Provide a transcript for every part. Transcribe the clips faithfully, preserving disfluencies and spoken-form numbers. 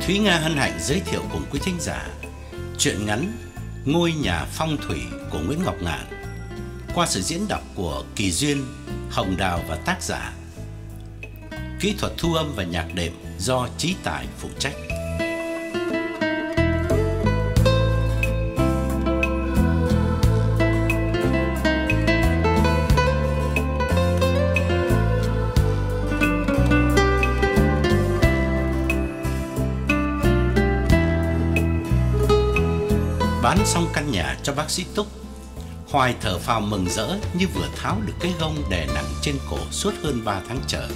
Thúy Nga hân hạnh giới thiệu cùng quý thính giả truyện ngắn Ngôi Nhà Phong Thủy của Nguyễn Ngọc Ngạn qua sự diễn đọc của Kỳ Duyên, Hồng Đào và tác giả. Kỹ thuật thu âm và nhạc đệm do Chí Tài phụ trách. Bán xong căn nhà cho bác sĩ Túc, Hoài thở phào mừng rỡ như vừa tháo được cái gông đè nặng trên cổ suốt hơn ba tháng trời.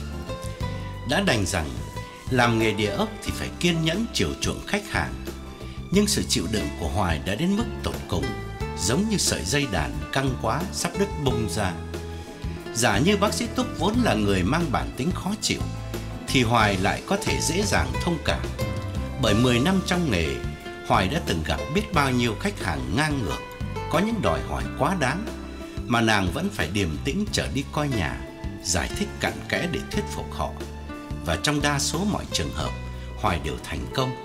Đã đành rằng làm nghề địa ốc thì phải kiên nhẫn chiều chuộng khách hàng, nhưng sự chịu đựng của Hoài đã đến mức tột cùng, giống như sợi dây đàn căng quá sắp đứt bung ra. Giả như bác sĩ Túc vốn là người mang bản tính khó chịu, thì Hoài lại có thể dễ dàng thông cảm, bởi mười năm trong nghề, Hoài đã từng gặp biết bao nhiêu khách hàng ngang ngược, có những đòi hỏi quá đáng mà nàng vẫn phải điềm tĩnh trở đi coi nhà, giải thích cặn kẽ để thuyết phục họ. Và trong đa số mọi trường hợp, Hoài đều thành công.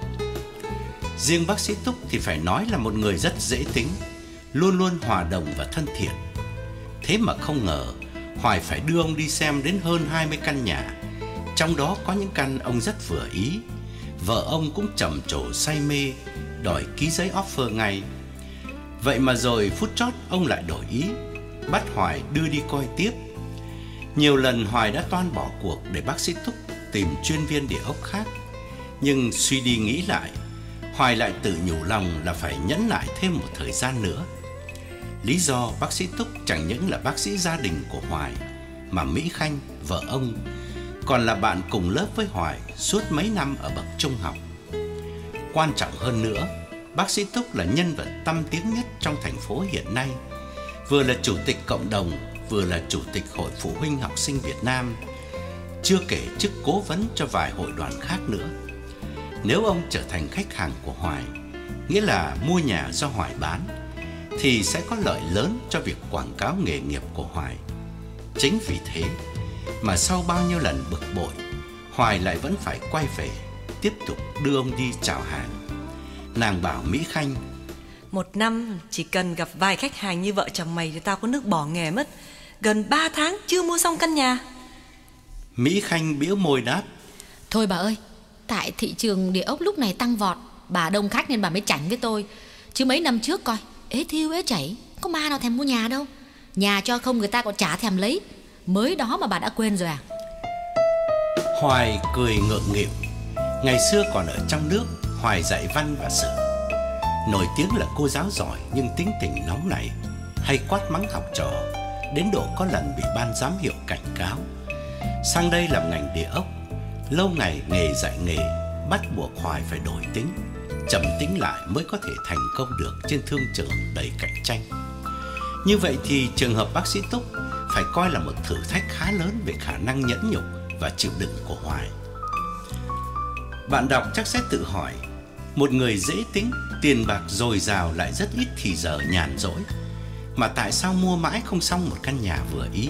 Riêng bác sĩ Túc thì phải nói là một người rất dễ tính, luôn luôn hòa đồng và thân thiện. Thế mà không ngờ Hoài phải đưa ông đi xem đến hơn hai mươi căn nhà, trong đó có những căn ông rất vừa ý. Vợ ông cũng trầm trồ say mê, đòi ký giấy offer ngay. Vậy mà rồi phút chót ông lại đổi ý, bắt Hoài đưa đi coi tiếp. Nhiều lần Hoài đã toan bỏ cuộc để bác sĩ Túc tìm chuyên viên địa ốc khác, nhưng suy đi nghĩ lại, Hoài lại tự nhủ lòng là phải nhẫn nại thêm một thời gian nữa. Lý do bác sĩ Túc chẳng những là bác sĩ gia đình của Hoài, mà Mỹ Khanh, vợ ông, còn là bạn cùng lớp với Hoài suốt mấy năm ở bậc trung học. Quan trọng hơn nữa, bác sĩ Túc là nhân vật tăm tiếng nhất trong thành phố hiện nay, vừa là chủ tịch cộng đồng, vừa là chủ tịch Hội Phụ huynh Học sinh Việt Nam, chưa kể chức cố vấn cho vài hội đoàn khác nữa. Nếu ông trở thành khách hàng của Hoài, nghĩa là mua nhà do Hoài bán, thì sẽ có lợi lớn cho việc quảng cáo nghề nghiệp của Hoài. Chính vì thế mà sau bao nhiêu lần bực bội, Hoài lại vẫn phải quay về, tiếp tục đưa ông đi chào hàng. Nàng bảo Mỹ Khanh: Một năm chỉ cần gặp vài khách hàng như vợ chồng mày thì tao có nước bỏ nghề mất. Gần ba tháng chưa mua xong căn nhà. Mỹ Khanh bĩu môi đáp: Thôi bà ơi, tại thị trường địa ốc lúc này tăng vọt, bà đông khách nên bà mới chảnh với tôi. Chứ mấy năm trước coi, ế thiêu ế chảy, có ma nào thèm mua nhà đâu. Nhà cho không người ta còn chả thèm lấy. Mới đó mà bà đã quên rồi à? Hoài cười ngượng nghịu. Ngày xưa còn ở trong nước, Hoài dạy văn và sử, nổi tiếng là cô giáo giỏi nhưng tính tình nóng nảy, hay quát mắng học trò, đến độ có lần bị ban giám hiệu cảnh cáo. Sang đây làm ngành địa ốc, lâu ngày nghề dạy nghề bắt buộc Hoài phải đổi tính, trầm tĩnh lại mới có thể thành công được trên thương trường đầy cạnh tranh. Như vậy thì trường hợp bác sĩ Túc phải coi là một thử thách khá lớn về khả năng nhẫn nhục và chịu đựng của Hoài. Bạn đọc chắc sẽ tự hỏi, một người dễ tính, tiền bạc dồi dào lại rất ít thì giờ nhàn rỗi, mà tại sao mua mãi không xong một căn nhà vừa ý?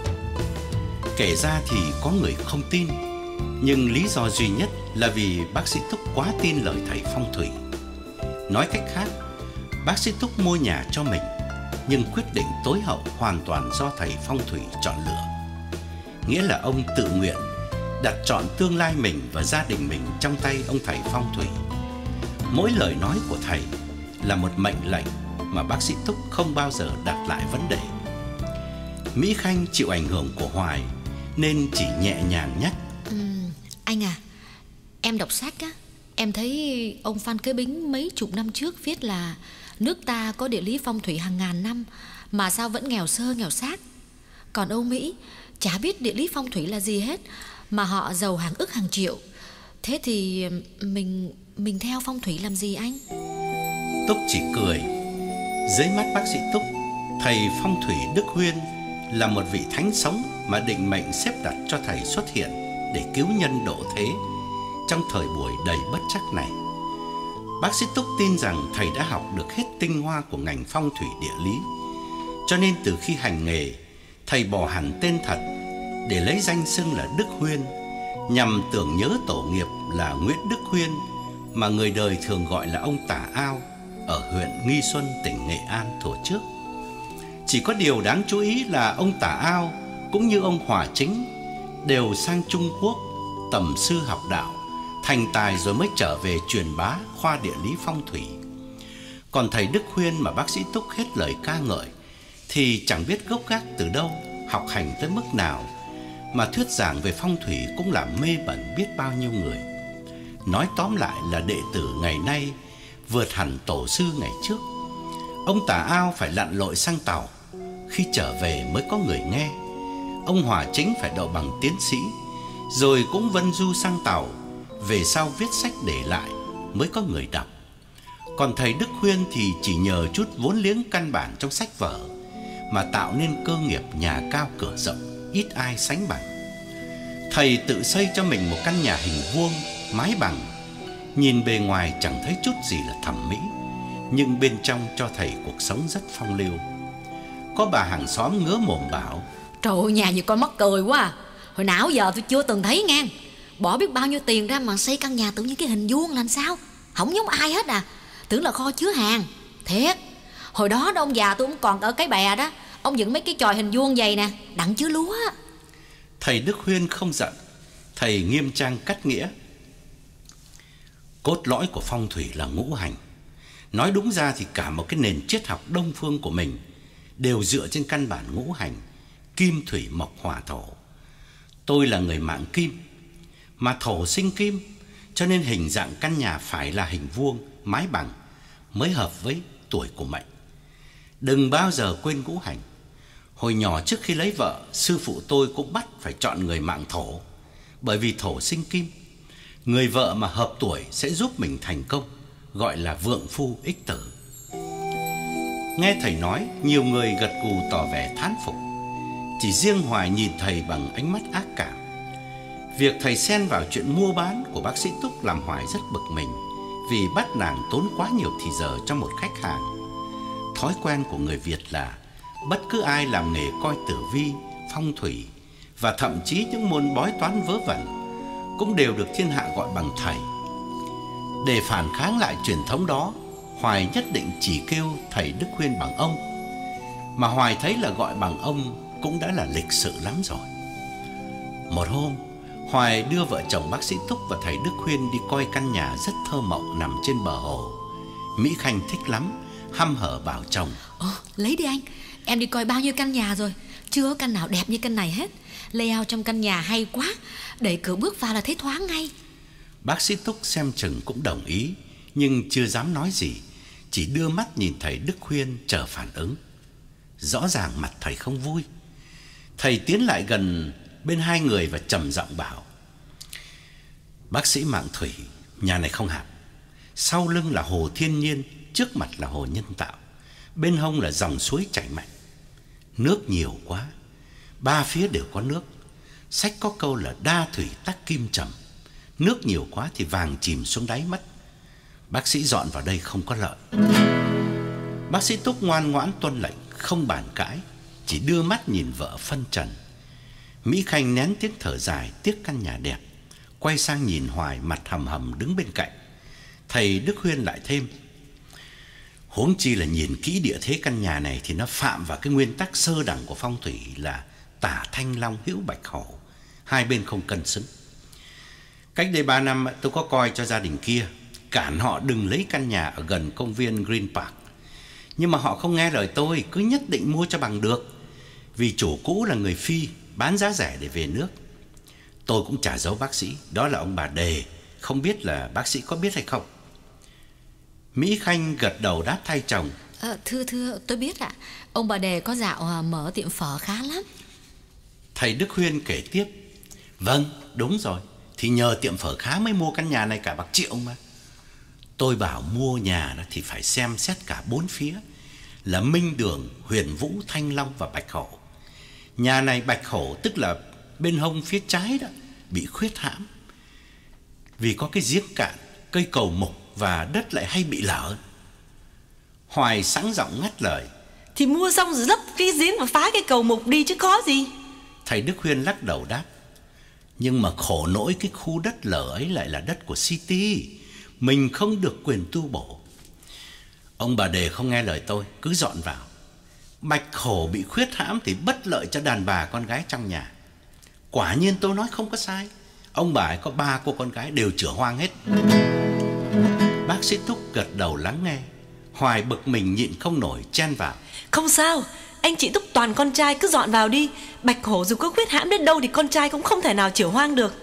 Kể ra thì có người không tin, nhưng lý do duy nhất là vì bác sĩ Túc quá tin lời thầy phong thủy. Nói cách khác, bác sĩ Túc mua nhà cho mình, nhưng quyết định tối hậu hoàn toàn do thầy phong thủy chọn lựa. Nghĩa là ông tự nguyện đặt chọn tương lai mình và gia đình mình trong tay ông thầy phong thủy. Mỗi lời nói của thầy là một mệnh lệnh mà bác sĩ Túc không bao giờ đặt lại vấn đề. Mỹ Khanh chịu ảnh hưởng của Hoài nên chỉ nhẹ nhàng nhắc: ừ, Anh à, em đọc sách á, em thấy ông Phan Kế Bính mấy chục năm trước viết là nước ta có địa lý phong thủy hàng ngàn năm mà sao vẫn nghèo sơ nghèo xác. Còn Âu Mỹ chả biết địa lý phong thủy là gì hết, mà họ giàu hàng ức hàng triệu. Thế thì mình mình theo phong thủy làm gì anh? Túc chỉ cười. Dưới mắt bác sĩ Túc, thầy phong thủy Đức Huyên là một vị thánh sống mà định mệnh xếp đặt cho thầy xuất hiện để cứu nhân độ thế trong thời buổi đầy bất trắc này. Bác sĩ Túc tin rằng thầy đã học được hết tinh hoa của ngành phong thủy địa lý, cho nên từ khi hành nghề, thầy bỏ hẳn tên thật để lấy danh xưng là Đức Huyên, nhằm tưởng nhớ tổ nghiệp là Nguyễn Đức Huyên, mà người đời thường gọi là ông Tả Ao, ở huyện Nghi Xuân, tỉnh Nghệ An thuở trước. Chỉ có điều đáng chú ý là ông Tả Ao cũng như ông Hòa Chính đều sang Trung Quốc tầm sư học đạo, thành tài rồi mới trở về truyền bá khoa địa lý phong thủy. Còn thầy Đức Khuyên mà bác sĩ Túc hết lời ca ngợi thì chẳng biết gốc gác từ đâu, học hành tới mức nào, mà thuyết giảng về phong thủy cũng làm mê bẩn biết bao nhiêu người. Nói tóm lại là đệ tử ngày nay vượt hẳn tổ sư ngày trước. Ông Tả Ao phải lặn lội sang Tàu, khi trở về mới có người nghe. Ông Hòa Chính phải đậu bằng tiến sĩ, rồi cũng vân du sang Tàu, về sau viết sách để lại mới có người đọc. Còn thầy Đức Khuyên thì chỉ nhờ chút vốn liếng căn bản trong sách vở mà tạo nên cơ nghiệp nhà cao cửa rộng, ít ai sánh bằng. Thầy tự xây cho mình một căn nhà hình vuông, mái bằng. Nhìn bề ngoài chẳng thấy chút gì là thẩm mỹ, nhưng bên trong cho thầy cuộc sống rất phong lưu. Có bà hàng xóm ngứa mồm bảo: Trời ơi, nhà gì coi mắc cười quá à. Hồi nào giờ tôi chưa từng thấy ngang. Bỏ biết bao nhiêu tiền ra mà xây căn nhà tự nhiên cái hình vuông là sao? Không giống ai hết à. Tưởng là kho chứa hàng. Thiệt, hồi đó đó ông già tôi cũng còn ở cái bè đó, ông dựng mấy cái chòi hình vuông vậy nè, đặng chứa lúa. Thầy Đức Khuyên không giận, thầy nghiêm trang cắt nghĩa. Cốt lõi của phong thủy là ngũ hành. Nói đúng ra thì cả một cái nền triết học đông phương của mình đều dựa trên căn bản ngũ hành: kim, thủy, mộc, hỏa, thổ. Tôi là người mạng kim, mà thổ sinh kim, cho nên hình dạng căn nhà phải là hình vuông, mái bằng mới hợp với tuổi của mệnh. Đừng bao giờ quên ngũ hành. Hồi nhỏ trước khi lấy vợ, sư phụ tôi cũng bắt phải chọn người mạng thổ, bởi vì thổ sinh kim. Người vợ mà hợp tuổi sẽ giúp mình thành công, gọi là vượng phu ích tử. Nghe thầy nói, nhiều người gật gù tỏ vẻ thán phục. Chỉ riêng Hoài nhìn thầy bằng ánh mắt ác cảm. Việc thầy xen vào chuyện mua bán của bác sĩ Túc làm Hoài rất bực mình, vì bắt nàng tốn quá nhiều thì giờ cho một khách hàng. Thói quen của người Việt là bất cứ ai làm nghề coi tử vi, phong thủy và thậm chí những môn bói toán vớ vẩn cũng đều được thiên hạ gọi bằng thầy. Để phản kháng lại truyền thống đó, Hoài nhất định chỉ kêu thầy Đức Khuyên bằng ông. Mà Hoài thấy là gọi bằng ông cũng đã là lịch sự lắm rồi. Một hôm, Hoài đưa vợ chồng bác sĩ Túc và thầy Đức Khuyên đi coi căn nhà rất thơ mộng nằm trên bờ hồ. Mỹ Khanh thích lắm, hăm hở bảo chồng: Ồ, lấy đi anh, em đi coi bao nhiêu căn nhà rồi, chưa có căn nào đẹp như căn này hết. Layout trong căn nhà hay quá, đẩy cửa bước vào là thấy thoáng ngay. Bác sĩ Túc xem chừng cũng đồng ý, nhưng chưa dám nói gì, chỉ đưa mắt nhìn thầy Đức Khuyên chờ phản ứng. Rõ ràng mặt thầy không vui. Thầy tiến lại gần bên hai người và trầm giọng bảo: Bác sĩ mạng thủy, nhà này không hạp. Sau lưng là hồ thiên nhiên, trước mặt là hồ nhân tạo, bên hông là dòng suối chảy mạnh. Nước nhiều quá, ba phía đều có nước. Sách có câu là đa thủy tắc kim trầm, nước nhiều quá thì vàng chìm xuống đáy mất. Bác sĩ dọn vào đây không có lợi. Bác sĩ Túc ngoan ngoãn tuân lệnh, không bàn cãi, chỉ đưa mắt nhìn vợ phân trần. Mỹ Khanh nén tiếng thở dài tiếc căn nhà đẹp, quay sang nhìn Hoài mặt hầm hầm đứng bên cạnh. Thầy Đức Khuyên lại thêm: Huống chi là nhìn kỹ địa thế căn nhà này thì nó phạm vào cái nguyên tắc sơ đẳng của phong thủy là tả thanh long hữu bạch hổ, hai bên không cân xứng. Cách đây ba năm tôi có coi cho gia đình kia, cản họ đừng lấy căn nhà ở gần công viên Green Park. Nhưng mà họ không nghe lời tôi, cứ nhất định mua cho bằng được, vì chủ cũ là người Phi, bán giá rẻ để về nước. Tôi cũng trả giấu bác sĩ, đó là ông bà Đề, không biết là bác sĩ có biết hay không. Mỹ Khanh gật đầu đáp thay chồng: à, Thưa thưa tôi biết ạ. Ông bà Đề có dạo mở tiệm phở khá lắm. Thầy Đức Khuyên kể tiếp: Vâng, đúng rồi, thì nhờ tiệm phở khá mới mua căn nhà này cả bạc triệu mà. Tôi bảo mua nhà đó thì phải xem xét cả bốn phía, là Minh Đường, Huyền Vũ, Thanh Long và Bạch Hổ. Nhà này Bạch Hổ tức là bên hông phía trái đó bị khuyết hãm, vì có cái giếng cạn, cây cầu mục và đất lại hay bị lở. Hoài sẵn giọng ngắt lời: Thì mua xong rồi lấp cái giếng và phá cái cầu mục đi chứ có gì. Thầy Đức Khuyên lắc đầu đáp: Nhưng mà khổ nỗi cái khu đất lở ấy lại là đất của City, mình không được quyền tu bổ. Ông bà Đề không nghe lời tôi, cứ dọn vào. Bạch Hổ bị khuyết hãm thì bất lợi cho đàn bà con gái trong nhà. Quả nhiên tôi nói không có sai. Ông bà ấy có ba cô con gái đều chữa hoang hết. Bác sĩ Túc gật đầu lắng nghe. Hoài bực mình nhịn không nổi chen vào. Không sao, anh chị Túc toàn con trai, cứ dọn vào đi. Bạch Hổ dù có khuyết hãm đến đâu thì con trai cũng không thể nào chữa hoang được.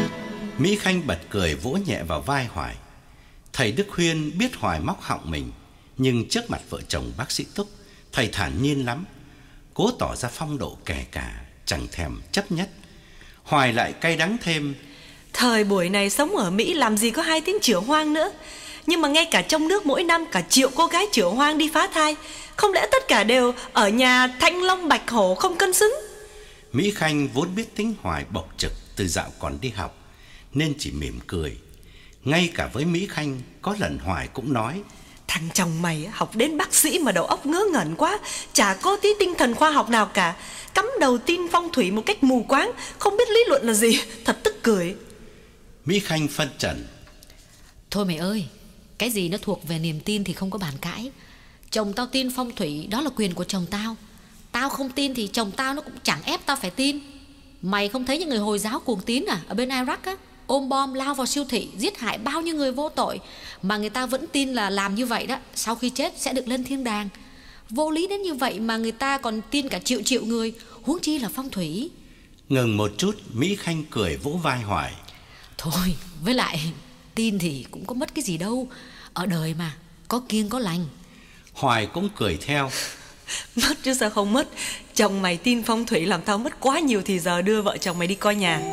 Mỹ Khanh bật cười vỗ nhẹ vào vai Hoài. Thầy Đức Huyên biết Hoài móc họng mình, nhưng trước mặt vợ chồng bác sĩ Túc, thầy thản nhiên lắm, cố tỏ ra phong độ kẻ cả, chẳng thèm chấp nhất. Hoài lại cay đắng thêm. Thời buổi này sống ở Mỹ làm gì có hai tiếng chữa hoang nữa. Nhưng mà ngay cả trong nước mỗi năm cả triệu cô gái chữa hoang đi phá thai. Không lẽ tất cả đều ở nhà Thanh Long Bạch Hổ không cân xứng? Mỹ Khanh vốn biết tính Hoài bộc trực từ dạo còn đi học, nên chỉ mỉm cười. Ngay cả với Mỹ Khanh, có lần Hoài cũng nói: Thằng chồng mày học đến bác sĩ mà đầu óc ngớ ngẩn quá, chả có tí tinh thần khoa học nào cả. Cắm đầu tin phong thủy một cách mù quáng, không biết lý luận là gì, thật tức cười. Mỹ Khanh phân trần: Thôi mày ơi, cái gì nó thuộc về niềm tin thì không có bàn cãi. Chồng tao tin phong thủy, đó là quyền của chồng tao. Tao không tin thì chồng tao nó cũng chẳng ép tao phải tin. Mày không thấy những người Hồi giáo cuồng tín à, ở bên Iraq á, ôm bom lao vào siêu thị, giết hại bao nhiêu người vô tội, mà người ta vẫn tin là làm như vậy đó, sau khi chết sẽ được lên thiên đàng. Vô lý đến như vậy mà người ta còn tin cả triệu triệu người, huống chi là phong thủy. Ngừng một chút, Mỹ Khanh cười vỗ vai Hoài: Thôi, với lại tin thì cũng có mất cái gì đâu, ở đời mà, có kiêng có lành. Hoài cũng cười theo: Mất chứ sao không mất. Chồng mày tin phong thủy làm tao mất quá nhiều thì giờ đưa vợ chồng mày đi coi nhà.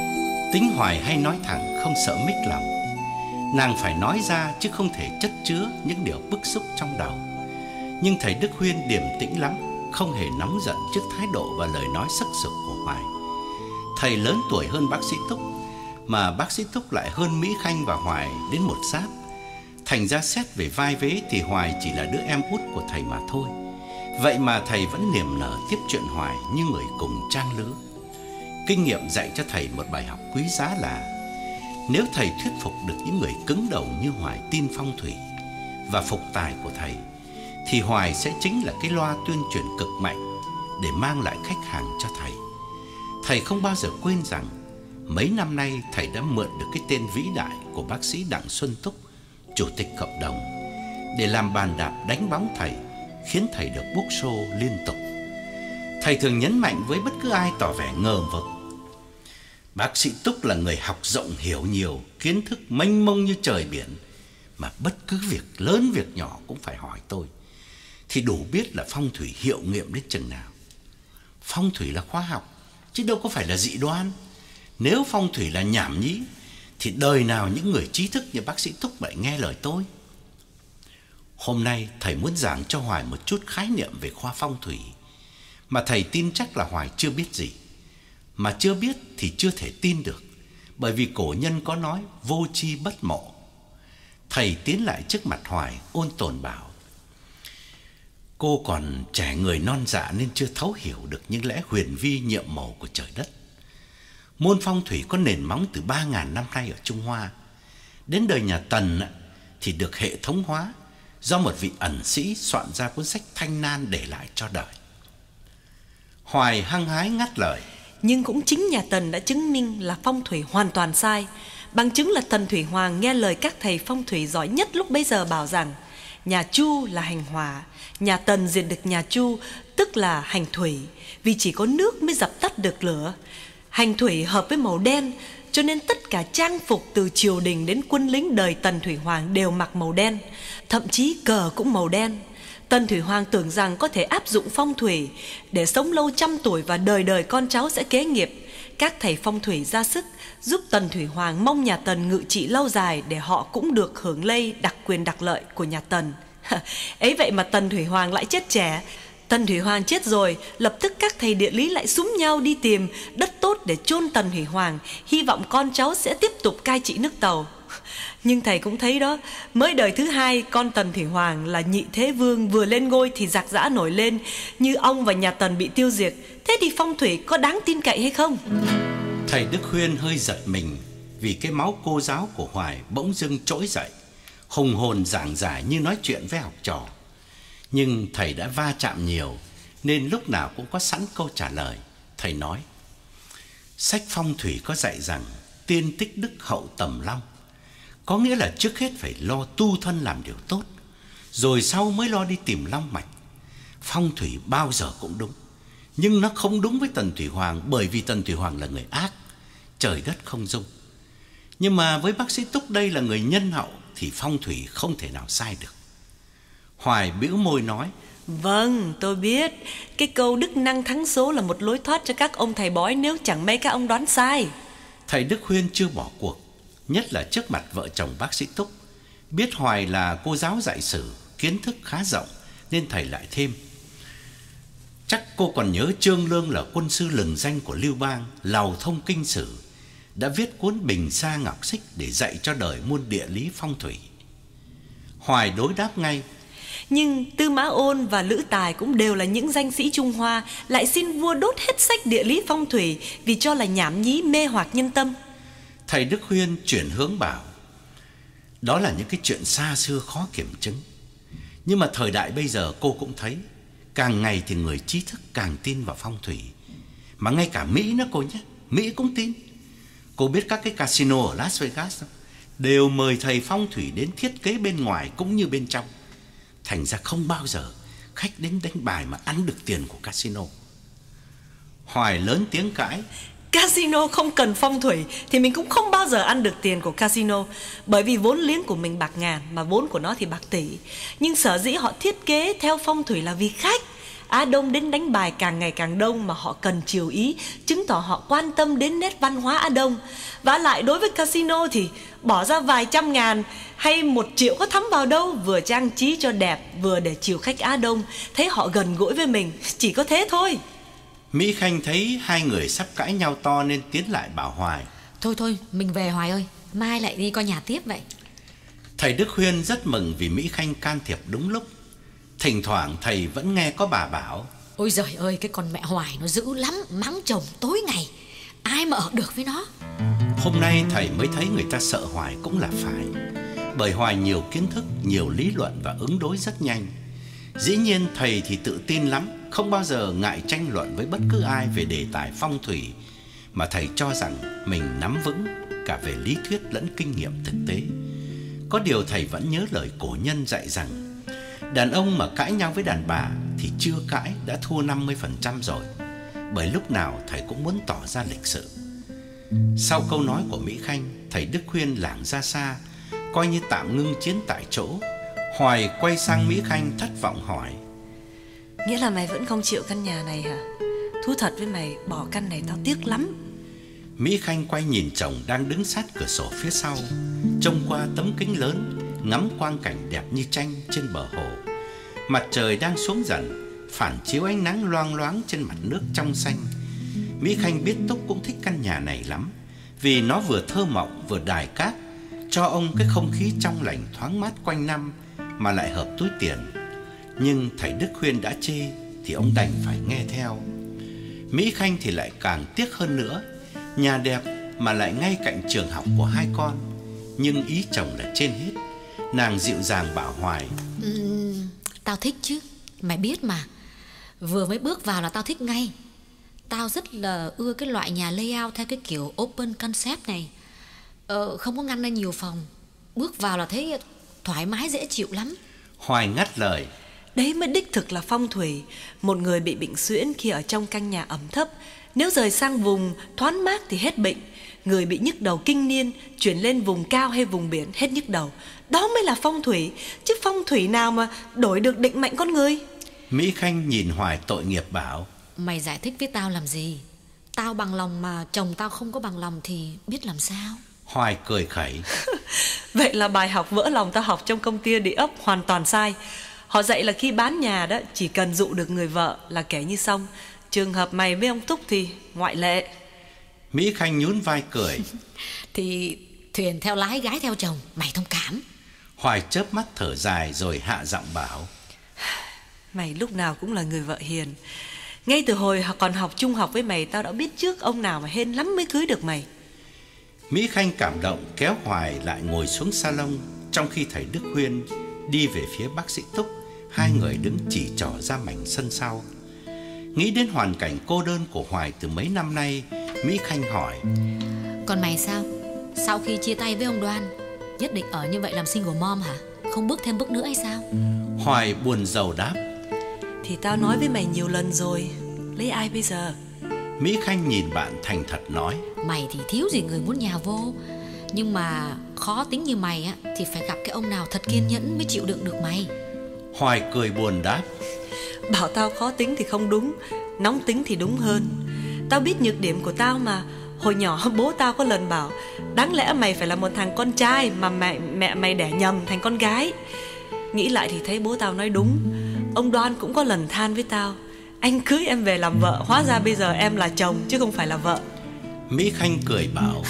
Tính Hoài hay nói thẳng, không sợ mích lòng. Nàng phải nói ra chứ không thể chất chứa những điều bức xúc trong đầu. Nhưng thầy Đức Huyên điềm tĩnh lắm, không hề nóng giận trước thái độ và lời nói sắc sược của Hoài. Thầy lớn tuổi hơn bác sĩ Túc, mà bác sĩ Túc lại hơn Mỹ Khanh và Hoài đến một giáp. Thành ra xét về vai vế thì Hoài chỉ là đứa em út của thầy mà thôi. Vậy mà thầy vẫn niềm nở tiếp chuyện Hoài như người cùng trang lứa. Kinh nghiệm dạy cho thầy một bài học quý giá là nếu thầy thuyết phục được những người cứng đầu như Hoài tin phong thủy và phục tài của thầy, thì Hoài sẽ chính là cái loa tuyên truyền cực mạnh để mang lại khách hàng cho thầy. Thầy không bao giờ quên rằng mấy năm nay thầy đã mượn được cái tên vĩ đại của bác sĩ Đặng Xuân Túc, chủ tịch cộng đồng, để làm bàn đạp đánh bóng thầy, khiến thầy được book show liên tục. Thầy thường nhấn mạnh với bất cứ ai tỏ vẻ ngờ vực: Bác sĩ Túc là người học rộng hiểu nhiều, kiến thức mênh mông như trời biển, mà bất cứ việc lớn việc nhỏ cũng phải hỏi tôi, thì đủ biết là phong thủy hiệu nghiệm đến chừng nào. Phong thủy là khoa học, chứ đâu có phải là dị đoan. Nếu phong thủy là nhảm nhí, thì đời nào những người trí thức như bác sĩ Túc lại nghe lời tôi. Hôm nay thầy muốn giảng cho Hoài một chút khái niệm về khoa phong thủy, mà thầy tin chắc là Hoài chưa biết gì. Mà chưa biết thì chưa thể tin được, bởi vì cổ nhân có nói vô tri bất mộ. Thầy tiến lại trước mặt Hoài ôn tồn bảo: Cô còn trẻ người non dạ nên chưa thấu hiểu được những lẽ huyền vi nhiệm màu của trời đất. Môn phong thủy có nền móng từ ba ngàn năm nay ở Trung Hoa. Đến đời nhà Tần thì được hệ thống hóa do một vị ẩn sĩ soạn ra cuốn sách Thanh Nan để lại cho đời. Hoài hăng hái ngắt lời: Nhưng cũng chính nhà Tần đã chứng minh là phong thủy hoàn toàn sai. Bằng chứng là Tần Thủy Hoàng nghe lời các thầy phong thủy giỏi nhất lúc bấy giờ bảo rằng nhà Chu là hành hỏa, nhà Tần diệt được nhà Chu tức là hành thủy, vì chỉ có nước mới dập tắt được lửa. Hành thủy hợp với màu đen, cho nên tất cả trang phục từ triều đình đến quân lính đời Tần Thủy Hoàng đều mặc màu đen, thậm chí cờ cũng màu đen. Tần Thủy Hoàng tưởng rằng có thể áp dụng phong thủy để sống lâu trăm tuổi và đời đời con cháu sẽ kế nghiệp. Các thầy phong thủy ra sức giúp Tần Thủy Hoàng mong nhà Tần ngự trị lâu dài để họ cũng được hưởng lây đặc quyền đặc lợi của nhà Tần. Ấy vậy mà Tần Thủy Hoàng lại chết trẻ. Tần Thủy Hoàng chết rồi, lập tức các thầy địa lý lại xúm nhau đi tìm đất tốt để chôn Tần Thủy Hoàng, hy vọng con cháu sẽ tiếp tục cai trị nước Tàu. Nhưng thầy cũng thấy đó, mới đời thứ hai con Tần Thủy Hoàng là Nhị Thế Vương vừa lên ngôi thì giặc giã nổi lên, như ông và nhà Tần bị tiêu diệt. Thế thì phong thủy có đáng tin cậy hay không? Thầy Đức Huyên hơi giật mình vì cái máu cô giáo của Hoài bỗng dưng trỗi dậy, hùng hồn giảng giải như nói chuyện với học trò. Nhưng thầy đã va chạm nhiều nên lúc nào cũng có sẵn câu trả lời. Thầy nói: sách phong thủy có dạy rằng tiên tích đức hậu tầm long, có nghĩa là trước hết phải lo tu thân làm điều tốt, rồi sau mới lo đi tìm long mạch. Phong thủy bao giờ cũng đúng, nhưng nó không đúng với Tần Thủy Hoàng, bởi vì Tần Thủy Hoàng là người ác, trời đất không dung. Nhưng mà với bác sĩ Túc đây là người nhân hậu thì phong thủy không thể nào sai được. Hoài bĩu môi nói: Vâng, tôi biết. Cái câu đức năng thắng số là một lối thoát cho các ông thầy bói nếu chẳng may các ông đoán sai. Thầy Đức Huyên chưa bỏ cuộc, nhất là trước mặt vợ chồng bác sĩ Túc. Biết Hoài là cô giáo dạy sử, kiến thức khá rộng, nên thầy lại thêm: chắc cô còn nhớ Trương Lương là quân sư lừng danh của Lưu Bang, lầu thông kinh sử, đã viết cuốn Bình Sa Ngọc Xích để dạy cho đời môn địa lý phong thủy. Hoài đối đáp ngay: nhưng Tư Mã Ôn và Lữ Tài cũng đều là những danh sĩ Trung Hoa, lại xin vua đốt hết sách địa lý phong thủy vì cho là nhảm nhí mê hoặc nhân tâm. Thầy Đức Huyên chuyển hướng bảo: đó là những cái chuyện xa xưa khó kiểm chứng. Nhưng mà thời đại bây giờ cô cũng thấy, càng ngày thì người trí thức càng tin vào phong thủy. Mà ngay cả Mỹ nữa cô nhé, Mỹ cũng tin. Cô biết các cái casino ở Las Vegas không? Đều mời thầy phong thủy đến thiết kế bên ngoài cũng như bên trong. Thành ra không bao giờ khách đến đánh bài mà ăn được tiền của casino. Hoài lớn tiếng cãi: Casino không cần phong thủy thì mình cũng không bao giờ ăn được tiền của casino, bởi vì vốn liếng của mình bạc ngàn mà vốn của nó thì bạc tỷ. Nhưng sở dĩ họ thiết kế theo phong thủy là vì khách Á Đông đến đánh bài càng ngày càng đông mà họ cần chiều ý, chứng tỏ họ quan tâm đến nét văn hóa Á Đông. Vả lại đối với casino thì bỏ ra vài trăm ngàn hay một triệu có thấm vào đâu, vừa trang trí cho đẹp vừa để chiều khách Á Đông, thấy họ gần gũi với mình, chỉ có thế thôi. Mỹ Khanh thấy hai người sắp cãi nhau to nên tiến lại bảo Hoài: Thôi thôi, mình về Hoài ơi, mai lại đi coi nhà tiếp vậy. Thầy Đức Huyên rất mừng vì Mỹ Khanh can thiệp đúng lúc. Thỉnh thoảng thầy vẫn nghe có bà bảo: ôi giời ơi, cái con mẹ Hoài nó dữ lắm, mắng chồng tối ngày, ai mà ở được với nó. Hôm nay thầy mới thấy người ta sợ Hoài cũng là phải, bởi Hoài nhiều kiến thức, nhiều lý luận và ứng đối rất nhanh. Dĩ nhiên thầy thì tự tin lắm, không bao giờ ngại tranh luận với bất cứ ai về đề tài phong thủy, mà thầy cho rằng mình nắm vững cả về lý thuyết lẫn kinh nghiệm thực tế. Có điều thầy vẫn nhớ lời cổ nhân dạy rằng đàn ông mà cãi nhau với đàn bà thì chưa cãi đã thua năm mươi phần trăm rồi, bởi lúc nào thầy cũng muốn tỏ ra lịch sự. Sau câu nói của Mỹ Khanh, thầy Đức Huyên lảng ra xa, coi như tạm ngưng chiến tại chỗ. Hoài quay sang Mỹ Khanh thất vọng hỏi: nghĩa là mày vẫn không chịu căn nhà này hả? Thú thật với mày, bỏ căn này tao tiếc lắm. Mỹ Khanh quay nhìn chồng đang đứng sát cửa sổ phía sau, trông qua tấm kính lớn, ngắm quang cảnh đẹp như tranh trên bờ hồ. Mặt trời đang xuống dần, phản chiếu ánh nắng loang loáng trên mặt nước trong xanh. Mỹ Khanh biết Túc cũng thích căn nhà này lắm, vì nó vừa thơ mộng vừa đài cát, cho ông cái không khí trong lành thoáng mát quanh năm, mà lại hợp túi tiền. Nhưng thầy Đức Huyên đã chê thì ông đành phải nghe theo. Mỹ Khanh thì lại càng tiếc hơn nữa, nhà đẹp mà lại ngay cạnh trường học của hai con. Nhưng ý chồng là trên hết. Nàng dịu dàng bảo Hoài: ừ, tao thích chứ, mày biết mà. Vừa mới bước vào là tao thích ngay. Tao rất là ưa cái loại nhà layout theo cái kiểu open concept này, ờ, không có ngăn ra nhiều phòng. Bước vào là thấy thoải mái dễ chịu lắm. Hoài ngắt lời: đấy mới đích thực là phong thủy. Một người bị bệnh suyễn khi ở trong căn nhà ẩm thấp, nếu rời sang vùng thoáng mát thì hết bệnh. Người bị nhức đầu kinh niên chuyển lên vùng cao hay vùng biển hết nhức đầu. Đó mới là phong thủy, chứ phong thủy nào mà đổi được định mệnh con người. Mỹ Khanh nhìn Hoài tội nghiệp bảo: mày giải thích với tao làm gì? Tao bằng lòng mà chồng tao không có bằng lòng thì biết làm sao. Hoài cười khẩy: vậy là bài học vỡ lòng tao học trong công ty địa ốc hoàn toàn sai. Họ dạy là khi bán nhà đó chỉ cần dụ được người vợ là kể như xong. Trường hợp mày với ông Túc thì ngoại lệ. Mỹ Khanh nhún vai cười: thì thuyền theo lái, gái theo chồng, mày thông cảm. Hoài chớp mắt thở dài rồi hạ giọng bảo: mày lúc nào cũng là người vợ hiền. Ngay từ hồi còn học trung học với mày, tao đã biết trước ông nào mà hên lắm mới cưới được mày. Mỹ Khanh cảm động kéo Hoài lại ngồi xuống salon, trong khi thầy Đức Huyên đi về phía bác sĩ Túc. Hai người đứng chỉ trỏ ra mảnh sân sau. Nghĩ đến hoàn cảnh cô đơn của Hoài từ mấy năm nay, Mỹ Khanh hỏi: Còn mày sao? Sau khi chia tay với ông Đoan, nhất định ở như vậy làm single mom hả? Không bước thêm bước nữa hay sao? Hoài buồn rầu đáp: Thì tao nói với mày nhiều lần rồi, lấy ai bây giờ? Mỹ Khanh nhìn bạn thành thật nói: Mày thì thiếu gì người muốn nhào vô, nhưng mà khó tính như mày á thì phải gặp cái ông nào thật kiên nhẫn mới chịu đựng được mày. Hoài cười buồn đáp: Bảo tao khó tính thì không đúng, nóng tính thì đúng hơn. Tao biết nhược điểm của tao mà. Hồi nhỏ bố tao có lần bảo: đáng lẽ mày phải là một thằng con trai mà mẹ, mẹ mày đẻ nhầm thành con gái. Nghĩ lại thì thấy bố tao nói đúng. Ông Đoan cũng có lần than với tao: anh cưới em về làm vợ, hóa ra bây giờ em là chồng chứ không phải là vợ. Mỹ Khanh cười bảo: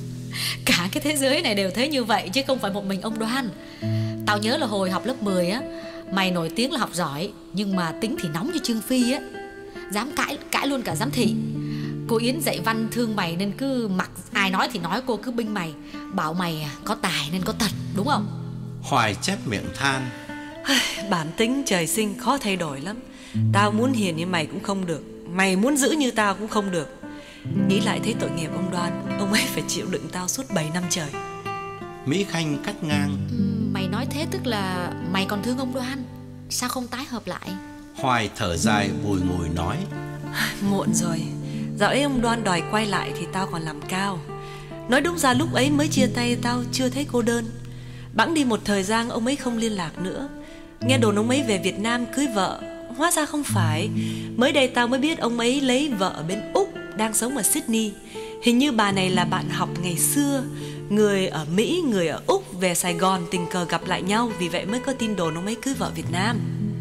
Cả cái thế giới này đều thấy như vậy chứ không phải một mình ông Đoan. Tao nhớ là hồi học lớp mười á, mày nổi tiếng là học giỏi, nhưng mà tính thì nóng như Trương Phi á. Dám cãi, cãi luôn cả giám thị. Cô Yến dạy văn thương mày nên cứ mặc ai nói thì nói, cô cứ binh mày, bảo mày có tài nên có tật, đúng không? Hoài chép miệng than: Bản tính trời sinh khó thay đổi lắm. Tao muốn hiền như mày cũng không được, mày muốn giữ như tao cũng không được. Nghĩ lại thấy tội nghiệp ông Đoan, ông ấy phải chịu đựng tao suốt bảy năm trời. Mỹ Khanh cắt ngang: ừ, Mày nói thế tức là mày còn thương ông Đoan, sao không tái hợp lại? Hoài thở dài bùi ngùi nói: Muộn rồi. Dạo ấy ông Đoan đòi quay lại thì tao còn làm cao. Nói đúng ra lúc ấy mới chia tay tao chưa thấy cô đơn. Bẵng đi một thời gian ông ấy không liên lạc nữa. Nghe đồn ông ấy về Việt Nam cưới vợ, hóa ra không phải. Mới đây tao mới biết ông ấy lấy vợ ở bên Úc, đang sống ở Sydney. Hình như bà này là bạn học ngày xưa. Người ở Mỹ, người ở Úc về Sài Gòn tình cờ gặp lại nhau, vì vậy mới có tin đồn ông ấy cưới vợ Việt Nam.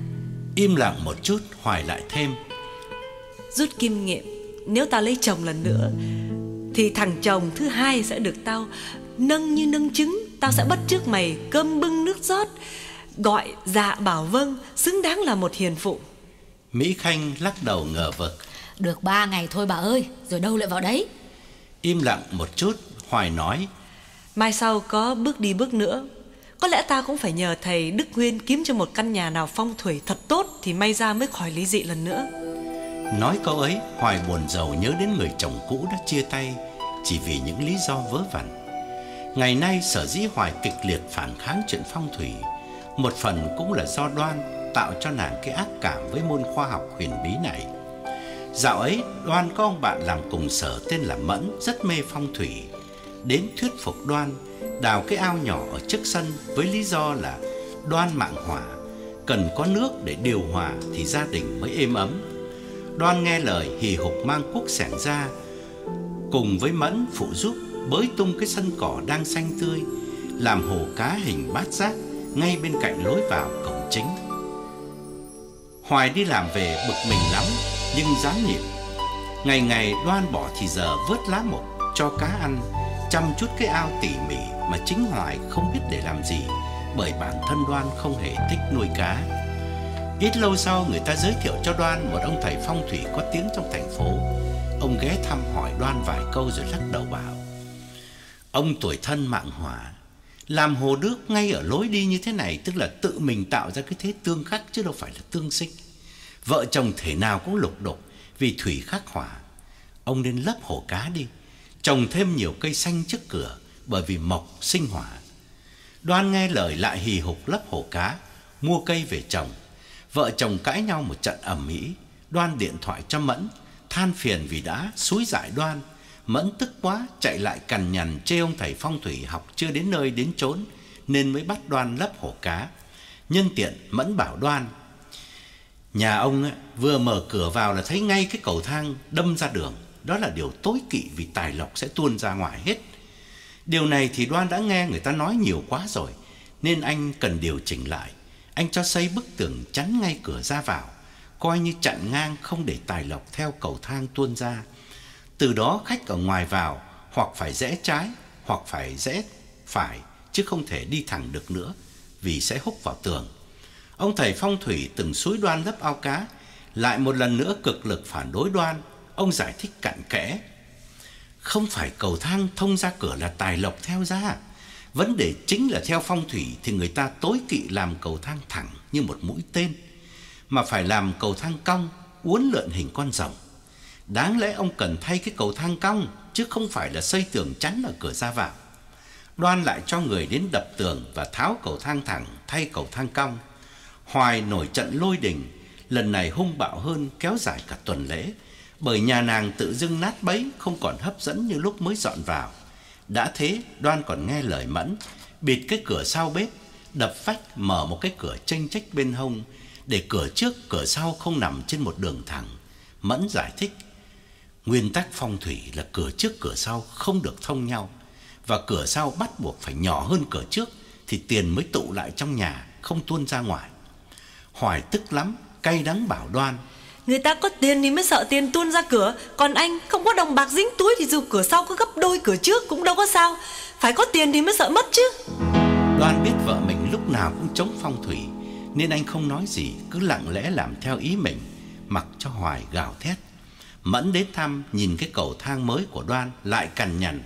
Im lặng một chút, Hoài lại thêm: Rút kinh nghiệm, nếu tao lấy chồng lần nữa thì thằng chồng thứ hai sẽ được tao nâng như nâng trứng. Tao sẽ bắt chước mày cơm bưng nước rót, gọi dạ bảo vâng, xứng đáng là một hiền phụ. Mỹ Khanh lắc đầu ngờ vực: Được ba ngày thôi bà ơi, rồi đâu lại vào đấy. Im lặng một chút, Hoài nói: Mai sau có bước đi bước nữa, có lẽ tao cũng phải nhờ thầy Đức Huyên kiếm cho một căn nhà nào phong thủy thật tốt thì may ra mới khỏi lý dị lần nữa. Nói câu ấy, Hoài buồn rầu nhớ đến người chồng cũ đã chia tay chỉ vì những lý do vớ vẩn. Ngày nay sở dĩ Hoài kịch liệt phản kháng chuyện phong thủy, một phần cũng là do Đoan tạo cho nàng cái ác cảm với môn khoa học huyền bí này. Dạo ấy Đoan có ông bạn làm cùng sở tên là Mẫn, rất mê phong thủy. Đến thuyết phục Đoan đào cái ao nhỏ ở trước sân với lý do là Đoan mạng hỏa, cần có nước để điều hòa thì gia đình mới êm ấm. Đoan nghe lời hì hục mang cuốc xẻng ra, cùng với Mẫn phụ giúp bới tung cái sân cỏ đang xanh tươi, làm hồ cá hình bát giác ngay bên cạnh lối vào cổng chính. Hoài đi làm về bực mình lắm nhưng dám nhịn. Ngày ngày Đoan bỏ thì giờ vớt lá mộc cho cá ăn, chăm chút cái ao tỉ mỉ mà chính Hoài không biết để làm gì, bởi bản thân Đoan không hề thích nuôi cá. Ít lâu sau, người ta giới thiệu cho Đoan một ông thầy phong thủy có tiếng trong thành phố. Ông ghé thăm hỏi Đoan vài câu rồi lắc đầu bảo: ông tuổi thân mạng hỏa, làm hồ nước ngay ở lối đi như thế này tức là tự mình tạo ra cái thế tương khắc chứ đâu phải là tương sinh. Vợ chồng thể nào cũng lục đục vì thủy khắc hỏa. Ông nên lấp hồ cá đi, trồng thêm nhiều cây xanh trước cửa, bởi vì mộc sinh hỏa. Đoan nghe lời lại hì hục lấp hồ cá, mua cây về trồng. Vợ chồng cãi nhau một trận ầm ĩ. Đoan điện thoại cho Mẫn, than phiền vì đã xúi giải Đoan. Mẫn tức quá chạy lại cằn nhằn chê ông thầy phong thủy học chưa đến nơi đến chốn, nên mới bắt Đoan lấp hồ cá. Nhân tiện Mẫn bảo Đoan: nhà ông ấy, vừa mở cửa vào là thấy ngay cái cầu thang đâm ra đường. Đó là điều tối kỵ vì tài lộc sẽ tuôn ra ngoài hết. Điều này thì Đoan đã nghe người ta nói nhiều quá rồi, nên anh cần điều chỉnh lại. Anh cho xây bức tường chắn ngay cửa ra vào, coi như chặn ngang không để tài lộc theo cầu thang tuôn ra. Từ đó khách ở ngoài vào hoặc phải rẽ trái hoặc phải rẽ phải, chứ không thể đi thẳng được nữa vì sẽ húc vào tường. Ông thầy phong thủy từng xúi Đoan lấp ao cá, lại một lần nữa cực lực phản đối Đoan. Ông giải thích cặn kẽ: Không phải cầu thang thông ra cửa là tài lộc theo ra. Vấn đề chính là theo phong thủy thì người ta tối kỵ làm cầu thang thẳng như một mũi tên, mà phải làm cầu thang cong, uốn lượn hình con rồng. Đáng lẽ ông cần thay cái cầu thang cong, chứ không phải là xây tường chắn ở cửa ra vào. Đoan lại cho người đến đập tường và tháo cầu thang thẳng thay cầu thang cong. Hoài nổi trận lôi đình, lần này hung bạo hơn, kéo dài cả tuần lễ, bởi nhà nàng tự dưng nát bấy, không còn hấp dẫn như lúc mới dọn vào. Đã thế, Đoan còn nghe lời Mẫn, bịt cái cửa sau bếp, đập vách mở một cái cửa chênh chách bên hông, để cửa trước cửa sau không nằm trên một đường thẳng. Mẫn giải thích, nguyên tắc phong thủy là cửa trước cửa sau không được thông nhau, và cửa sau bắt buộc phải nhỏ hơn cửa trước thì tiền mới tụ lại trong nhà, không tuôn ra ngoài. Hoài tức lắm, cay đắng bảo Đoan, người ta có tiền thì mới sợ tiền tuôn ra cửa, còn anh không có đồng bạc dính túi thì dù cửa sau có gấp đôi cửa trước cũng đâu có sao. Phải có tiền thì mới sợ mất chứ. Đoan biết vợ mình lúc nào cũng chống phong thủy, nên anh không nói gì, cứ lặng lẽ làm theo ý mình, mặc cho Hoài gào thét. Mẫn đến thăm, nhìn cái cầu thang mới của Đoan, lại cằn nhằn,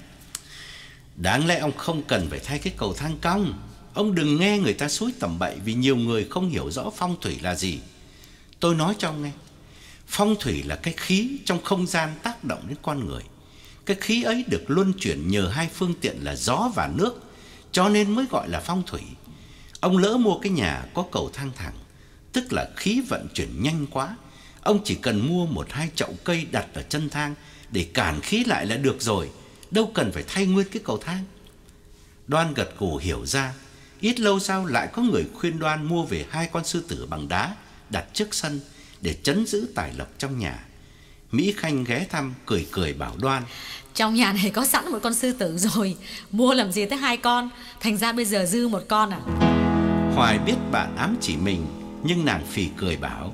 đáng lẽ ông không cần phải thay cái cầu thang cong. Ông đừng nghe người ta xúi tầm bậy, vì nhiều người không hiểu rõ phong thủy là gì. Tôi nói cho ông nghe, phong thủy là cái khí trong không gian tác động đến con người. Cái khí ấy được luân chuyển nhờ hai phương tiện là gió và nước, cho nên mới gọi là phong thủy. Ông lỡ mua cái nhà có cầu thang thẳng, tức là khí vận chuyển nhanh quá. Ông chỉ cần mua một hai chậu cây đặt ở chân thang để cản khí lại là được rồi, đâu cần phải thay nguyên cái cầu thang. Đoan gật gù hiểu ra. Ít lâu sau lại có người khuyên Đoan mua về hai con sư tử bằng đá đặt trước sân để trấn giữ tài lộc trong nhà. Mỹ Khanh ghé thăm, cười cười bảo Đoan, trong nhà này có sẵn một con sư tử rồi, mua làm gì tới hai con, thành ra bây giờ dư một con à. Hoài biết bạn ám chỉ mình, nhưng nàng phì cười bảo,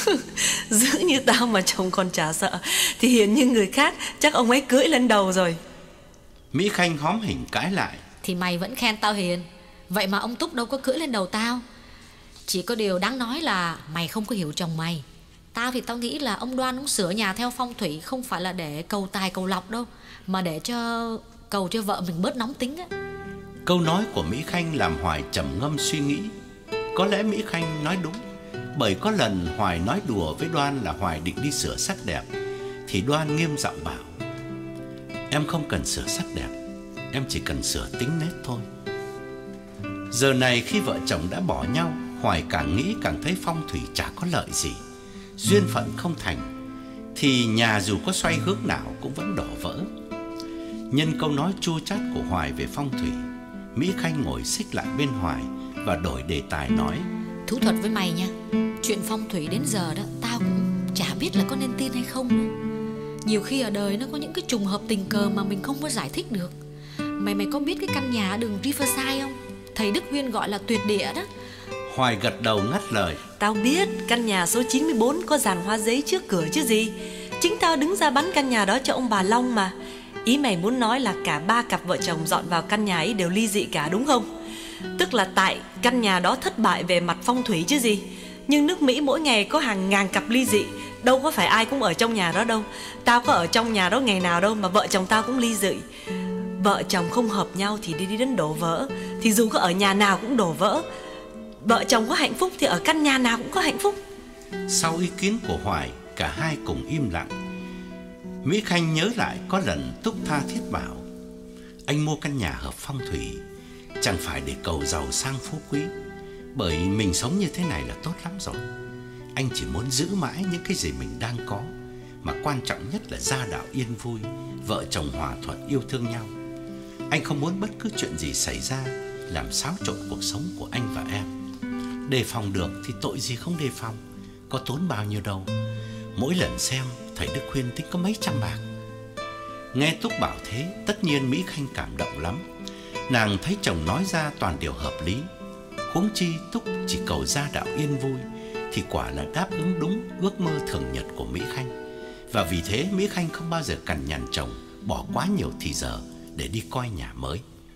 giữ như tao mà chồng còn chả sợ thì hiền như người khác, chắc ông ấy cưỡi lên đầu rồi. Mỹ Khanh hóm hình cãi lại, thì mày vẫn khen tao hiền, vậy mà ông Túc đâu có cưỡi lên đầu tao. Chỉ có điều đáng nói là mày không có hiểu chồng mày. Tao thì tao nghĩ là ông Đoan ông sửa nhà theo phong thủy không phải là để cầu tài cầu lộc đâu, mà để cho cầu cho vợ mình bớt nóng tính á. Câu nói của Mỹ Khanh làm Hoài trầm ngâm suy nghĩ. Có lẽ Mỹ Khanh nói đúng, bởi có lần Hoài nói đùa với Đoan là Hoài định đi sửa sắc đẹp, thì Đoan nghiêm giọng bảo, em không cần sửa sắc đẹp, em chỉ cần sửa tính nết thôi. Giờ này khi vợ chồng đã bỏ nhau, Hoài càng nghĩ càng thấy phong thủy chả có lợi gì. Duyên phận không thành thì nhà dù có xoay hướng nào cũng vẫn đổ vỡ. Nhân câu nói chua chát của Hoài về phong thủy, Mỹ Khanh ngồi xích lại bên Hoài và đổi đề tài nói, thú thật với mày nha, chuyện phong thủy đến giờ đó tao cũng chả biết là có nên tin hay không nữa. Nhiều khi ở đời nó có những cái trùng hợp tình cờ mà mình không có giải thích được. Mày mày có biết cái căn nhà ở đường Riverside không? Thầy Đức Huyên gọi là tuyệt địa đó. Hoài gật đầu ngắt lời, tao biết căn nhà số chín mươi bốn có dàn hoa giấy trước cửa chứ gì. Chính tao đứng ra bán căn nhà đó cho ông bà Long mà. Ý mày muốn nói là cả ba cặp vợ chồng dọn vào căn nhà ấy đều ly dị cả đúng không? Tức là tại căn nhà đó thất bại về mặt phong thủy chứ gì. Nhưng nước Mỹ mỗi ngày có hàng ngàn cặp ly dị, đâu có phải ai cũng ở trong nhà đó đâu. Tao có ở trong nhà đó ngày nào đâu mà vợ chồng tao cũng ly dị. Vợ chồng không hợp nhau thì đi đi đến đổ vỡ, thì dù có ở nhà nào cũng đổ vỡ. Vợ chồng có hạnh phúc thì ở căn nhà nào cũng có hạnh phúc. Sau ý kiến của Hoài, cả hai cùng im lặng. Mỹ Khanh nhớ lại có lần Túc tha thiết bảo, anh mua căn nhà hợp phong thủy chẳng phải để cầu giàu sang phú quý, bởi mình sống như thế này là tốt lắm rồi. Anh chỉ muốn giữ mãi những cái gì mình đang có, mà quan trọng nhất là gia đạo yên vui, vợ chồng hòa thuận yêu thương nhau. Anh không muốn bất cứ chuyện gì xảy ra làm xáo trộn cuộc sống của anh và em. Đề phòng được thì tội gì không đề phòng, có tốn bao nhiêu đâu. Mỗi lần xem thầy Đức Huyên tính có mấy trăm bạc. Nghe Túc bảo thế, tất nhiên Mỹ Khanh cảm động lắm. Nàng thấy chồng nói ra toàn điều hợp lý. Huống chi Túc chỉ cầu gia đạo yên vui thì quả là đáp ứng đúng ước mơ thường nhật của Mỹ Khanh. Và vì thế Mỹ Khanh không bao giờ cằn nhằn chồng bỏ quá nhiều thì giờ để đi coi nhà mới.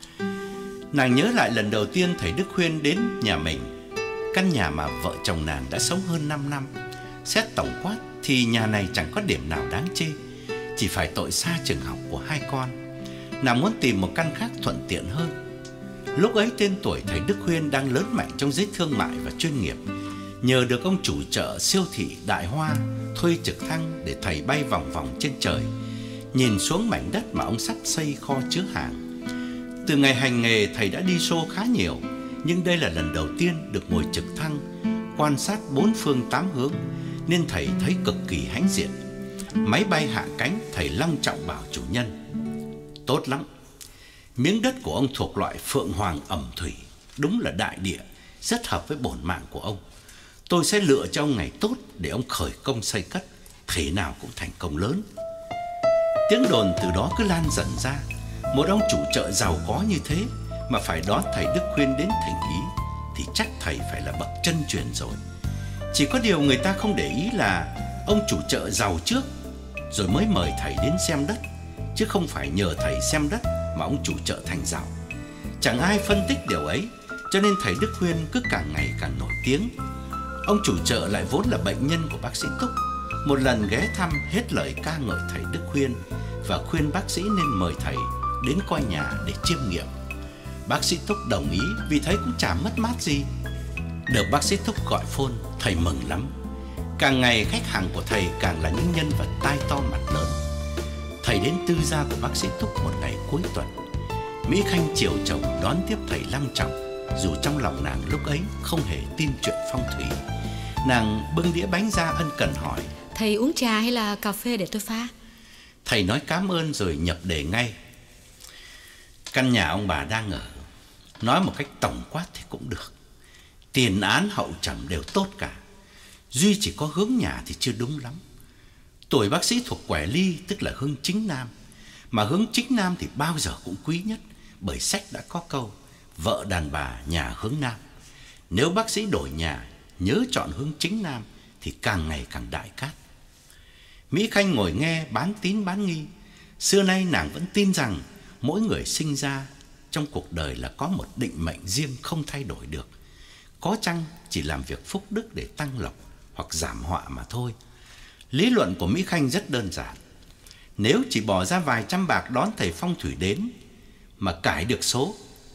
Nàng nhớ lại lần đầu tiên thầy Đức Huyên đến nhà mình, căn nhà mà vợ chồng nàng đã sống hơn năm năm. Xét tổng quát thì nhà này chẳng có điểm nào đáng chê. chỉ phải tội xa trường học của hai con. Nàng muốn tìm một căn khác thuận tiện hơn. Lúc ấy tên tuổi thầy Đức Khuyên đang lớn mạnh trong giới thương mại và chuyên nghiệp. Nhờ được ông chủ chợ siêu thị Đại Hoa thuê trực thăng để thầy bay vòng vòng trên trời, nhìn xuống mảnh đất mà ông sắp xây kho chứa hàng. Từ ngày hành nghề, thầy đã đi show khá nhiều, nhưng đây là lần đầu tiên được ngồi trực thăng quan sát bốn phương tám hướng, nên thầy thấy cực kỳ hãnh diện. Máy bay hạ cánh, thầy long trọng bảo chủ nhân: tốt lắm, miếng đất của ông thuộc loại phượng hoàng ẩm thủy, đúng là đại địa, rất hợp với bổn mạng của ông. Tôi sẽ lựa cho ông ngày tốt để ông khởi công xây cất, thế nào cũng thành công lớn. Tiếng đồn từ đó cứ lan dần ra. Một ông chủ chợ giàu có như thế mà phải đón thầy Đức Khuyên đến thỉnh ý, thì chắc thầy phải là bậc chân truyền rồi. Chỉ có điều người ta không để ý là ông chủ chợ giàu trước rồi mới mời thầy đến xem đất, chứ không phải nhờ thầy xem đất mà ông chủ chợ thành giàu. Chẳng ai phân tích điều ấy, cho nên thầy Đức Khuyên cứ càng ngày càng nổi tiếng. Ông chủ chợ lại vốn là bệnh nhân của bác sĩ Túc, một lần ghé thăm hết lời ca ngợi thầy Đức Khuyên và khuyên bác sĩ nên mời thầy đến coi nhà để chiêm nghiệm. Bác sĩ Túc đồng ý vì thấy cũng chả mất mát gì. Được bác sĩ Túc gọi phone, thầy mừng lắm. Càng ngày khách hàng của thầy càng là những nhân vật tai to mặt lớn. Thầy đến tư gia của bác sĩ Túc một ngày cuối tuần. Mỹ Khanh chiều chồng đón tiếp thầy long trọng, dù trong lòng nàng lúc ấy không hề tin chuyện phong thủy. Nàng bưng đĩa bánh ra ân cần hỏi: thầy uống trà hay là cà phê để tôi pha? Thầy nói cảm ơn rồi nhập đề ngay: căn nhà ông bà đang ở, nói một cách tổng quát thì cũng được. Tiền án hậu trầm đều tốt cả, duy chỉ có hướng nhà thì chưa đúng lắm. Tuổi bác sĩ thuộc quẻ ly, tức là hướng chính nam. Mà hướng chính nam thì bao giờ cũng quý nhất, bởi sách đã có câu vợ đàn bà nhà hướng nam. Nếu bác sĩ đổi nhà, nhớ chọn hướng chính nam thì càng ngày càng đại cát. Mỹ Khanh ngồi nghe bán tín bán nghi. Xưa nay nàng vẫn tin rằng mỗi người sinh ra trong cuộc đời là có một định mệnh riêng không thay đổi được. Có chăng chỉ làm việc phúc đức để tăng lộc hoặc giảm họa mà thôi. Lý luận của Mỹ Khanh rất đơn giản. Nếu chỉ bỏ ra vài trăm bạc đón thầy phong thủy đến mà cải được số,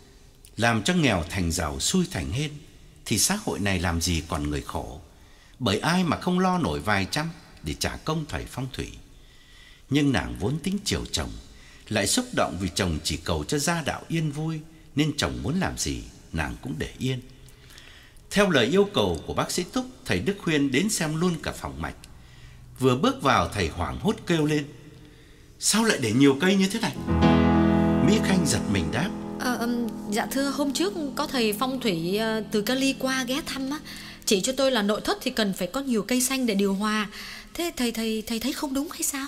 làm cho nghèo thành giàu, xui thành hên, thì xã hội này làm gì còn người khổ. Bởi ai mà không lo nổi vài trăm để trả công thầy phong thủy. Nhưng nàng vốn tính chiều chồng, lại xúc động vì chồng chỉ cầu cho gia đạo yên vui, nên chồng muốn làm gì nàng cũng để yên. Theo lời yêu cầu của bác sĩ Túc, thầy Đức Khuyên đến xem luôn cả phòng mạch. Vừa bước vào, thầy hoảng hốt kêu lên: sao lại để nhiều cây như thế này? Mỹ Khanh giật mình đáp: à, dạ thưa, hôm trước có thầy phong thủy từ Cali qua ghé thăm á, chỉ cho tôi là nội thất thì cần phải có nhiều cây xanh để điều hòa. Thế thầy thầy thầy thấy không đúng hay sao?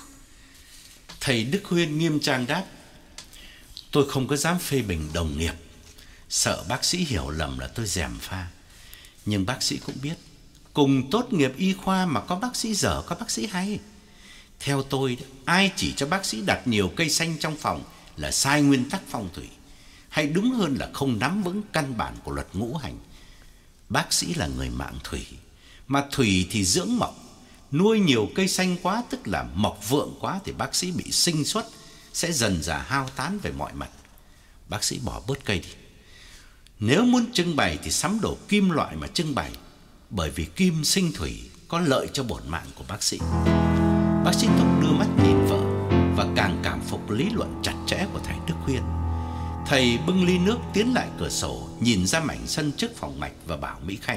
Thầy Đức Khuyên nghiêm trang đáp: tôi không có dám phê bình đồng nghiệp, sợ bác sĩ hiểu lầm là tôi gièm pha. Nhưng bác sĩ cũng biết, cùng tốt nghiệp y khoa mà có bác sĩ dở có bác sĩ hay. Theo tôi, ai chỉ cho bác sĩ đặt nhiều cây xanh trong phòng là sai nguyên tắc phong thủy, hay đúng hơn là không nắm vững căn bản của luật ngũ hành. Bác sĩ là người mạng thủy, mà thủy thì dưỡng mộc. Nuôi nhiều cây xanh quá, tức là mộc vượng quá, thì bác sĩ bị sinh xuất, sẽ dần dà hao tán về mọi mặt. Bác sĩ bỏ bớt cây đi. Nếu muốn trưng bày thì sắm đồ kim loại mà trưng bày, bởi vì kim sinh thủy, có lợi cho bổn mạng của bác sĩ. Bác sĩ Túc đưa mắt nhìn vợ và càng cảm phục lý luận chặt chẽ của thầy Đức Khuyên. Thầy bưng ly nước tiến lại cửa sổ, nhìn ra mảnh sân trước phòng mạch và bảo Mỹ Khanh: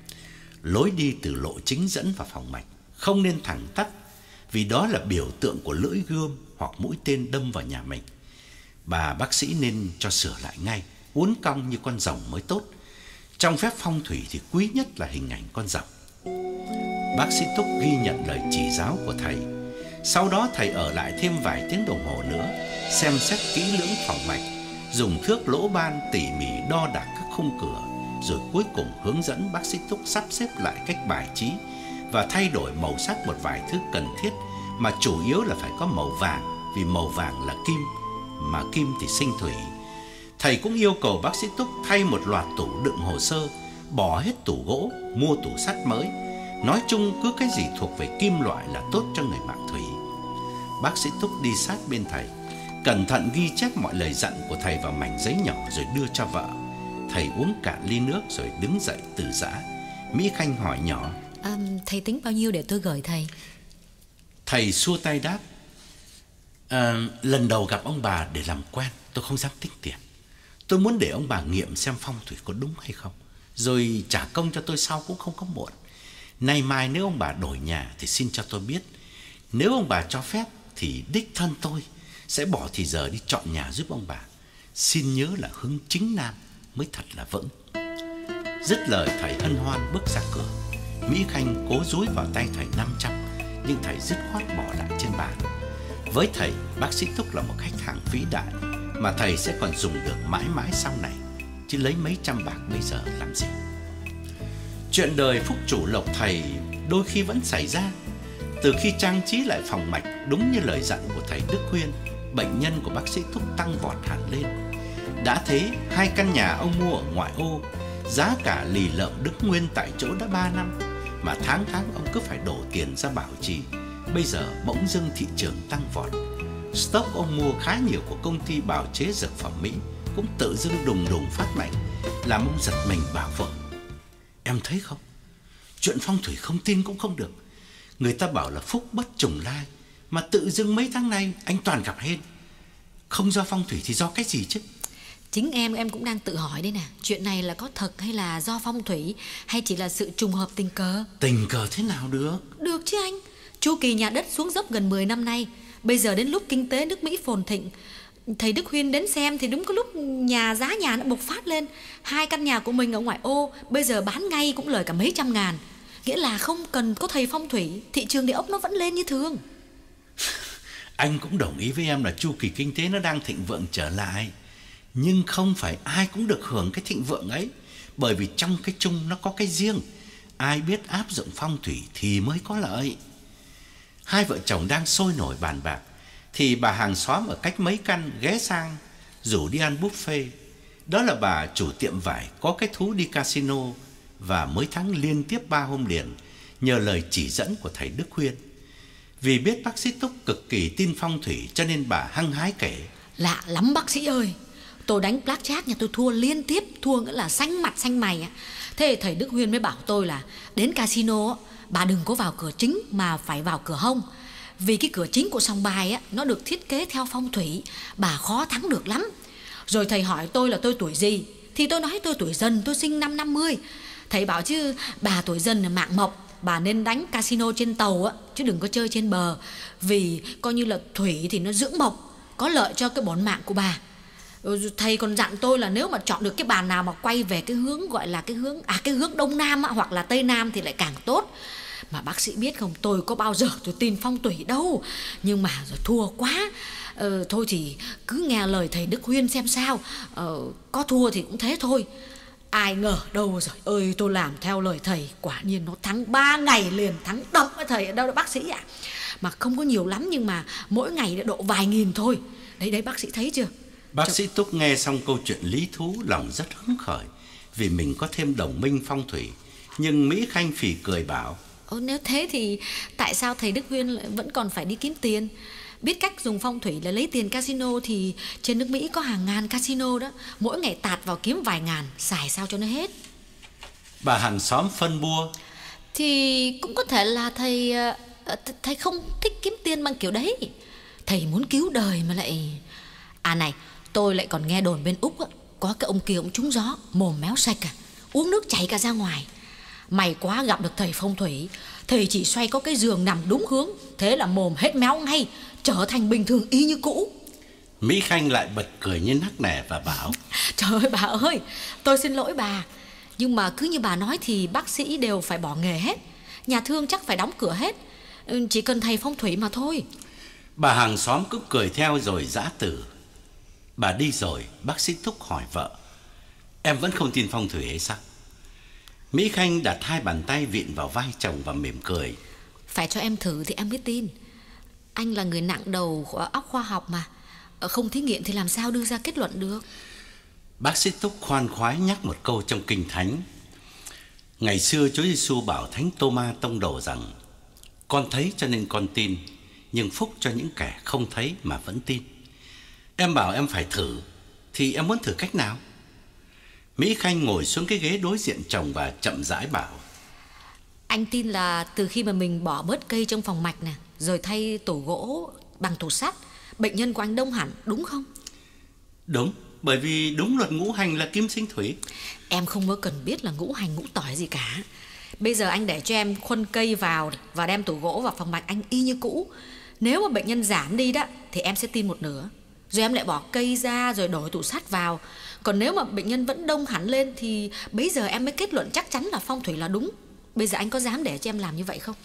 lối đi từ lộ chính dẫn vào phòng mạch không nên thẳng tắp, vì đó là biểu tượng của lưỡi gươm hoặc mũi tên đâm vào nhà mình. Bà bác sĩ nên cho sửa lại ngay, uốn cong như con rồng mới tốt. Trong phép phong thủy thì quý nhất là hình ảnh con rồng. Bác sĩ Túc ghi nhận lời chỉ giáo của thầy. Sau đó thầy ở lại thêm vài tiếng đồng hồ nữa, xem xét kỹ lưỡng phòng mạch, dùng thước lỗ ban tỉ mỉ đo đạc các khung cửa, rồi cuối cùng hướng dẫn bác sĩ Túc sắp xếp lại cách bài trí và thay đổi màu sắc một vài thứ cần thiết, mà chủ yếu là phải có màu vàng, vì màu vàng là kim, mà kim thì sinh thủy. Thầy cũng yêu cầu bác sĩ Túc thay một loạt tủ đựng hồ sơ, bỏ hết tủ gỗ, mua tủ sắt mới. Nói chung cứ cái gì thuộc về kim loại là tốt cho người mạng thủy. bác sĩ Túc đi sát bên thầy, cẩn thận ghi chép mọi lời dặn của thầy vào mảnh giấy nhỏ rồi đưa cho vợ. Thầy uống cạn ly nước rồi đứng dậy từ giã. Mỹ Khanh hỏi nhỏ: à, Thầy tính bao nhiêu để tôi gửi thầy? Thầy xua tay đáp: à, lần đầu gặp ông bà để làm quen, tôi không dám tính tiền. Tôi muốn để ông bà nghiệm xem phong thủy có đúng hay không, rồi trả công cho tôi sau cũng không có muộn. Nay mai nếu ông bà đổi nhà thì xin cho tôi biết. Nếu ông bà cho phép thì đích thân tôi sẽ bỏ thì giờ đi chọn nhà giúp ông bà. Xin nhớ là hướng chính nam mới thật là vững. Dứt lời thầy hân hoan bước ra cửa. Mỹ Khanh cố dúi vào tay thầy năm trăm, nhưng thầy dứt khoát bỏ lại trên bàn. Với thầy, bác sĩ Túc là một khách hàng vĩ đại mà thầy sẽ còn dùng được mãi mãi sau này, chứ lấy mấy trăm bạc bây giờ làm gì. Chuyện đời phúc chủ lộc thầy đôi khi vẫn xảy ra. Từ khi trang trí lại phòng mạch đúng như lời dặn của thầy Đức Khuyên, bệnh nhân của bác sĩ Túc tăng vọt hẳn lên. Đã thế, hai căn nhà ông mua ở ngoại ô, giá cả lì lợm đứng nguyên tại chỗ đã ba năm, mà tháng tháng ông cứ phải đổ tiền ra bảo trì. Bây giờ bỗng dưng thị trường tăng vọt. Stock ông mua khá nhiều của công ty bào chế dược phẩm Mỹ cũng tự dưng đùng đùng phát mạnh, làm ông giật mình bảo vợ: em thấy không, chuyện phong thủy không tin cũng không được. Người ta bảo là phúc bất trùng lai, mà tự dưng mấy tháng nay anh toàn gặp hên. Không do phong thủy thì do cái gì chứ? Chính em em cũng đang tự hỏi đây nè. Chuyện này là có thật hay là do phong thủy, hay chỉ là sự trùng hợp tình cờ? Tình cờ thế nào được? Được chứ anh. Chu kỳ nhà đất xuống dốc gần mười năm nay. Bây giờ đến lúc kinh tế nước Mỹ phồn thịnh, thầy Đức Khuyên đến xem thì đúng có lúc nhà giá nhà nó bộc phát lên. Hai căn nhà của mình ở ngoại ô bây giờ bán ngay cũng lời cả mấy trăm ngàn. Nghĩa là không cần có thầy phong thủy, thị trường địa ốc nó vẫn lên như thường. Anh cũng đồng ý với em là chu kỳ kinh tế nó đang thịnh vượng trở lại. Nhưng không phải ai cũng được hưởng cái thịnh vượng ấy, bởi vì trong cái chung nó có cái riêng. Ai biết áp dụng phong thủy thì mới có lợi. Hai vợ chồng đang sôi nổi bàn bạc thì bà hàng xóm ở cách mấy căn ghé sang rủ đi ăn buffet. Đó là bà chủ tiệm vải có cái thú đi casino và mới thắng liên tiếp ba hôm liền nhờ lời chỉ dẫn của thầy Đức Khuyên. Vì biết bác sĩ Túc cực kỳ tin phong thủy cho nên bà hăng hái kể: lạ lắm bác sĩ ơi, tôi đánh blackjack nhà tôi thua liên tiếp, thua nghĩa là xanh mặt xanh mày. Thế thầy Đức Khuyên mới bảo tôi là đến casino bà đừng có vào cửa chính mà phải vào cửa hông. Vì cái cửa chính của sòng bài á, nó được thiết kế theo phong thủy, bà khó thắng được lắm. Rồi thầy hỏi tôi là tôi tuổi gì, thì tôi nói tôi tuổi Dần, tôi sinh năm năm mươi. Thầy bảo chứ bà tuổi Dần là mạng mộc, bà nên đánh casino trên tàu á, chứ đừng có chơi trên bờ. Vì coi như là thủy thì nó dưỡng mộc, có lợi cho cái bổn mạng của bà. Thầy còn dặn tôi là nếu mà chọn được cái bàn nào mà quay về cái hướng gọi là cái hướng à cái hướng đông nam á, hoặc là tây nam thì lại càng tốt. Mà bác sĩ biết không, tôi có bao giờ tôi tin phong thủy đâu, nhưng mà rồi thua quá. ờ, Thôi thì cứ nghe lời thầy Đức Khuyên xem sao. ờ, Có thua thì cũng thế thôi. Ai ngờ đâu rồi ơi, tôi làm theo lời thầy, quả nhiên nó thắng ba ngày liền, thắng đậm với thầy ở đâu đó bác sĩ ạ. À. Mà không có nhiều lắm, nhưng mà mỗi ngày đã độ vài nghìn thôi. Đấy đấy bác sĩ thấy chưa? Bác sĩ Túc nghe xong câu chuyện lý thú lòng rất hứng khởi vì mình có thêm đồng minh phong thủy. Nhưng Mỹ Khanh phì cười bảo: Ồ, nếu thế thì tại sao thầy Đức Khuyên vẫn còn phải đi kiếm tiền? Biết cách dùng phong thủy là lấy tiền casino thì trên nước Mỹ có hàng ngàn casino đó. Mỗi ngày tạt vào kiếm vài ngàn, xài sao cho nó hết. Bà hàng xóm phân bua: Thì cũng có thể là thầy Thầy không thích kiếm tiền bằng kiểu đấy. Thầy muốn cứu đời mà lại... À này, tôi lại còn nghe đồn bên Úc á, có cái ông kia ông trúng gió, mồm méo sạch à, uống nước chảy cả ra ngoài. May quá gặp được thầy phong thủy. Thầy chỉ xoay có cái giường nằm đúng hướng, thế là mồm hết méo ngay, trở thành bình thường y như cũ. Mỹ Khanh lại bật cười như nắc nẻ và bảo: Trời ơi bà ơi, tôi xin lỗi bà, nhưng mà cứ như bà nói thì bác sĩ đều phải bỏ nghề hết, nhà thương chắc phải đóng cửa hết, chỉ cần thầy phong thủy mà thôi. Bà hàng xóm cứ cười theo rồi giã từ. Bà đi rồi, bác sĩ Túc hỏi vợ: em vẫn không tin phong thủy hay sao? Mỹ Khanh đặt hai bàn tay vịn vào vai chồng và mỉm cười: phải cho em thử thì em mới tin. Anh là người nặng đầu óc khoa học mà, không thí nghiệm thì làm sao đưa ra kết luận được. Bác sĩ Túc khoan khoái nhắc một câu trong Kinh Thánh. Ngày xưa Chúa Giêsu bảo Thánh Tô-ma tông đồ rằng: con thấy cho nên con tin, nhưng phúc cho những kẻ không thấy mà vẫn tin. Em bảo em phải thử, thì em muốn thử cách nào? Mỹ Khanh ngồi xuống cái ghế đối diện chồng và chậm rãi bảo: Anh tin là từ khi mà mình bỏ bớt cây trong phòng mạch nè, rồi thay tủ gỗ bằng tủ sắt, bệnh nhân của anh đông hẳn, đúng không? Đúng, bởi vì đúng luật ngũ hành là kim sinh thủy. Em không có cần biết là ngũ hành ngũ tỏi gì cả. Bây giờ anh để cho em khuân cây vào và đem tủ gỗ vào phòng mạch anh y như cũ. Nếu mà bệnh nhân giảm đi đó thì em sẽ tin một nửa, rồi em lại bỏ cây ra rồi đổi tủ sắt vào. Còn nếu mà bệnh nhân vẫn đông hẳn lên thì bây giờ em mới kết luận chắc chắn là phong thủy là đúng. Bây giờ anh có dám để cho em làm như vậy không?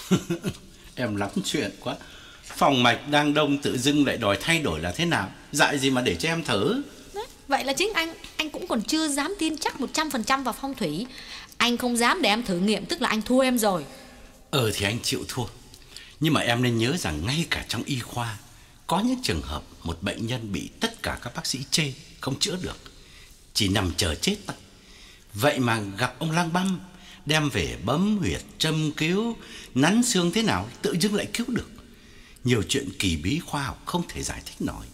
Em lắm chuyện quá. Phòng mạch đang đông tự dưng lại đòi thay đổi là thế nào? Dại gì mà để cho em thử. Đấy, vậy là chính anh Anh cũng còn chưa dám tin chắc một trăm phần trăm vào phong thủy. Anh không dám để em thử nghiệm, tức là anh thua em rồi. Ờ thì anh chịu thua. Nhưng mà em nên nhớ rằng ngay cả trong y khoa có những trường hợp một bệnh nhân bị tất cả các bác sĩ chê không chữa được, chỉ nằm chờ chết thôi. Vậy mà gặp ông lang băm, đem về bấm huyệt, châm cứu, nắn xương thế nào tự dưng lại cứu được. Nhiều chuyện kỳ bí khoa học không thể giải thích nổi.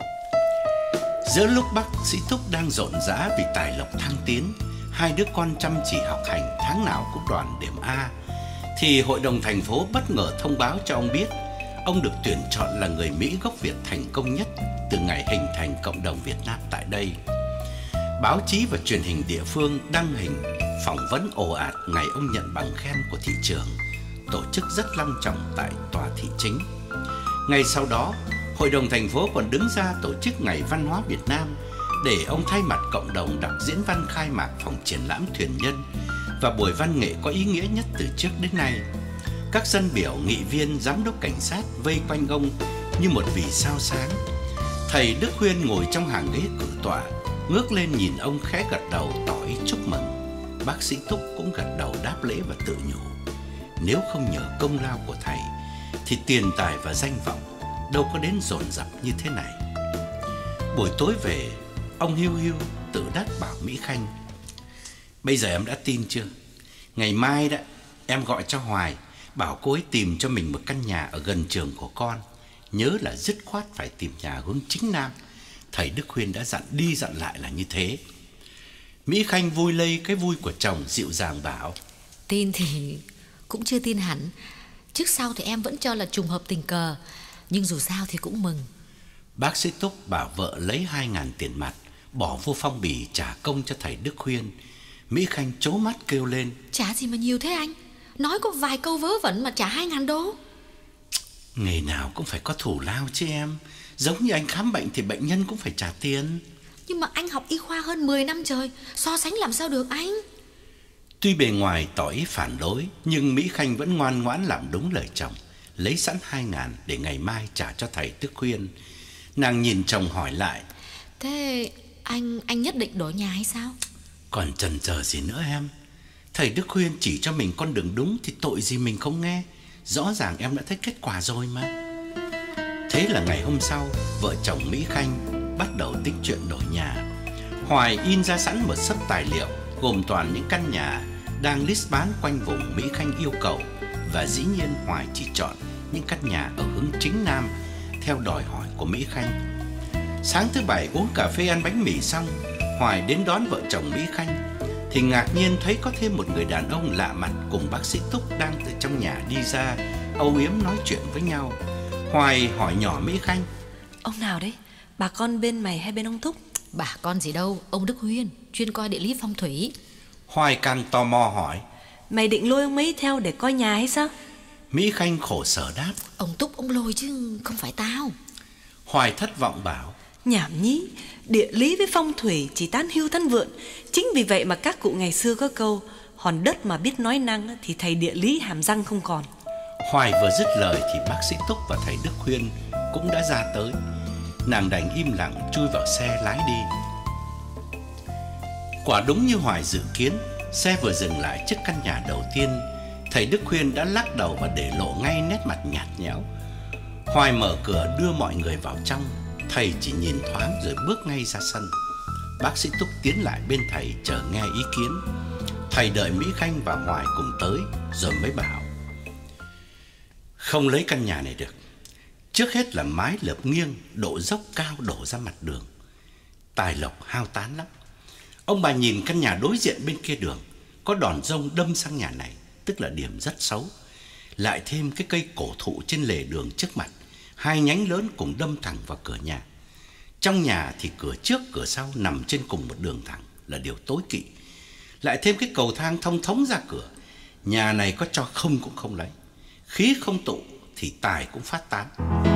Giữa lúc bác sĩ Thúc đang rộn rã vì tài lộc thăng tiến, hai đứa con chăm chỉ học hành tháng nào cũng đoàn điểm A, thì hội đồng thành phố bất ngờ thông báo cho ông biết ông được tuyển chọn là người Mỹ gốc Việt thành công nhất từ ngày hình thành cộng đồng Việt Nam tại đây. Báo chí và truyền hình địa phương đăng hình phỏng vấn ồ ạt ngày ông nhận bằng khen của thị trường, tổ chức rất long trọng tại tòa thị chính. Ngay sau đó, hội đồng thành phố còn đứng ra tổ chức ngày văn hóa Việt Nam để ông thay mặt cộng đồng đọc diễn văn khai mạc phòng triển lãm thuyền nhân và buổi văn nghệ có ý nghĩa nhất từ trước đến nay. Các dân biểu, nghị viên, giám đốc cảnh sát vây quanh ông như một vì sao sáng. Thầy Đức Huyên ngồi trong hàng ghế cử tọa, ngước lên nhìn ông khẽ gật đầu tỏ ý chúc mừng. Bác sĩ Thúc cũng gật đầu đáp lễ và tự nhủ, nếu không nhờ công lao của thầy thì tiền tài và danh vọng đâu có đến dồn dập như thế này. Buổi tối về, ông hiu hiu tự đắc bảo Mỹ Khanh: bây giờ em đã tin chưa? Ngày mai đó em gọi cho Hoài, bảo cô ấy tìm cho mình một căn nhà ở gần trường của con. Nhớ là dứt khoát phải tìm nhà hướng chính nam. Thầy Đức Huyên đã dặn đi dặn lại là như thế. Mỹ Khanh vui lây cái vui của chồng, dịu dàng bảo: tin thì cũng chưa tin hẳn. Trước sau thì em vẫn cho là trùng hợp tình cờ, nhưng dù sao thì cũng mừng. Bác sĩ Túc bảo vợ lấy hai ngàn tiền mặt, bỏ vô phong bì trả công cho thầy Đức Huyên. Mỹ Khanh trố mắt kêu lên: trả gì mà nhiều thế anh? Nói có vài câu vớ vẩn mà trả hai ngàn đô. Nghề nào cũng phải có thù lao chứ em. Giống như anh khám bệnh thì bệnh nhân cũng phải trả tiền. Nhưng mà anh học y khoa hơn mười năm trời, so sánh làm sao được anh? Tuy bề ngoài tỏ ý phản đối, nhưng Mỹ Khanh vẫn ngoan ngoãn làm đúng lời chồng, lấy sẵn hai ngàn để ngày mai trả cho thầy Đức Huyên. Nàng nhìn chồng hỏi lại: thế anh anh nhất định đổi nhà hay sao? Còn chần chờ gì nữa em? Thầy Đức Huyên chỉ cho mình con đường đúng thì tội gì mình không nghe. Rõ ràng em đã thấy kết quả rồi mà. Thế là ngày hôm sau, vợ chồng Mỹ Khanh bắt đầu tính chuyện đổi nhà. Hoài in ra sẵn một xấp tài liệu gồm toàn những căn nhà đang list bán quanh vùng Mỹ Khanh yêu cầu, và dĩ nhiên Hoài chỉ chọn những căn nhà ở hướng chính nam theo đòi hỏi của Mỹ Khanh. Sáng thứ bảy uống cà phê ăn bánh mì xong, Hoài đến đón vợ chồng Mỹ Khanh thì ngạc nhiên thấy có thêm một người đàn ông lạ mặt cùng bác sĩ Túc đang từ trong nhà đi ra, âu yếm nói chuyện với nhau. Hoài hỏi nhỏ Mỹ Khanh: ông nào đấy? Bà con bên mày hay bên ông Thúc? Bà con gì đâu, ông Đức Huyên, chuyên coi địa lý phong thủy. Hoài càng tò mò hỏi: mày định lôi ông ấy theo để coi nhà hay sao? Mỹ Khanh khổ sở đáp: ông Túc ông lôi chứ không phải tao. Hoài thất vọng bảo: nhảm nhí, địa lý với phong thủy chỉ tán hưu thân vượn. Chính vì vậy mà các cụ ngày xưa có câu: hòn đất mà biết nói năng thì thầy địa lý hàm răng không còn. Hoài vừa dứt lời thì bác sĩ Túc và thầy Đức Huyên cũng đã ra tới. Nàng đành im lặng chui vào xe lái đi. Quả đúng như Hoài dự kiến, xe vừa dừng lại trước căn nhà đầu tiên, thầy Đức Huyên đã lắc đầu và để lộ ngay nét mặt nhạt nhẽo. Hoài mở cửa đưa mọi người vào trong. Thầy chỉ nhìn thoáng rồi bước ngay ra sân. Bác sĩ Túc tiến lại bên thầy chờ nghe ý kiến. Thầy đợi Mỹ Khanh và Hoài cùng tới rồi mới bảo: không lấy căn nhà này được. Trước hết là mái lợp nghiêng, độ dốc cao đổ ra mặt đường. Tài lộc hao tán lắm. Ông bà nhìn căn nhà đối diện bên kia đường, có đòn rông đâm sang nhà này, tức là điểm rất xấu. Lại thêm cái cây cổ thụ trên lề đường trước mặt, hai nhánh lớn cùng đâm thẳng vào cửa nhà. Trong nhà thì cửa trước cửa sau nằm trên cùng một đường thẳng là điều tối kỵ. Lại thêm cái cầu thang thông thống ra cửa, nhà này có cho không cũng không lấy. Khí không tụ thì tài cũng phát tán.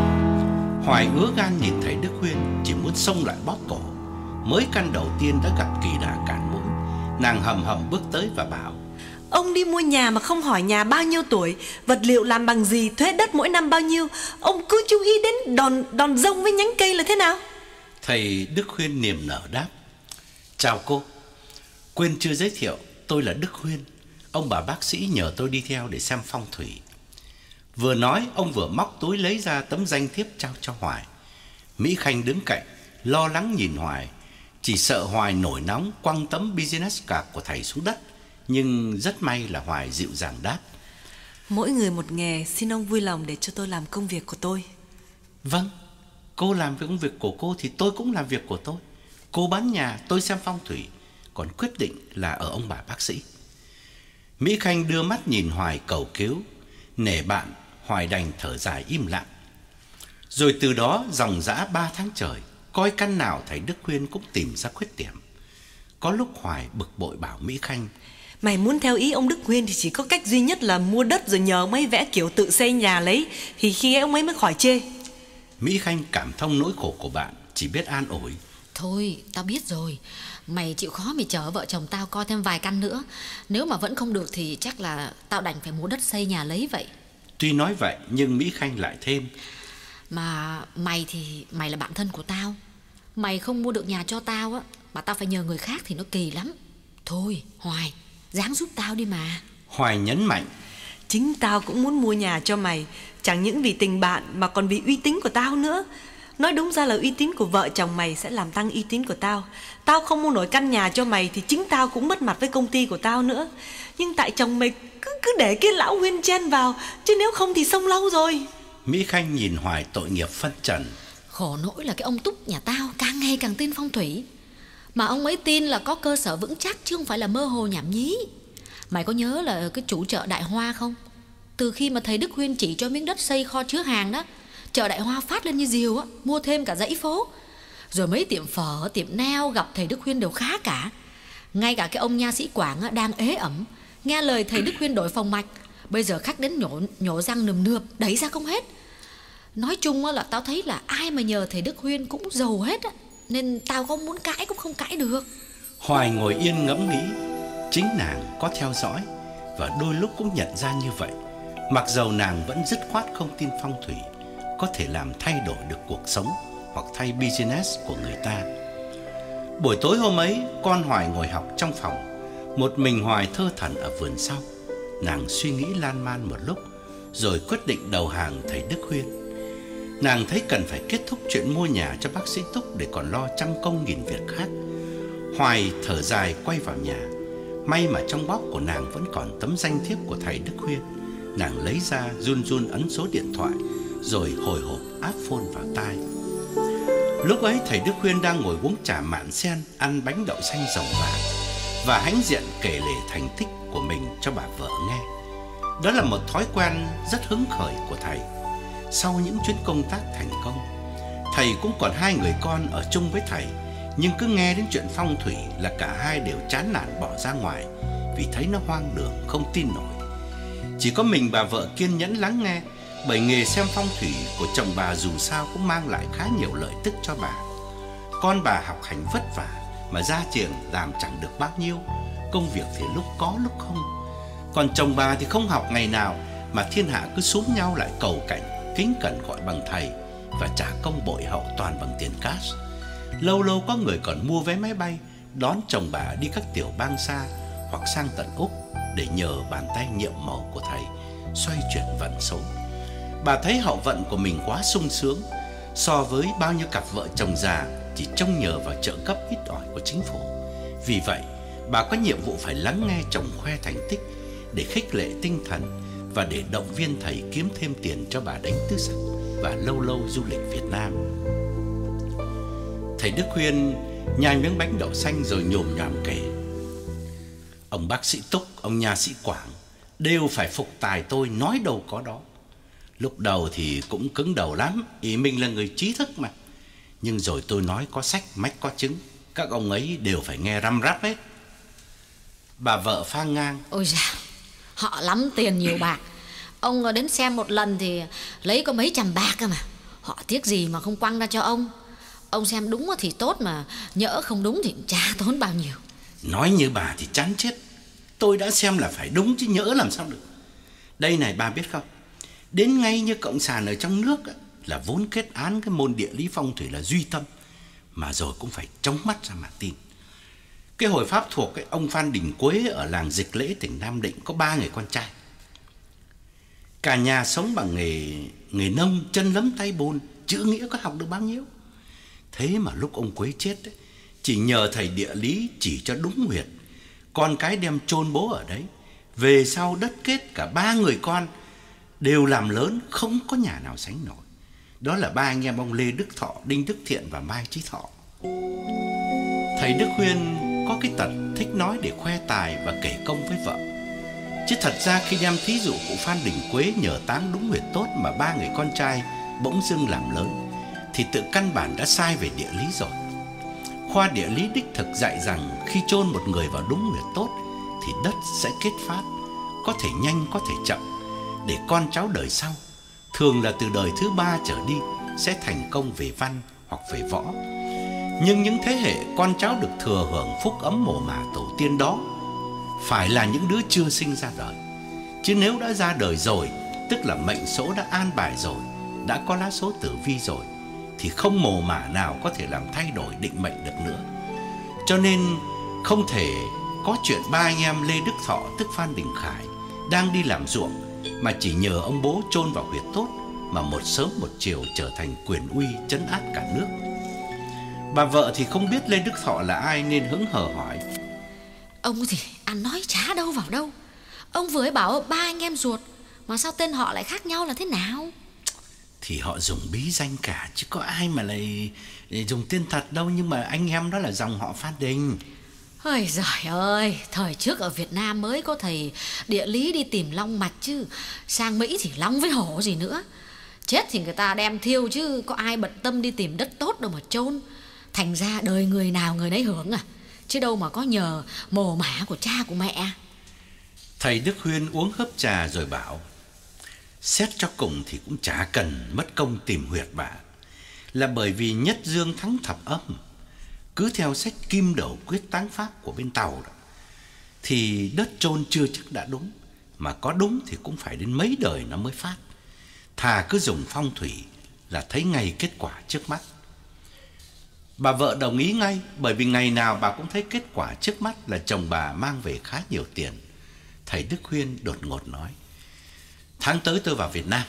Hoài ứa gan nhìn thấy Đức Huyên, chỉ muốn xông lại bóp cổ. Mới căn đầu tiên đã gặp kỳ đà cản mũi. Nàng hầm hầm bước tới và bảo: Ông đi mua nhà mà không hỏi nhà bao nhiêu tuổi, vật liệu làm bằng gì, thuế đất mỗi năm bao nhiêu. Ông cứ chú ý đến đòn đòn rông với nhánh cây là thế nào? Thầy Đức Huyên niềm nở đáp: Chào cô, quên chưa giới thiệu, tôi là Đức Huyên. Ông bà bác sĩ nhờ tôi đi theo để xem phong thủy. Vừa nói, ông vừa móc túi lấy ra tấm danh thiếp trao cho Hoài. Mỹ Khanh đứng cạnh, lo lắng nhìn Hoài, chỉ sợ Hoài nổi nóng quăng tấm business card của thầy xuống đất. Nhưng rất may là Hoài dịu dàng đáp: Mỗi người một nghề, xin ông vui lòng để cho tôi làm công việc của tôi. Vâng, cô làm việc công việc của cô thì tôi cũng làm việc của tôi. Cô bán nhà, tôi xem phong thủy, còn quyết định là ở ông bà bác sĩ. Mỹ Khanh đưa mắt nhìn Hoài cầu cứu. Nể bạn, Hoài đành thở dài im lặng. Rồi từ đó dòng dã ba tháng trời, coi căn nào thầy Đức Huyên cũng tìm ra khuyết điểm. Có lúc Hoài bực bội bảo Mỹ Khanh: Mày muốn theo ý ông Đức Huyên thì chỉ có cách duy nhất là mua đất rồi nhờ ông ấy vẽ kiểu tự xây nhà lấy, thì khi ấy ông ấy mới khỏi chê. Mỹ Khanh cảm thông nỗi khổ của bạn, chỉ biết an ủi: Thôi, tao biết rồi. Mày chịu khó mày chở vợ chồng tao coi thêm vài căn nữa. Nếu mà vẫn không được thì chắc là tao đành phải mua đất xây nhà lấy vậy. Tuy nói vậy nhưng Mỹ Khanh lại thêm: Mà mày thì mày là bạn thân của tao. Mày không mua được nhà cho tao á, mà tao phải nhờ người khác thì nó kỳ lắm. Thôi Hoài, ráng giúp tao đi mà. Hoài nhấn mạnh: Chính tao cũng muốn mua nhà cho mày, chẳng những vì tình bạn mà còn vì uy tín của tao nữa. Nói đúng ra là uy tín của vợ chồng mày sẽ làm tăng uy tín của tao. Tao không mua nổi căn nhà cho mày thì chính tao cũng mất mặt với công ty của tao nữa. Nhưng tại chồng mày cứ cứ để cái lão Huyên chen vào, chứ nếu không thì xong lâu rồi. Mỹ Khanh nhìn Hoài tội nghiệp phân trần: Khổ nỗi là cái ông Túc nhà tao càng ngày càng tin phong thủy. Mà ông ấy tin là có cơ sở vững chắc chứ không phải là mơ hồ nhảm nhí. Mày có nhớ là cái chủ chợ Đại Hoa không? Từ khi mà thầy Đức Huyên chỉ cho miếng đất xây kho chứa hàng đó, chợ Đại Hoa phát lên như diều á, mua thêm cả dãy phố. Rồi mấy tiệm phở, tiệm neo gặp thầy Đức Huyên đều khá cả. Ngay cả cái ông nha sĩ Quảng á, đang ế ẩm, nghe lời thầy Đức Huyên đổi phòng mạch, bây giờ khách đến nhổ, nhổ răng nườm nượp, đẩy ra không hết. Nói chung á, là tao thấy là ai mà nhờ thầy Đức Huyên cũng giàu hết á, nên tao có muốn cãi cũng không cãi được. Hoài ngồi yên ngẫm nghĩ. Chính nàng có theo dõi và đôi lúc cũng nhận ra như vậy. Mặc dầu nàng vẫn dứt khoát không tin phong thủy có thể làm thay đổi được cuộc sống hoặc thay business của người ta. Buổi tối hôm ấy, con Hoài ngồi học trong phòng. Một mình Hoài thơ thẩn ở vườn sau. Nàng suy nghĩ lan man một lúc, rồi quyết định đầu hàng thầy Đức Huyên. Nàng thấy cần phải kết thúc chuyện mua nhà cho bác sĩ Túc để còn lo trăm công nghìn việc khác. Hoài thở dài quay vào nhà. May mà trong bóp của nàng vẫn còn tấm danh thiếp của thầy Đức Huyên. Nàng lấy ra run run ấn số điện thoại, rồi hồi hộp áp phone vào tai. Lúc ấy thầy Đức Huyên đang ngồi uống trà mạn sen, ăn bánh đậu xanh rồng vàng và hãnh diện kể lể thành tích của mình cho bà vợ nghe. Đó là một thói quen rất hứng khởi của thầy. Sau những chuyến công tác thành công, thầy cũng còn hai người con ở chung với thầy, nhưng cứ nghe đến chuyện phong thủy là cả hai đều chán nản bỏ ra ngoài vì thấy nó hoang đường không tin nổi. Chỉ có mình bà vợ kiên nhẫn lắng nghe, bởi nghề xem phong thủy của chồng bà dù sao cũng mang lại khá nhiều lợi tức cho bà. Con bà học hành vất vả mà ra trường làm chẳng được bao nhiêu, công việc thì lúc có lúc không. Còn chồng bà thì không học ngày nào mà thiên hạ cứ xúm nhau lại cầu cảnh, kính cẩn gọi bằng thầy và trả công bội hậu toàn bằng tiền cash. Lâu lâu có người còn mua vé máy bay đón chồng bà đi các tiểu bang xa hoặc sang tận Úc để nhờ bàn tay nhiệm màu của thầy xoay chuyển vận số. Bà thấy hậu vận của mình quá sung sướng so với bao nhiêu cặp vợ chồng già chỉ trông nhờ vào trợ cấp ít ỏi của chính phủ. Vì vậy, bà có nhiệm vụ phải lắng nghe chồng khoe thành tích để khích lệ tinh thần và để động viên thầy kiếm thêm tiền cho bà đánh tứ sắc. và lâu lâu du lịch Việt Nam. Thầy Đức Huyên nhai miếng bánh đậu xanh rồi nhồm nhòm kể: ông bác sĩ Túc, ông nha sĩ Quảng đều phải phục tài tôi nói đâu có đó. Lúc đầu thì cũng cứng đầu lắm, ý mình là người trí thức mà. Nhưng rồi tôi nói có sách mách có chứng, các ông ấy đều phải nghe răm rắp hết. Bà vợ phang ngang: ôi da, họ lắm tiền nhiều bạc. Ông đến xem một lần thì lấy có mấy trăm bạc cơ mà. Họ tiếc gì mà không quăng ra cho ông. Ông xem đúng thì tốt, mà nhỡ không đúng thì chả tốn bao nhiêu. Nói như bà thì chán chết. Tôi đã xem là phải đúng chứ nhỡ làm sao được. Đây này bà biết không, đến ngay như cộng sản ở trong nước là vốn kết án cái môn địa lý phong thủy là duy tâm, mà rồi cũng phải chống mắt ra mà tin. Cái hồi Pháp thuộc ấy, ông Phan Đình Quế ở làng Dịch Lễ tỉnh Nam Định có ba người con trai. Cả nhà sống bằng nghề nghề nông, chân lấm tay bùn, chữ nghĩa có học được bao nhiêu. Thế mà lúc ông Quế chết ấy, chỉ nhờ thầy địa lý chỉ cho đúng huyệt, con cái đem chôn bố ở đấy. Về sau đất kết cả ba người con đều làm lớn, không có nhà nào sánh nổi. Đó là ba anh em ông Lê Đức Thọ, Đinh Đức Thiện và Mai Chí Thọ. Thầy Đức Huyên có cái tật thích nói để khoe tài và kể công với vợ. Chứ thật ra khi đem thí dụ của Phan Đình Quế nhờ táng đúng huyệt tốt mà ba người con trai bỗng dưng làm lớn, thì tự căn bản đã sai về địa lý rồi. Khoa địa lý đích thực dạy rằng khi chôn một người vào đúng huyệt tốt thì đất sẽ kết phát, có thể nhanh có thể chậm, để con cháu đời sau, thường là từ đời thứ ba trở đi, sẽ thành công về văn hoặc về võ. Nhưng những thế hệ con cháu được thừa hưởng phúc ấm mồ mả tổ tiên đó phải là những đứa chưa sinh ra đời. Chứ nếu đã ra đời rồi, tức là mệnh số đã an bài rồi, đã có lá số tử vi rồi, thì không mồ mả nào có thể làm thay đổi định mệnh được nữa. Cho nên không thể có chuyện ba anh em Lê Đức Thọ tức Phan Đình Khải đang đi làm ruộng mà chỉ nhờ ông bố chôn vào huyệt tốt mà một sớm một chiều trở thành quyền uy trấn áp cả nước. Bà vợ thì không biết Lê Đức Thọ là ai nên hứng hờ hỏi: ông thì ăn nói chả đâu vào đâu. Ông vừa ấy bảo ba anh em ruột, mà sao tên họ lại khác nhau là thế nào? Thì họ dùng bí danh cả, chứ có ai mà lại dùng tên thật đâu. Nhưng mà anh em đó là dòng họ Phan Đình. Ôi giời ơi, thời trước ở Việt Nam mới có thầy địa lý đi tìm long mạch chứ. Sang Mỹ thì long với hổ gì nữa. Chết thì người ta đem thiêu chứ có ai bận tâm đi tìm đất tốt đâu mà chôn. Thành ra đời người nào người nấy hưởng à, chứ đâu mà có nhờ mồ mả của cha của mẹ. Thầy Đức Huyên uống hớp trà rồi bảo: xét cho cùng thì cũng chả cần mất công tìm huyệt bà. Là bởi vì nhất dương thắng thập âm. Cứ theo sách Kim Đầu Quyết Táng Pháp của bên Tàu đó, thì đất chôn chưa chắc đã đúng, mà có đúng thì cũng phải đến mấy đời nó mới phát. Thà cứ dùng phong thủy là thấy ngay kết quả trước mắt. Bà vợ đồng ý ngay, bởi vì ngày nào bà cũng thấy kết quả trước mắt là chồng bà mang về khá nhiều tiền. Thầy Đức Huyên đột ngột nói: tháng tới tôi vào Việt Nam.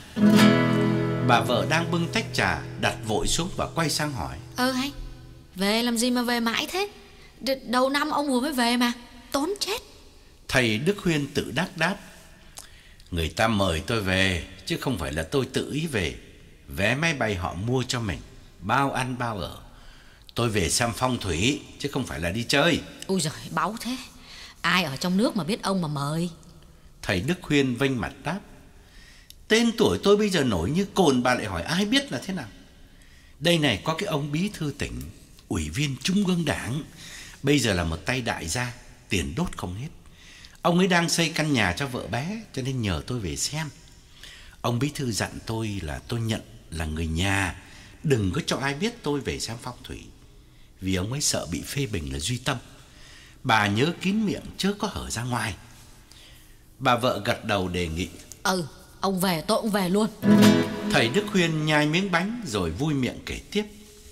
Bà vợ đang bưng tách trà đặt vội xuống và quay sang hỏi: Ơ hay, về làm gì mà về mãi thế? D- đầu năm ông vừa mới về mà, tốn chết. Thầy Đức Huyên tự đắc đáp: người ta mời tôi về, chứ không phải là tôi tự ý về. Vé máy bay họ mua cho mình, bao ăn bao ở. Tôi về xem phong thủy, chứ không phải là đi chơi. Ui giời, báu thế. Ai ở trong nước mà biết ông mà mời. Thầy Đức Huyên vênh mặt đáp: tên tuổi tôi bây giờ nổi như cồn, bà lại hỏi ai biết là thế nào. Đây này, có cái ông bí thư tỉnh, ủy viên Trung ương Đảng, bây giờ là một tay đại gia, tiền đốt không hết. Ông ấy đang xây căn nhà cho vợ bé, cho nên nhờ tôi về xem. Ông bí thư dặn tôi là tôi nhận là người nhà, đừng có cho ai biết tôi về xem phong thủy, vì ông ấy sợ bị phê bình là duy tâm. Bà nhớ kín miệng chớ có hở ra ngoài. Bà vợ gật đầu đề nghị: Ừ, ông về tôi cũng về luôn. Thầy Đức Huyên nhai miếng bánh rồi vui miệng kể tiếp: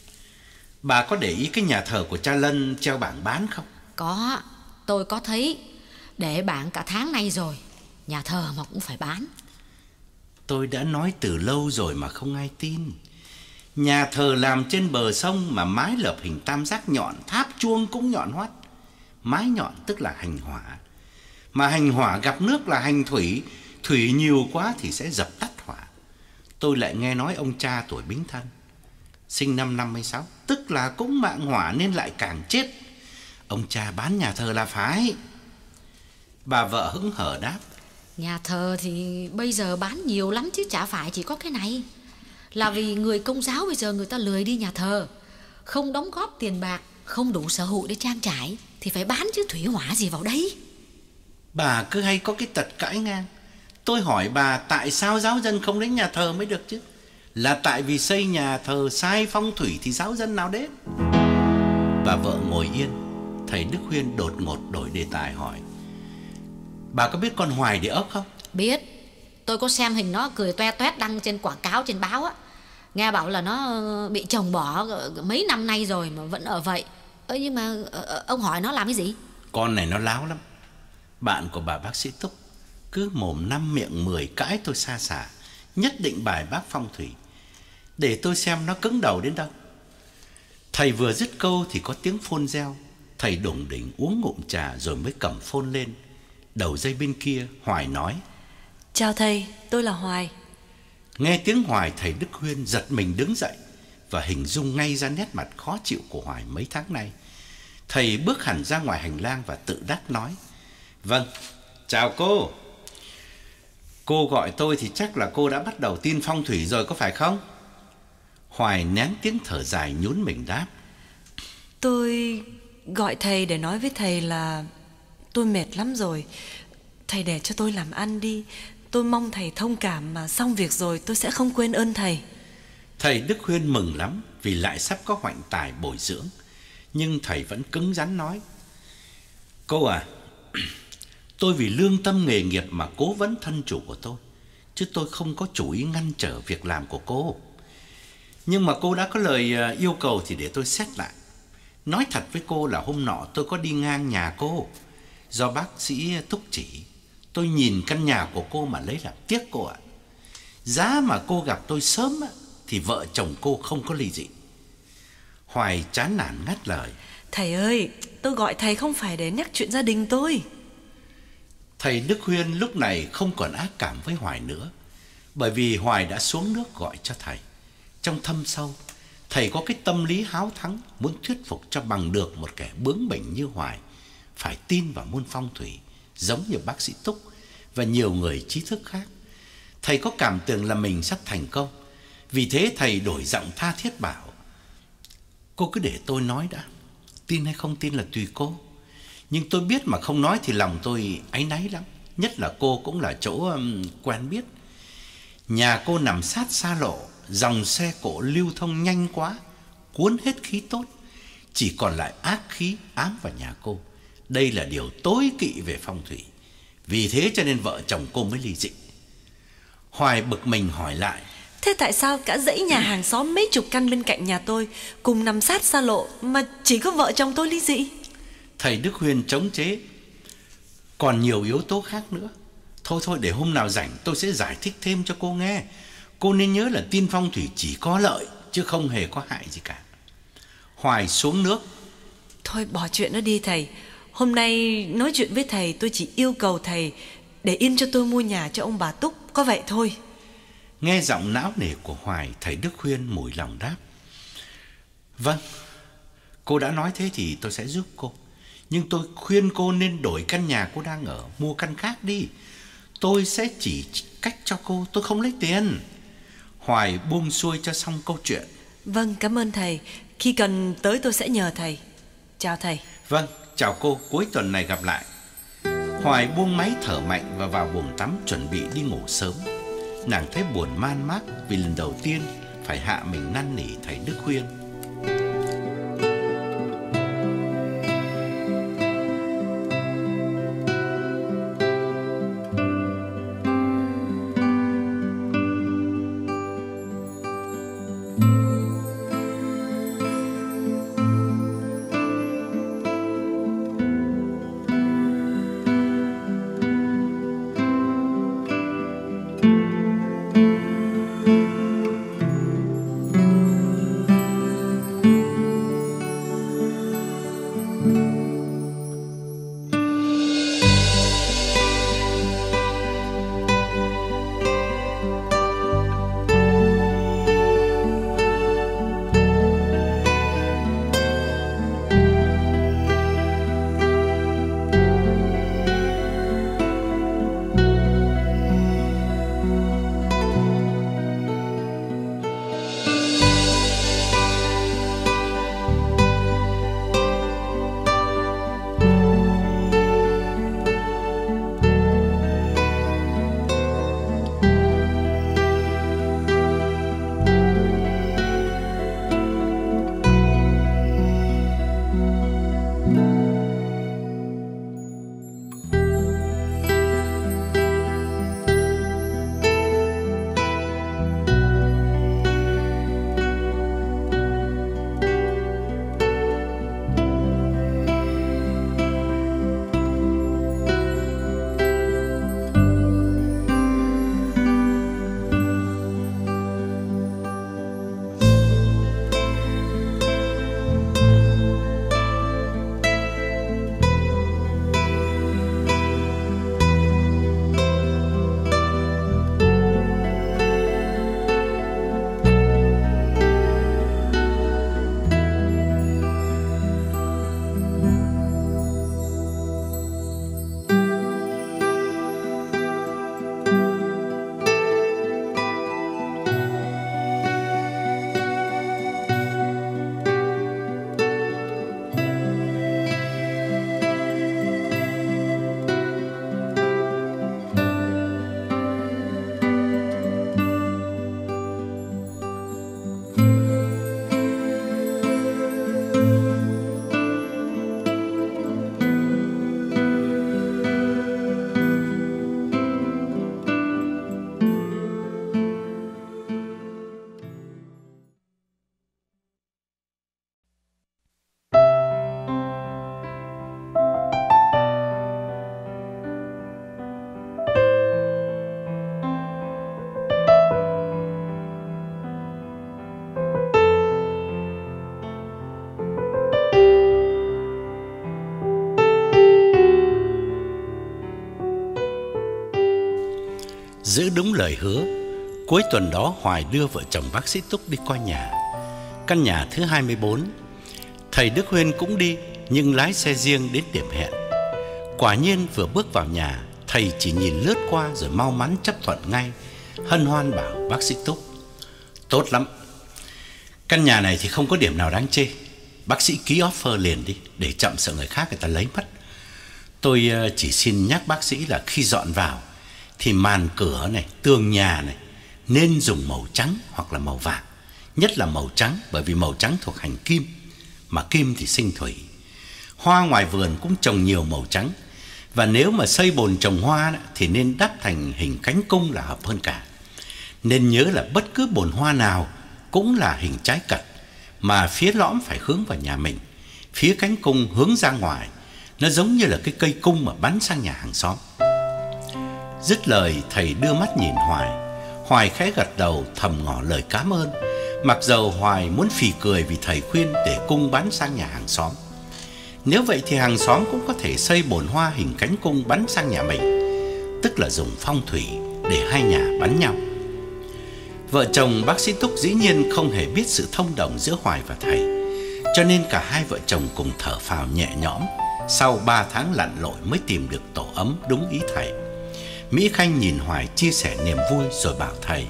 bà có để ý cái nhà thờ của cha Lân treo bảng bán không? Có, tôi có thấy. Để bảng cả tháng nay rồi, nhà thờ mà cũng phải bán. Tôi đã nói từ lâu rồi mà không ai tin. Nhà thờ làm trên bờ sông mà mái lợp hình tam giác nhọn, tháp chuông cũng nhọn hoắt. Mái nhọn tức là hành hỏa, mà hành hỏa gặp nước là hành thủy. Thủy nhiều quá thì sẽ dập tắt hỏa. tôi lại nghe nói ông cha tuổi Bính Thân, sinh năm năm mươi sáu, tức là cũng mạng hỏa nên lại càng chết. Ông cha bán nhà thờ là phải. Bà vợ hững hờ đáp: Nhà thờ thì bây giờ bán nhiều lắm chứ chả phải chỉ có cái này. Là vì người Công giáo bây giờ người ta lười đi nhà thờ, không đóng góp tiền bạc, không đủ sở hữu để trang trải thì phải bán chứ thủy hỏa gì vào đấy. Bà cứ hay có cái tật cãi ngang. Tôi hỏi bà tại sao giáo dân không đến nhà thờ mới được chứ? Là tại vì xây nhà thờ sai phong thủy thì giáo dân nào đến? Bà vợ ngồi yên. Thầy Đức Huyên đột ngột đổi đề tài hỏi: Bà có biết con Hoài Địa Ốc không? Biết. Tôi có xem hình nó cười toe toét đăng trên quảng cáo trên báo á. Nghe bảo là nó bị chồng bỏ mấy năm nay rồi mà vẫn ở vậy. Ơ nhưng mà ông hỏi nó làm cái gì? Con này nó láo lắm. Bạn của bà bác sĩ Túc cứ mồm năm miệng mười cãi tôi xa xả, nhất định bài bác phong thủy. Để tôi xem nó cứng đầu đến đâu. Thầy vừa dứt câu thì có tiếng phôn reo. Thầy đủng đỉnh uống ngụm trà rồi mới cầm phôn lên. Đầu dây bên kia Hoài nói: Chào thầy, tôi là Hoài. Nghe tiếng Hoài, thầy Đức Huyên giật mình đứng dậy và hình dung ngay ra nét mặt khó chịu của Hoài mấy tháng nay. Thầy bước hẳn ra ngoài hành lang và tự đắc nói: Vâng, chào cô. Cô gọi tôi thì chắc là cô đã bắt đầu tin phong thủy rồi có phải không? Hoài nén tiếng thở dài nhún mình đáp: Tôi gọi thầy để nói với thầy là tôi mệt lắm rồi. Thầy để cho tôi làm ăn đi. Tôi mong thầy thông cảm, mà xong việc rồi tôi sẽ không quên ơn thầy. Thầy Đức Huyên mừng lắm vì lại sắp có hoạnh tài bồi dưỡng. Nhưng thầy vẫn cứng rắn nói: Cô à, tôi vì lương tâm nghề nghiệp mà cố vấn thân chủ của tôi, chứ tôi không có chủ ý ngăn trở việc làm của cô. Nhưng mà cô đã có lời yêu cầu thì để tôi xét lại. Nói thật với cô là hôm nọ tôi có đi ngang nhà cô. Do bác sĩ Túc chỉ, tôi nhìn căn nhà của cô mà lấy làm tiếc cô ạ. Giá mà cô gặp tôi sớm thì vợ chồng cô không có ly dị. Hoài chán nản ngắt lời: Thầy ơi, tôi gọi thầy không phải để nhắc chuyện gia đình tôi. Thầy Đức Huyên lúc này không còn ác cảm với Hoài nữa, bởi vì Hoài đã xuống nước gọi cho thầy. Trong thâm sâu, thầy có cái tâm lý háo thắng, muốn thuyết phục cho bằng được một kẻ bướng bỉnh như Hoài phải tin vào môn phong thủy, giống như bác sĩ Túc và nhiều người trí thức khác. Thầy có cảm tưởng là mình sắp thành công. Vì thế thầy đổi giọng tha thiết bảo: Cô cứ để tôi nói đã. Tin hay không tin là tùy cô. Nhưng tôi biết mà không nói thì lòng tôi áy náy lắm. Nhất là cô cũng là chỗ um, quen biết. Nhà cô nằm sát xa lộ, dòng xe cộ lưu thông nhanh quá, cuốn hết khí tốt, chỉ còn lại ác khí ám vào nhà cô. Đây là điều tối kỵ về phong thủy. Vì thế cho nên vợ chồng cô mới ly dị. Hoài bực mình hỏi lại: Thế tại sao cả dãy nhà hàng xóm mấy chục căn bên cạnh nhà tôi cùng nằm sát xa lộ mà chỉ có vợ chồng tôi ly dị? Thầy Đức Huyên chống chế: Còn nhiều yếu tố khác nữa. Thôi thôi để hôm nào rảnh tôi sẽ giải thích thêm cho cô nghe. Cô nên nhớ là tin phong thủy chỉ có lợi chứ không hề có hại gì cả. Hoài xuống nước: Thôi bỏ chuyện đó đi thầy. Hôm nay nói chuyện với thầy tôi chỉ yêu cầu thầy để yên cho tôi mua nhà cho ông bà Túc, có vậy thôi. Nghe giọng não nề của Hoài, thầy Đức Huyên mủi lòng đáp: Vâng, cô đã nói thế thì tôi sẽ giúp cô. Nhưng tôi khuyên cô nên đổi căn nhà cô đang ở, mua căn khác đi. Tôi sẽ chỉ cách cho cô, tôi không lấy tiền. Hoài buông xuôi cho xong câu chuyện. Vâng, cảm ơn thầy. Khi cần tới tôi sẽ nhờ thầy. Chào thầy. Vâng, chào cô, cuối tuần này gặp lại. Hoài buông máy thở mạnh và vào buồng tắm chuẩn bị đi ngủ sớm. Nàng thấy buồn man mác vì lần đầu tiên phải hạ mình năn nỉ thầy Đức Huyên. Giữ đúng lời hứa, cuối tuần đó Hoài đưa vợ chồng bác sĩ Túc đi coi nhà. Căn nhà thứ hai mươi bốn. Thầy Đức Huyên cũng đi, nhưng lái xe riêng đến điểm hẹn. Quả nhiên vừa bước vào nhà, thầy chỉ nhìn lướt qua rồi mau mắn chấp thuận ngay, hân hoan bảo bác sĩ Túc: tốt lắm, căn nhà này thì không có điểm nào đáng chê. Bác sĩ ký offer liền đi, để chậm sợ người khác người ta lấy mất. Tôi chỉ xin nhắc bác sĩ là khi dọn vào thì màn cửa này, tường nhà này nên dùng màu trắng hoặc là màu vàng. Nhất là màu trắng, bởi vì màu trắng thuộc hành kim, mà kim thì sinh thủy. Hoa ngoài vườn cũng trồng nhiều màu trắng. Và nếu mà xây bồn trồng hoa thì nên đắp thành hình cánh cung là hợp hơn cả. Nên nhớ là bất cứ bồn hoa nào cũng là hình trái cật, mà phía lõm phải hướng vào nhà mình, phía cánh cung hướng ra ngoài. Nó giống như là cái cây cung mà bắn sang nhà hàng xóm. Dứt lời, thầy đưa mắt nhìn Hoài. Hoài khẽ gật đầu, thầm ngỏ lời cảm ơn, mặc dầu Hoài muốn phì cười vì thầy khuyên để cung bắn sang nhà hàng xóm. Nếu vậy thì hàng xóm cũng có thể xây bồn hoa hình cánh cung bắn sang nhà mình, tức là dùng phong thủy để hai nhà bắn nhau. Vợ chồng bác sĩ Túc dĩ nhiên không hề biết sự thông đồng giữa Hoài và thầy, cho nên cả hai vợ chồng cùng thở phào nhẹ nhõm. Sau ba tháng lặn lội mới tìm được tổ ấm đúng ý thầy. Mỹ Khanh nhìn Hoài chia sẻ niềm vui rồi bảo thầy: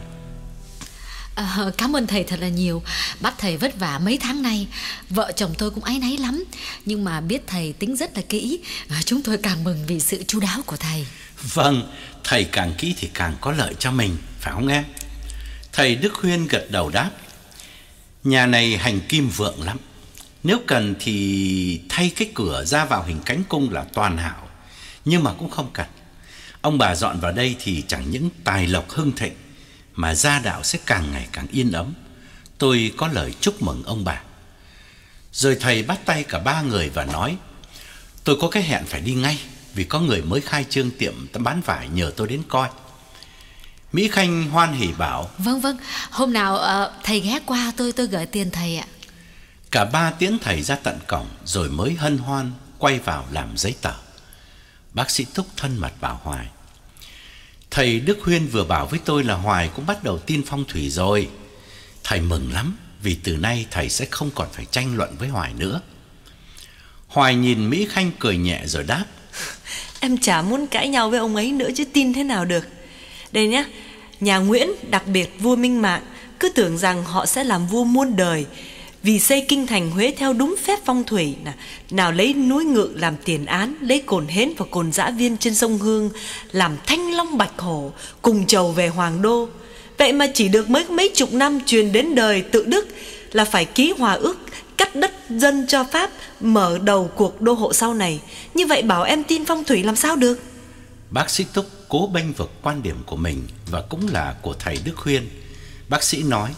à, cảm ơn thầy thật là nhiều. Bắt thầy vất vả mấy tháng nay, vợ chồng tôi cũng áy náy lắm. Nhưng mà biết thầy tính rất là kỹ, chúng tôi càng mừng vì sự chu đáo của thầy. Vâng, thầy càng kỹ thì càng có lợi cho mình, phải không em? Thầy Đức Huyên gật đầu đáp: nhà này hành kim vượng lắm. Nếu cần thì thay cái cửa ra vào hình cánh cung là toàn hảo, nhưng mà cũng không cần. Ông bà dọn vào đây thì chẳng những tài lộc hưng thịnh, mà gia đạo sẽ càng ngày càng yên ấm. Tôi có lời chúc mừng ông bà. Rồi thầy bắt tay cả ba người và nói: tôi có cái hẹn phải đi ngay, vì có người mới khai trương tiệm bán vải nhờ tôi đến coi. Mỹ Khanh hoan hỉ bảo: Vâng vâng, hôm nào uh, thầy ghé qua tôi tôi gửi tiền thầy ạ. Cả ba tiễn thầy ra tận cổng rồi mới hân hoan quay vào làm giấy tờ. Bác sĩ Túc thân mật bảo Hoài: thầy Đức Huyên vừa bảo với tôi là Hoài cũng bắt đầu tin phong thủy rồi. Thầy mừng lắm, vì từ nay thầy sẽ không còn phải tranh luận với Hoài nữa. Hoài nhìn Mỹ Khanh cười nhẹ rồi đáp: em chả muốn cãi nhau với ông ấy nữa chứ tin thế nào được. Đây nhá, nhà Nguyễn, đặc biệt vua Minh Mạng, cứ tưởng rằng họ sẽ làm vua muôn đời, vì xây kinh thành Huế theo đúng phép phong thủy. Nào lấy núi Ngự làm tiền án, lấy cồn Hến và cồn Dã Viên trên sông Hương làm Thanh Long Bạch Hổ, cùng chầu về Hoàng Đô. Vậy mà chỉ được mấy mấy chục năm truyền đến đời tự Đức là phải ký hòa ước cắt đất dân cho Pháp, mở đầu cuộc đô hộ sau này. Như vậy bảo em tin phong thủy làm sao được? Bác sĩ Túc cố bênh vực quan điểm của mình và cũng là của thầy Đức Huyên. Bác sĩ nói: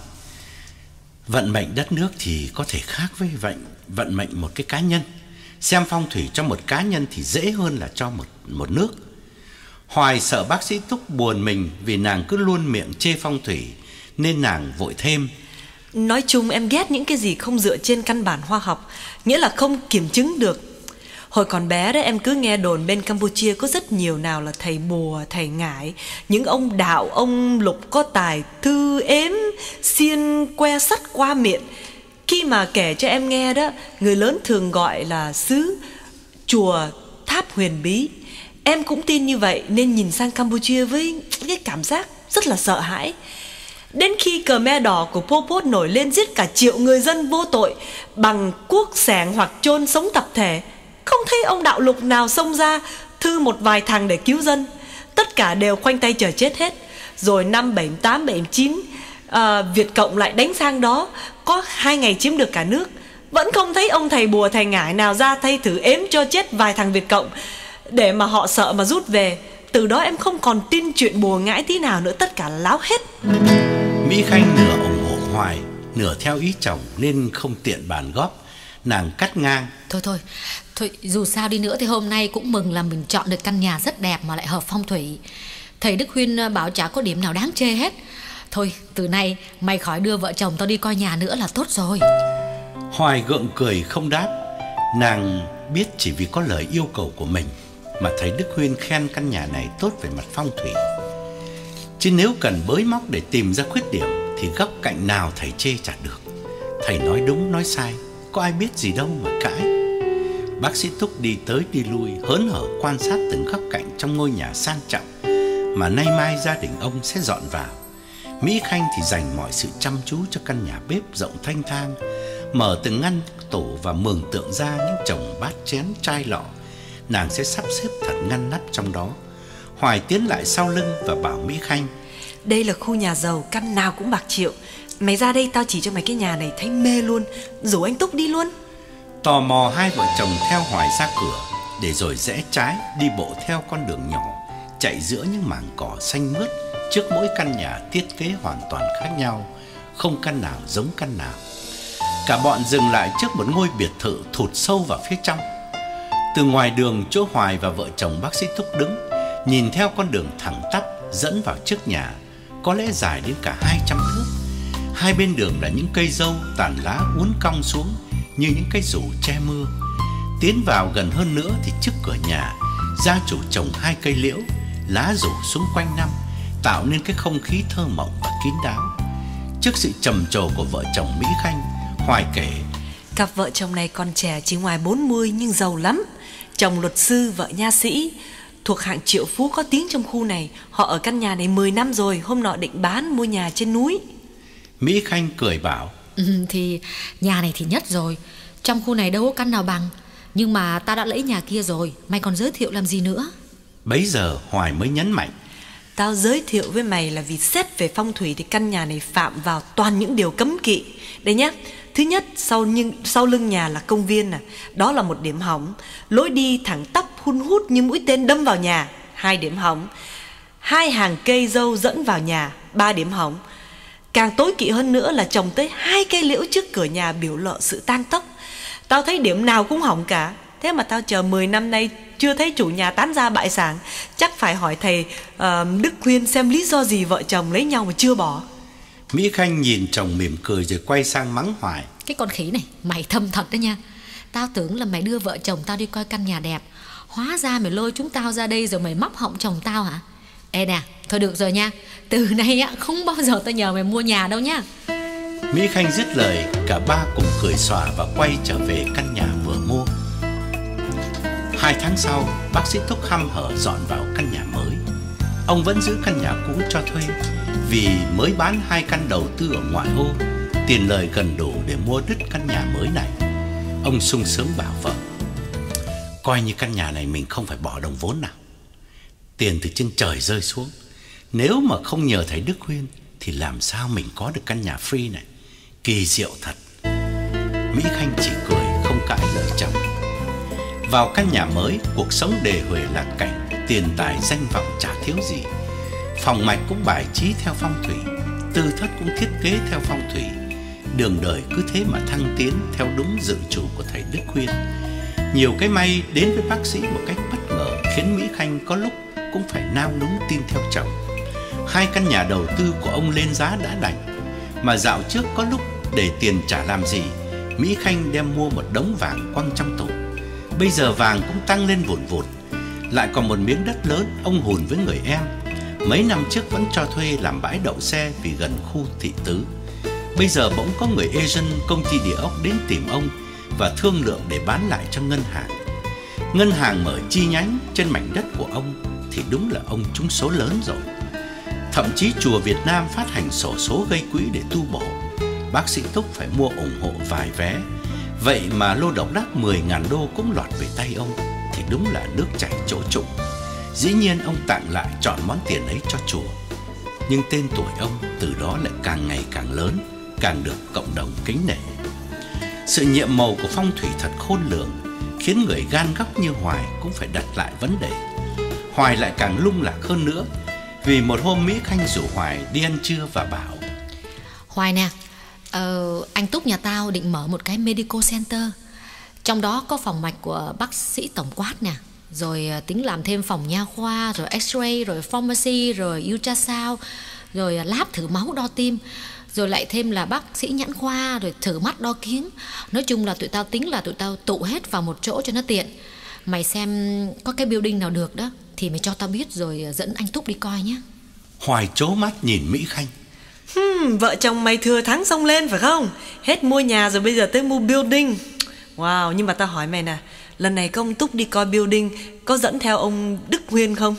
vận mệnh đất nước thì có thể khác với vận, vận mệnh một cái cá nhân. Xem phong thủy cho một cá nhân thì dễ hơn là cho một, một nước. Hoài sợ bác sĩ Túc buồn mình vì nàng cứ luôn miệng chê phong thủy, nên nàng vội thêm: nói chung em ghét những cái gì không dựa trên căn bản khoa học, nghĩa là không kiểm chứng được. Hồi còn bé đấy, em cứ nghe đồn bên Campuchia có rất nhiều nào là thầy bùa, thầy ngải, những ông đạo, ông lục có tài thư ếm, xiên que sắt qua miệng. Khi mà kể cho em nghe đó, người lớn thường gọi là xứ, chùa, tháp huyền bí. Em cũng tin như vậy nên nhìn sang Campuchia với cái cảm giác rất là sợ hãi. Đến khi Khmer Đỏ của Pol Pot nổi lên giết cả triệu người dân vô tội bằng cuốc xẻng hoặc chôn sống tập thể, không thấy ông đạo lục nào xông ra thư một vài thằng để cứu dân. Tất cả đều khoanh tay chờ chết hết. Rồi năm bảy tám bảy chín à, Việt Cộng lại đánh sang đó, có hai ngày chiếm được cả nước, vẫn không thấy ông thầy bùa thầy ngải nào ra thay thử ếm cho chết vài thằng Việt Cộng để mà họ sợ mà rút về. Từ đó em không còn tin chuyện bùa ngải tí nào nữa, tất cả là láo hết. Mỹ Khanh nửa ủng hộ Hoài, nửa theo ý chồng nên không tiện bàn góp. Nàng cắt ngang: Thôi thôi, thôi dù sao đi nữa thì hôm nay cũng mừng là mình chọn được căn nhà rất đẹp mà lại hợp phong thủy. Thầy Đức Huyên bảo chả có điểm nào đáng chê hết. Thôi từ nay mày khỏi đưa vợ chồng tao đi coi nhà nữa là tốt rồi. Hoài gượng cười không đáp. Nàng biết chỉ vì có lời yêu cầu của mình mà thầy Đức Huyên khen căn nhà này tốt về mặt phong thủy. Chứ nếu cần bới móc để tìm ra khuyết điểm thì góc cạnh nào thầy chê chả được. Thầy nói đúng nói sai, có ai biết gì đâu mà cãi. Bác sĩ Túc đi tới đi lui, hớn hở quan sát từng góc cạnh trong ngôi nhà sang trọng mà nay mai gia đình ông sẽ dọn vào. Mỹ Khanh thì dành mọi sự chăm chú cho căn nhà bếp rộng thanh thang, mở từng ngăn tủ và mường tượng ra những chồng bát chén chai lọ nàng sẽ sắp xếp thật ngăn nắp trong đó. Hoài tiến lại sau lưng và bảo Mỹ Khanh: đây là khu nhà giàu, căn nào cũng bạc triệu. Mày ra đây tao chỉ cho mày cái nhà này thấy mê luôn. Rủ anh Túc đi luôn. Tò mò hai vợ chồng theo Hoài ra cửa, để rồi rẽ trái đi bộ theo con đường nhỏ chạy giữa những mảng cỏ xanh mướt. Trước mỗi căn nhà thiết kế hoàn toàn khác nhau, không căn nào giống căn nào. Cả bọn dừng lại trước một ngôi biệt thự thụt sâu vào phía trong. Từ ngoài đường, chỗ Hoài và vợ chồng bác sĩ Túc đứng, nhìn theo con đường thẳng tắp dẫn vào trước nhà, có lẽ dài đến cả hai trăm thước. Hai bên đường là những cây dâu tàn lá uốn cong xuống như những cái rủ che mưa. Tiến vào gần hơn nữa thì trước cửa nhà, gia chủ trồng hai cây liễu, lá rủ xuống quanh năm, tạo nên cái không khí thơ mộng và kín đáo. Trước sự trầm trồ của vợ chồng Mỹ Khanh, Hoài kể: cặp vợ chồng này còn trẻ, chỉ ngoài bốn mươi nhưng giàu lắm. Chồng luật sư, vợ nha sĩ, thuộc hạng triệu phú có tiếng trong khu này. Họ ở căn nhà này mười năm rồi, hôm nọ định bán mua nhà trên núi. Mỹ Khanh cười bảo: ừ, Thì nhà này thì nhất rồi, trong khu này đâu có căn nào bằng. Nhưng mà ta đã lấy nhà kia rồi, mày còn giới thiệu làm gì nữa? Bấy giờ Hoài mới nhấn mạnh: tao giới thiệu với mày là vì xét về phong thủy thì căn nhà này phạm vào toàn những điều cấm kỵ. Đây nhá, thứ nhất, sau, nhưng, sau lưng nhà là công viên, à, đó là một điểm hỏng. Lối đi thẳng tắp hun hút như mũi tên đâm vào nhà, hai điểm hỏng. Hai hàng cây dâu dẫn vào nhà, ba điểm hỏng. Càng tối kỵ hơn nữa là trồng tới hai cây liễu trước cửa nhà biểu lộ sự tang tóc. Tao thấy điểm nào cũng hỏng cả. Thế mà tao chờ mười năm nay chưa thấy chủ nhà tán ra bại sản. Chắc phải hỏi thầy uh, Đức Khuyên xem lý do gì vợ chồng lấy nhau mà chưa bỏ. Mỹ Khanh nhìn chồng mỉm cười rồi quay sang mắng Hoài: cái con khỉ này, mày thâm thật đó nha. Tao tưởng là mày đưa vợ chồng tao đi coi căn nhà đẹp, hóa ra mày lôi chúng tao ra đây rồi mày móc họng chồng tao hả? Ê nè, thôi được rồi nha, từ nay á không bao giờ tao nhờ mày mua nhà đâu nhá. Mỹ Khanh dứt lời, cả ba cùng cười xòa và quay trở về căn nhà vừa mua. Hai tháng sau, bác sĩ Túc hăm hở dọn vào căn nhà mới. Ông vẫn giữ căn nhà cũ cho thuê, vì mới bán hai căn đầu tư ở ngoại ô, tiền lời gần đủ để mua đứt căn nhà mới này. Ông sung sướng bảo vợ: coi như căn nhà này mình không phải bỏ đồng vốn nào, tiền từ trên trời rơi xuống. Nếu mà không nhờ thầy Đức Khuyên thì làm sao mình có được căn nhà free này. Kỳ diệu thật. Mỹ Khanh chỉ cười không cãi lời chồng. Vào căn nhà mới, cuộc sống đề huề lạc cảnh, tiền tài danh vọng chả thiếu gì. Phòng mạch cũng bài trí theo phong thủy, tư thất cũng thiết kế theo phong thủy. Đường đời cứ thế mà thăng tiến theo đúng dự chủ của thầy Đức Khuyên. Nhiều cái may đến với bác sĩ một cách bất ngờ, khiến Mỹ Khanh có lúc cũng phải nao núng tin theo chồng. Hai căn nhà đầu tư của ông lên giá đã đành, mà dạo trước có lúc để tiền chả làm gì, Mỹ Khanh đem mua một đống vàng quăng trong tủ. Bây giờ vàng cũng tăng lên vụn vụt. Lại còn một miếng đất lớn ông hùn với người em, mấy năm trước vẫn cho thuê làm bãi đậu xe vì gần khu thị tứ. Bây giờ bỗng có người agent công ty địa ốc đến tìm ông và thương lượng để bán lại cho ngân hàng. Ngân hàng mở chi nhánh trên mảnh đất của ông thì đúng là ông trúng số lớn rồi. Thậm chí chùa Việt Nam phát hành xổ số gây quỹ để tu bổ. Bác sĩ Túc phải mua ủng hộ vài vé. Vậy mà lô độc đắc mười ngàn đô cũng lọt về tay ông, thì đúng là nước chảy chỗ trũng. Dĩ nhiên ông tặng lại trọn món tiền ấy cho chùa. Nhưng tên tuổi ông từ đó lại càng ngày càng lớn, càng được cộng đồng kính nể. Sự nhiệm màu của phong thủy thật khôn lường, khiến người gan góc như Hoài cũng phải đặt lại vấn đề. Hoài lại càng lung lạc hơn nữa, vì một hôm Mỹ Khanh rủ Hoài đi ăn trưa và bảo: Hoài nè, ờ, anh Túc nhà tao định mở một cái medical center. Trong đó có phòng mạch của bác sĩ tổng quát nè, rồi tính làm thêm phòng nha khoa, rồi x-ray, rồi pharmacy, rồi ultrasound, rồi lab thử máu đo tim, rồi lại thêm là bác sĩ nhãn khoa, rồi thử mắt đo kiếng. Nói chung là tụi tao tính là tụi tao tụ hết vào một chỗ cho nó tiện. Mày xem có cái building nào được đó thì mày cho tao biết rồi dẫn anh Túc đi coi nhé. Hoài trố mắt nhìn Mỹ Khanh. Hmm, vợ chồng mày thừa thắng xông lên phải không? Hết mua nhà rồi bây giờ tới mua building. Wow, nhưng mà tao hỏi mày nè, lần này công Túc đi coi building có dẫn theo ông Đức Huyên không?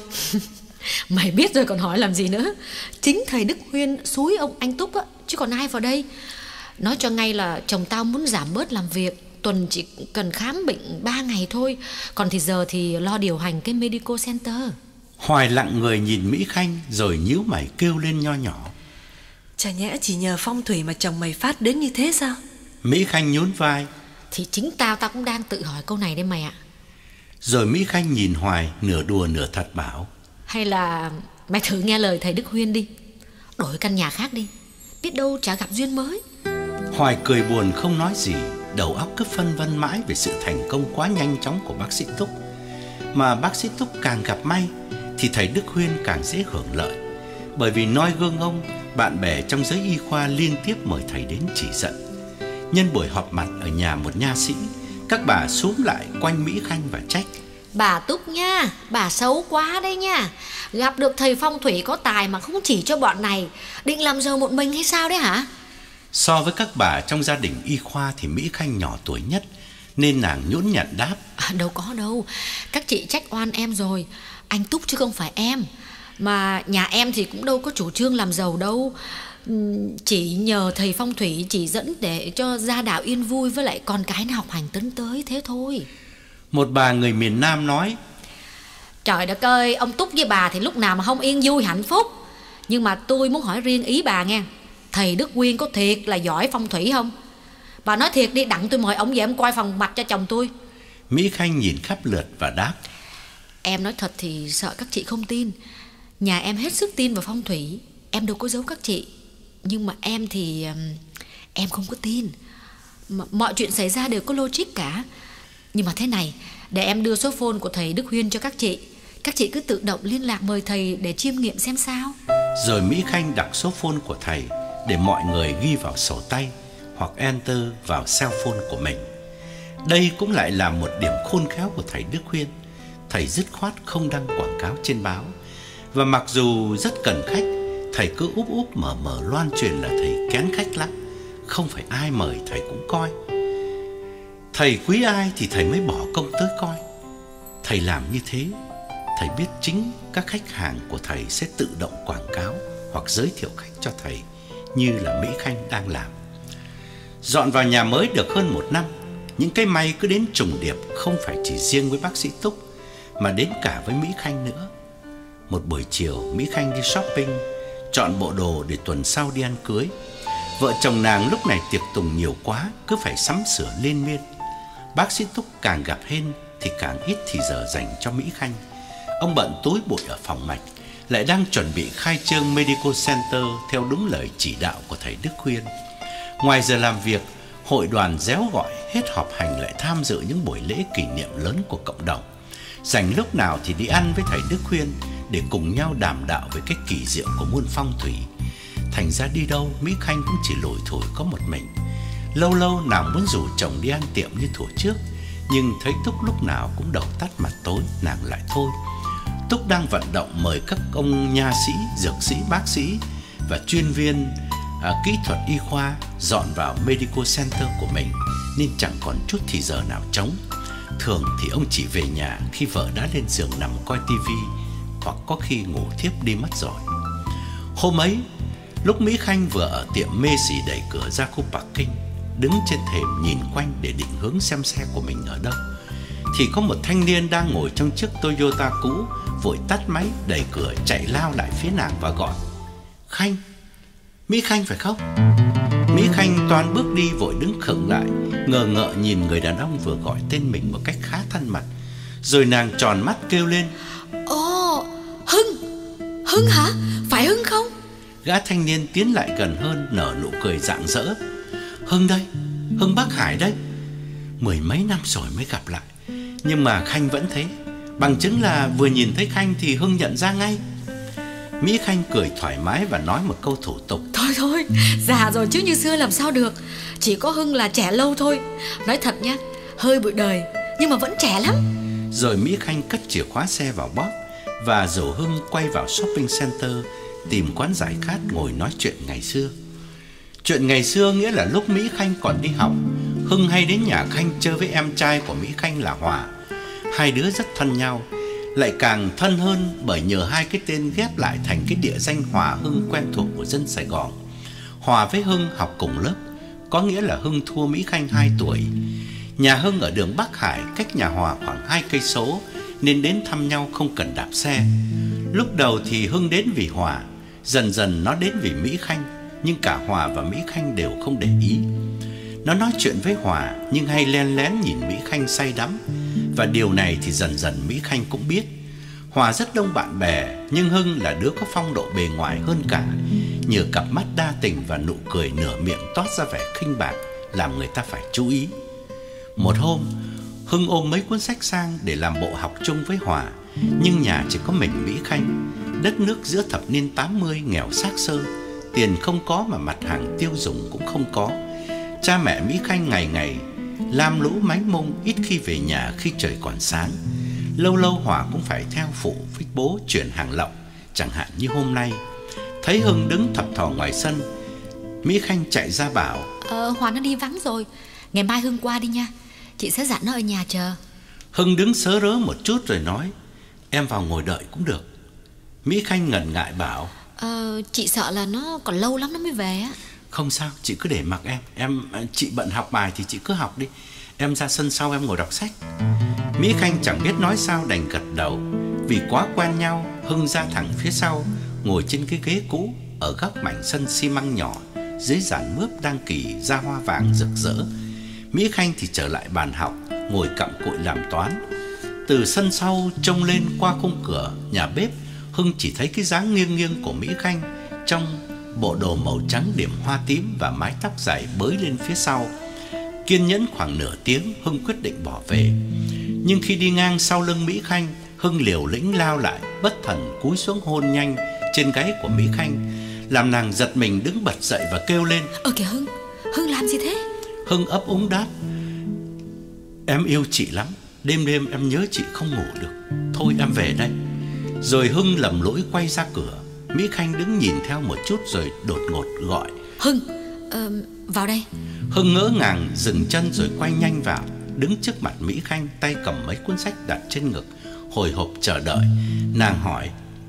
Mày biết rồi còn hỏi làm gì nữa. Chính thầy Đức Huyên xúi ông anh Túc á, chứ còn ai vào đây. Nói cho ngay là chồng tao muốn giảm bớt làm việc, tuần chỉ cần khám bệnh ba ngày thôi, còn thì giờ thì lo điều hành cái medical center. Hoài lặng người nhìn Mỹ Khanh rồi nhíu mày kêu lên nho nhỏ. Chả nhẽ chỉ nhờ phong thủy mà chồng mày phát đến như thế sao? Mỹ Khanh nhún vai. Thì chính tao tao cũng đang tự hỏi câu này đây mày ạ. Rồi Mỹ Khanh nhìn Hoài nửa đùa nửa thật bảo. Hay là mày thử nghe lời thầy Đức Huyên đi, đổi căn nhà khác đi, biết đâu chả gặp duyên mới. Hoài cười buồn không nói gì, đầu óc cứ phân vân mãi về sự thành công quá nhanh chóng của bác sĩ Túc. Mà bác sĩ Túc càng gặp may thì thầy Đức Huyên càng dễ hưởng lợi. Bởi vì noi gương ông, bạn bè trong giới y khoa liên tiếp mời thầy đến chỉ dẫn. Nhân buổi họp mặt ở nhà một nha sĩ, các bà xúm lại quanh Mỹ Khanh và trách. Bà Túc nha, bà xấu quá đấy nha. Gặp được thầy phong thủy có tài mà không chỉ cho bọn này, định làm giàu một mình hay sao đấy hả? So với các bà trong gia đình y khoa thì Mỹ Khanh nhỏ tuổi nhất, nên nàng nhũn nhặn đáp. À, đâu có đâu, các chị trách oan em rồi. Anh Túc chứ không phải em. Mà nhà em thì cũng đâu có chủ trương làm giàu đâu. Chỉ nhờ thầy phong thủy chỉ dẫn để cho gia đạo yên vui, với lại con cái nó học hành tấn tới thế thôi. Một bà người miền Nam nói. Trời đất ơi, ông Túc với bà thì lúc nào mà không yên vui hạnh phúc. Nhưng mà tôi muốn hỏi riêng ý bà nghe, thầy Đức Huyên có thiệt là giỏi phong thủy không? Bà nói thiệt đi, đặng tôi mời ông về em coi phòng mạch cho chồng tôi. Mỹ Khanh nhìn khắp lượt và đáp. Em nói thật thì sợ các chị không tin. Nhà em hết sức tin vào phong thủy, em đâu có giấu các chị. Nhưng mà em thì em không có tin. M- Mọi chuyện xảy ra đều có logic cả. Nhưng mà thế này, để em đưa số phone của thầy Đức Huyên cho các chị. Các chị cứ tự động liên lạc mời thầy để chiêm nghiệm xem sao. Rồi Mỹ Khanh đặt số phone của thầy để mọi người ghi vào sổ tay hoặc enter vào cell phone của mình. Đây cũng lại là một điểm khôn khéo của thầy Đức Huyên. Thầy dứt khoát không đăng quảng cáo trên báo. Và mặc dù rất cần khách, thầy cứ úp úp mở mở loan truyền là thầy kén khách lắm, không phải ai mời thầy cũng coi. Thầy quý ai thì thầy mới bỏ công tới coi. Thầy làm như thế, thầy biết chính các khách hàng của thầy sẽ tự động quảng cáo hoặc giới thiệu khách cho thầy, như là Mỹ Khanh đang làm. Dọn vào nhà mới được hơn một năm, những cái may cứ đến trùng điệp, không phải chỉ riêng với bác sĩ Túc mà đến cả với Mỹ Khanh nữa. Một buổi chiều, Mỹ Khanh đi shopping, chọn bộ đồ để tuần sau đi ăn cưới. Vợ chồng nàng lúc này tiệc tùng nhiều quá, cứ phải sắm sửa liên miên. Bác sĩ Túc càng gặp hên thì càng ít thì giờ dành cho Mỹ Khanh. Ông bận tối bụi ở phòng mạch, lại đang chuẩn bị khai trương medical center theo đúng lời chỉ đạo của thầy Đức Huyên. Ngoài giờ làm việc, hội đoàn réo gọi hết họp hành lại tham dự những buổi lễ kỷ niệm lớn của cộng đồng. Dành lúc nào thì đi ăn với thầy Đức Huyên để cùng nhau đàm đạo về cái kỳ diệu của môn phong thủy. Thành ra đi đâu Mỹ Khanh cũng chỉ lủi thủi có một mình. Lâu lâu nàng muốn rủ chồng đi ăn tiệm như thuở trước, nhưng thấy Túc lúc nào cũng đầu tắt mặt tối, nàng lại thôi. Túc đang vận động mời các ông nha sĩ, dược sĩ, bác sĩ và chuyên viên à, kỹ thuật y khoa dọn vào medical center của mình, nên chẳng còn chút thì giờ nào trống. Thường thì ông chỉ về nhà khi vợ đã lên giường nằm coi tivi, hoặc có khi ngủ thiếp đi mất rồi. Hôm ấy, lúc Mỹ Khanh vừa ở tiệm mê xỉ đẩy cửa ra khu parking, đứng trên thềm nhìn quanh để định hướng xem xe của mình ở đâu, thì có một thanh niên đang ngồi trong chiếc Toyota cũ vội tắt máy, đẩy cửa chạy lao lại phía nàng và gọi: Khanh, Mỹ Khanh phải không? Mỹ Khanh toan bước đi vội đứng khựng lại, ngờ ngợ nhìn người đàn ông vừa gọi tên mình một cách khá thân mật. Rồi nàng tròn mắt kêu lên: Ồ, Hưng, Hưng hả? Phải Hưng không? Gã thanh niên tiến lại gần hơn, nở nụ cười rạng rỡ: Hưng đây, Hưng bác Hải đây. Mười mấy năm rồi mới gặp lại, nhưng mà Khanh vẫn thế. Bằng chứng là vừa nhìn thấy Khanh thì Hưng nhận ra ngay. Mỹ Khanh cười thoải mái và nói một câu thủ tục: Thôi thôi, già rồi chứ như xưa làm sao được. Chỉ có Hưng là trẻ lâu thôi. Nói thật nhá, hơi bụi đời nhưng mà vẫn trẻ lắm. Rồi Mỹ Khanh cất chìa khóa xe vào bóp và rủ Hưng quay vào shopping center tìm quán giải khát ngồi nói chuyện ngày xưa. Chuyện ngày xưa nghĩa là lúc Mỹ Khanh còn đi học, Hưng hay đến nhà Khanh chơi với em trai của Mỹ Khanh là Hòa. Hai đứa rất thân nhau, lại càng thân hơn bởi nhờ hai cái tên ghép lại thành cái địa danh Hòa Hưng quen thuộc của dân Sài Gòn. Hòa với Hưng học cùng lớp, có nghĩa là Hưng thua Mỹ Khanh hai tuổi. Nhà Hưng ở đường Bắc Hải, cách nhà Hòa khoảng hai cây số, nên đến thăm nhau không cần đạp xe. Lúc đầu thì Hưng đến vì Hòa, dần dần nó đến vì Mỹ Khanh, nhưng cả Hòa và Mỹ Khanh đều không để ý. Nó nói chuyện với Hòa nhưng hay len lén nhìn Mỹ Khanh say đắm, và điều này thì dần dần Mỹ Khanh cũng biết. Hòa rất đông bạn bè, nhưng Hưng là đứa có phong độ bề ngoài hơn cả, nhờ cặp mắt đa tình và nụ cười nửa miệng toát ra vẻ khinh bạc làm người ta phải chú ý. Một hôm, Hưng ôm mấy cuốn sách sang để làm bộ học chung với Hòa, nhưng nhà chỉ có mình Mỹ Khanh. Đất nước giữa thập niên tám mươi nghèo xác xơ, tiền không có mà mặt hàng tiêu dùng cũng không có. Cha mẹ Mỹ Khanh ngày ngày lam lũ mánh mông, ít khi về nhà khi trời còn sáng. Lâu lâu Hòa cũng phải theo phụ với bố chuyển hàng lậu, chẳng hạn như hôm nay. Thấy Hưng đứng thập thò ngoài sân, Mỹ Khanh chạy ra bảo: Ờ, Hòa nó đi vắng rồi, ngày mai Hưng qua đi nha, chị sẽ dặn nó ở nhà chờ. Hưng đứng sớ rớ một chút rồi nói: Em vào ngồi đợi cũng được. Mỹ Khanh ngần ngại bảo: Ờ, chị sợ là nó còn lâu lắm nó mới về á. Không sao, chị cứ để mặc em. Em chị bận học bài thì chị cứ học đi. Em ra sân sau em ngồi đọc sách. Mỹ Khanh chẳng biết nói sao đành gật đầu. Vì quá quen nhau, Hưng ra thẳng phía sau, ngồi trên cái ghế cũ ở góc mảnh sân xi măng nhỏ, dưới giàn mướp đang kỳ ra hoa vàng rực rỡ. Mỹ Khanh thì trở lại bàn học, ngồi cặm cụi làm toán. Từ sân sau trông lên qua khung cửa nhà bếp, Hưng chỉ thấy cái dáng nghiêng nghiêng của Mỹ Khanh trong bộ đồ màu trắng điểm hoa tím và mái tóc dài bới lên phía sau. Kiên nhẫn khoảng nửa tiếng, Hưng quyết định bỏ về. Nhưng khi đi ngang sau lưng Mỹ Khanh, Hưng liều lĩnh lao lại, bất thần cúi xuống hôn nhanh trên gáy của Mỹ Khanh, làm nàng giật mình đứng bật dậy và kêu lên: Ơ kìa Hưng, Hưng làm gì thế? Hưng ấp úng đáp: Em yêu chị lắm, đêm đêm em nhớ chị không ngủ được. Thôi em về đây. Rồi Hưng lầm lỗi quay ra cửa. Mỹ Khanh đứng nhìn theo một chút rồi đột ngột gọi: Hưng, ờ, vào đây. Hưng ngỡ ngàng dừng chân rồi quay nhanh vào, đứng trước mặt Mỹ Khanh, tay cầm mấy cuốn sách đặt trên ngực, hồi hộp chờ đợi. Nàng hỏi: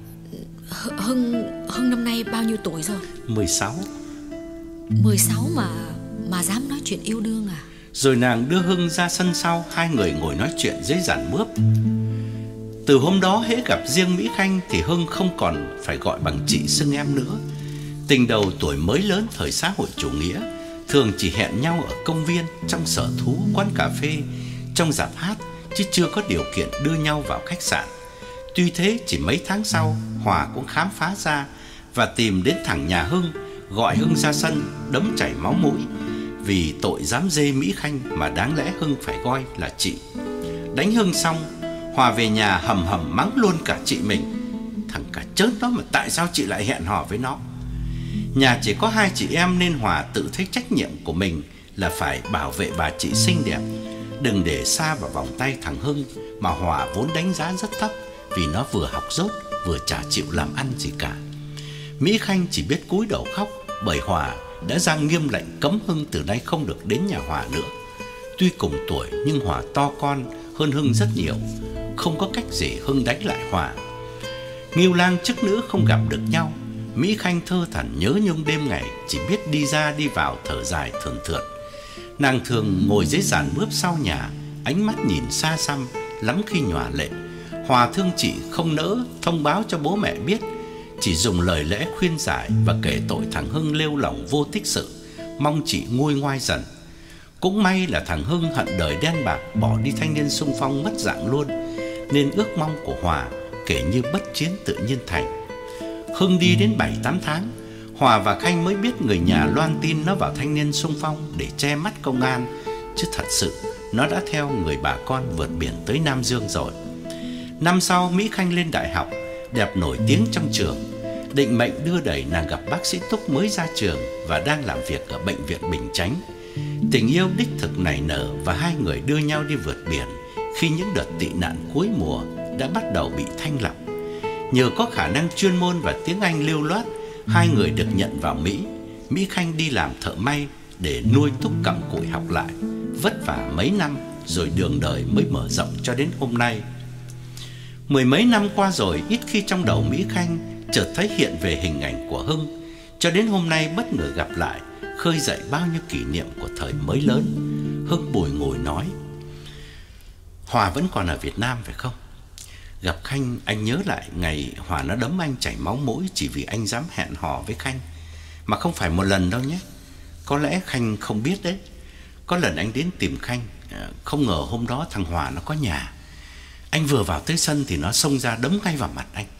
Hưng, Hưng năm nay bao nhiêu tuổi rồi? Mười sáu. Mười sáu mà mà dám nói chuyện yêu đương à? Rồi nàng đưa Hưng ra sân sau, hai người ngồi nói chuyện dưới giàn mướp. Từ hôm đó hễ gặp riêng Mỹ Khanh thì Hưng không còn phải gọi bằng chị xưng em nữa. Tình đầu tuổi mới lớn thời xã hội chủ nghĩa thường chỉ hẹn nhau ở công viên, trong sở thú, quán cà phê, trong rạp hát, chứ chưa có điều kiện đưa nhau vào khách sạn. Tuy thế, chỉ mấy tháng sau, Hòa cũng khám phá ra và tìm đến thẳng nhà Hưng, gọi Hưng ra sân đấm chảy máu mũi vì tội dám dê Mỹ Khanh mà đáng lẽ Hưng phải coi là chị. Đánh Hưng xong, Hòa về nhà hầm hầm mắng luôn cả chị mình: Thằng cả chớn đó mà tại sao chị lại hẹn hò với nó? Nhà chỉ có hai chị em nên Hòa tự thấy trách nhiệm của mình là phải bảo vệ bà chị xinh đẹp, đừng để xa vào vòng tay thằng Hưng mà Hòa vốn đánh giá rất thấp vì nó vừa học dốt vừa chả chịu làm ăn gì cả. Mỹ Khanh chỉ biết cúi đầu khóc bởi Hòa đã ra nghiêm lệnh cấm Hưng từ nay không được đến nhà Hòa nữa. Tuy cùng tuổi nhưng Hòa to con hơn Hưng rất nhiều, không có cách gì Hưng đánh lại Hòa. Ngưu lang chức nữ không gặp được nhau, Mỹ Khanh thơ thẩn nhớ nhung đêm ngày, chỉ biết đi ra đi vào thở dài thườn thượt. Nàng thường ngồi dưới giàn mướp sau nhà, ánh mắt nhìn xa xăm, lắm khi nhòa lệ. Hòa thương chị không nỡ thông báo cho bố mẹ biết, chỉ dùng lời lẽ khuyên giải và kể tội thằng Hưng lêu lỏng vô tích sự, mong chị nguôi ngoai dần. Cũng may là thằng Hưng hận đời đen bạc, bỏ đi thanh niên xung phong mất dạng luôn, nên ước mong của Hòa kể như bất chiến tự nhiên thành. Hưng đi đến bảy tám tháng, Hòa và Khanh mới biết người nhà loan tin nó vào thanh niên xung phong để che mắt công an, chứ thật sự nó đã theo người bà con vượt biển tới Nam Dương rồi. Năm sau Mỹ Khanh lên đại học, đẹp nổi tiếng trong trường. Định mệnh đưa đẩy nàng gặp bác sĩ Túc mới ra trường và đang làm việc ở bệnh viện Bình Chánh. Tình yêu đích thực nảy nở và hai người đưa nhau đi vượt biển khi những đợt tị nạn cuối mùa đã bắt đầu bị thanh lọc. Nhờ có khả năng chuyên môn và tiếng Anh lưu loát, hai người được nhận vào Mỹ. Mỹ Khanh đi làm thợ may để nuôi Túc cặm cụi học lại, vất vả mấy năm rồi đường đời mới mở rộng cho đến hôm nay. Mười mấy năm qua rồi, ít khi trong đầu Mỹ Khanh chợt thấy hiện về hình ảnh của Hưng. Cho đến hôm nay bất ngờ gặp lại, khơi dậy bao nhiêu kỷ niệm của thời mới lớn. Hưng bùi ngùi nói: Hòa vẫn còn ở Việt Nam phải không? Gặp Khanh, anh nhớ lại ngày Hòa nó đấm anh chảy máu mũi chỉ vì anh dám hẹn hò với Khanh. Mà không phải một lần đâu nhé. Có lẽ Khanh không biết đấy. Có lần anh đến tìm Khanh, không ngờ hôm đó thằng Hòa nó có nhà. Anh vừa vào tới sân thì nó xông ra đấm ngay vào mặt anh.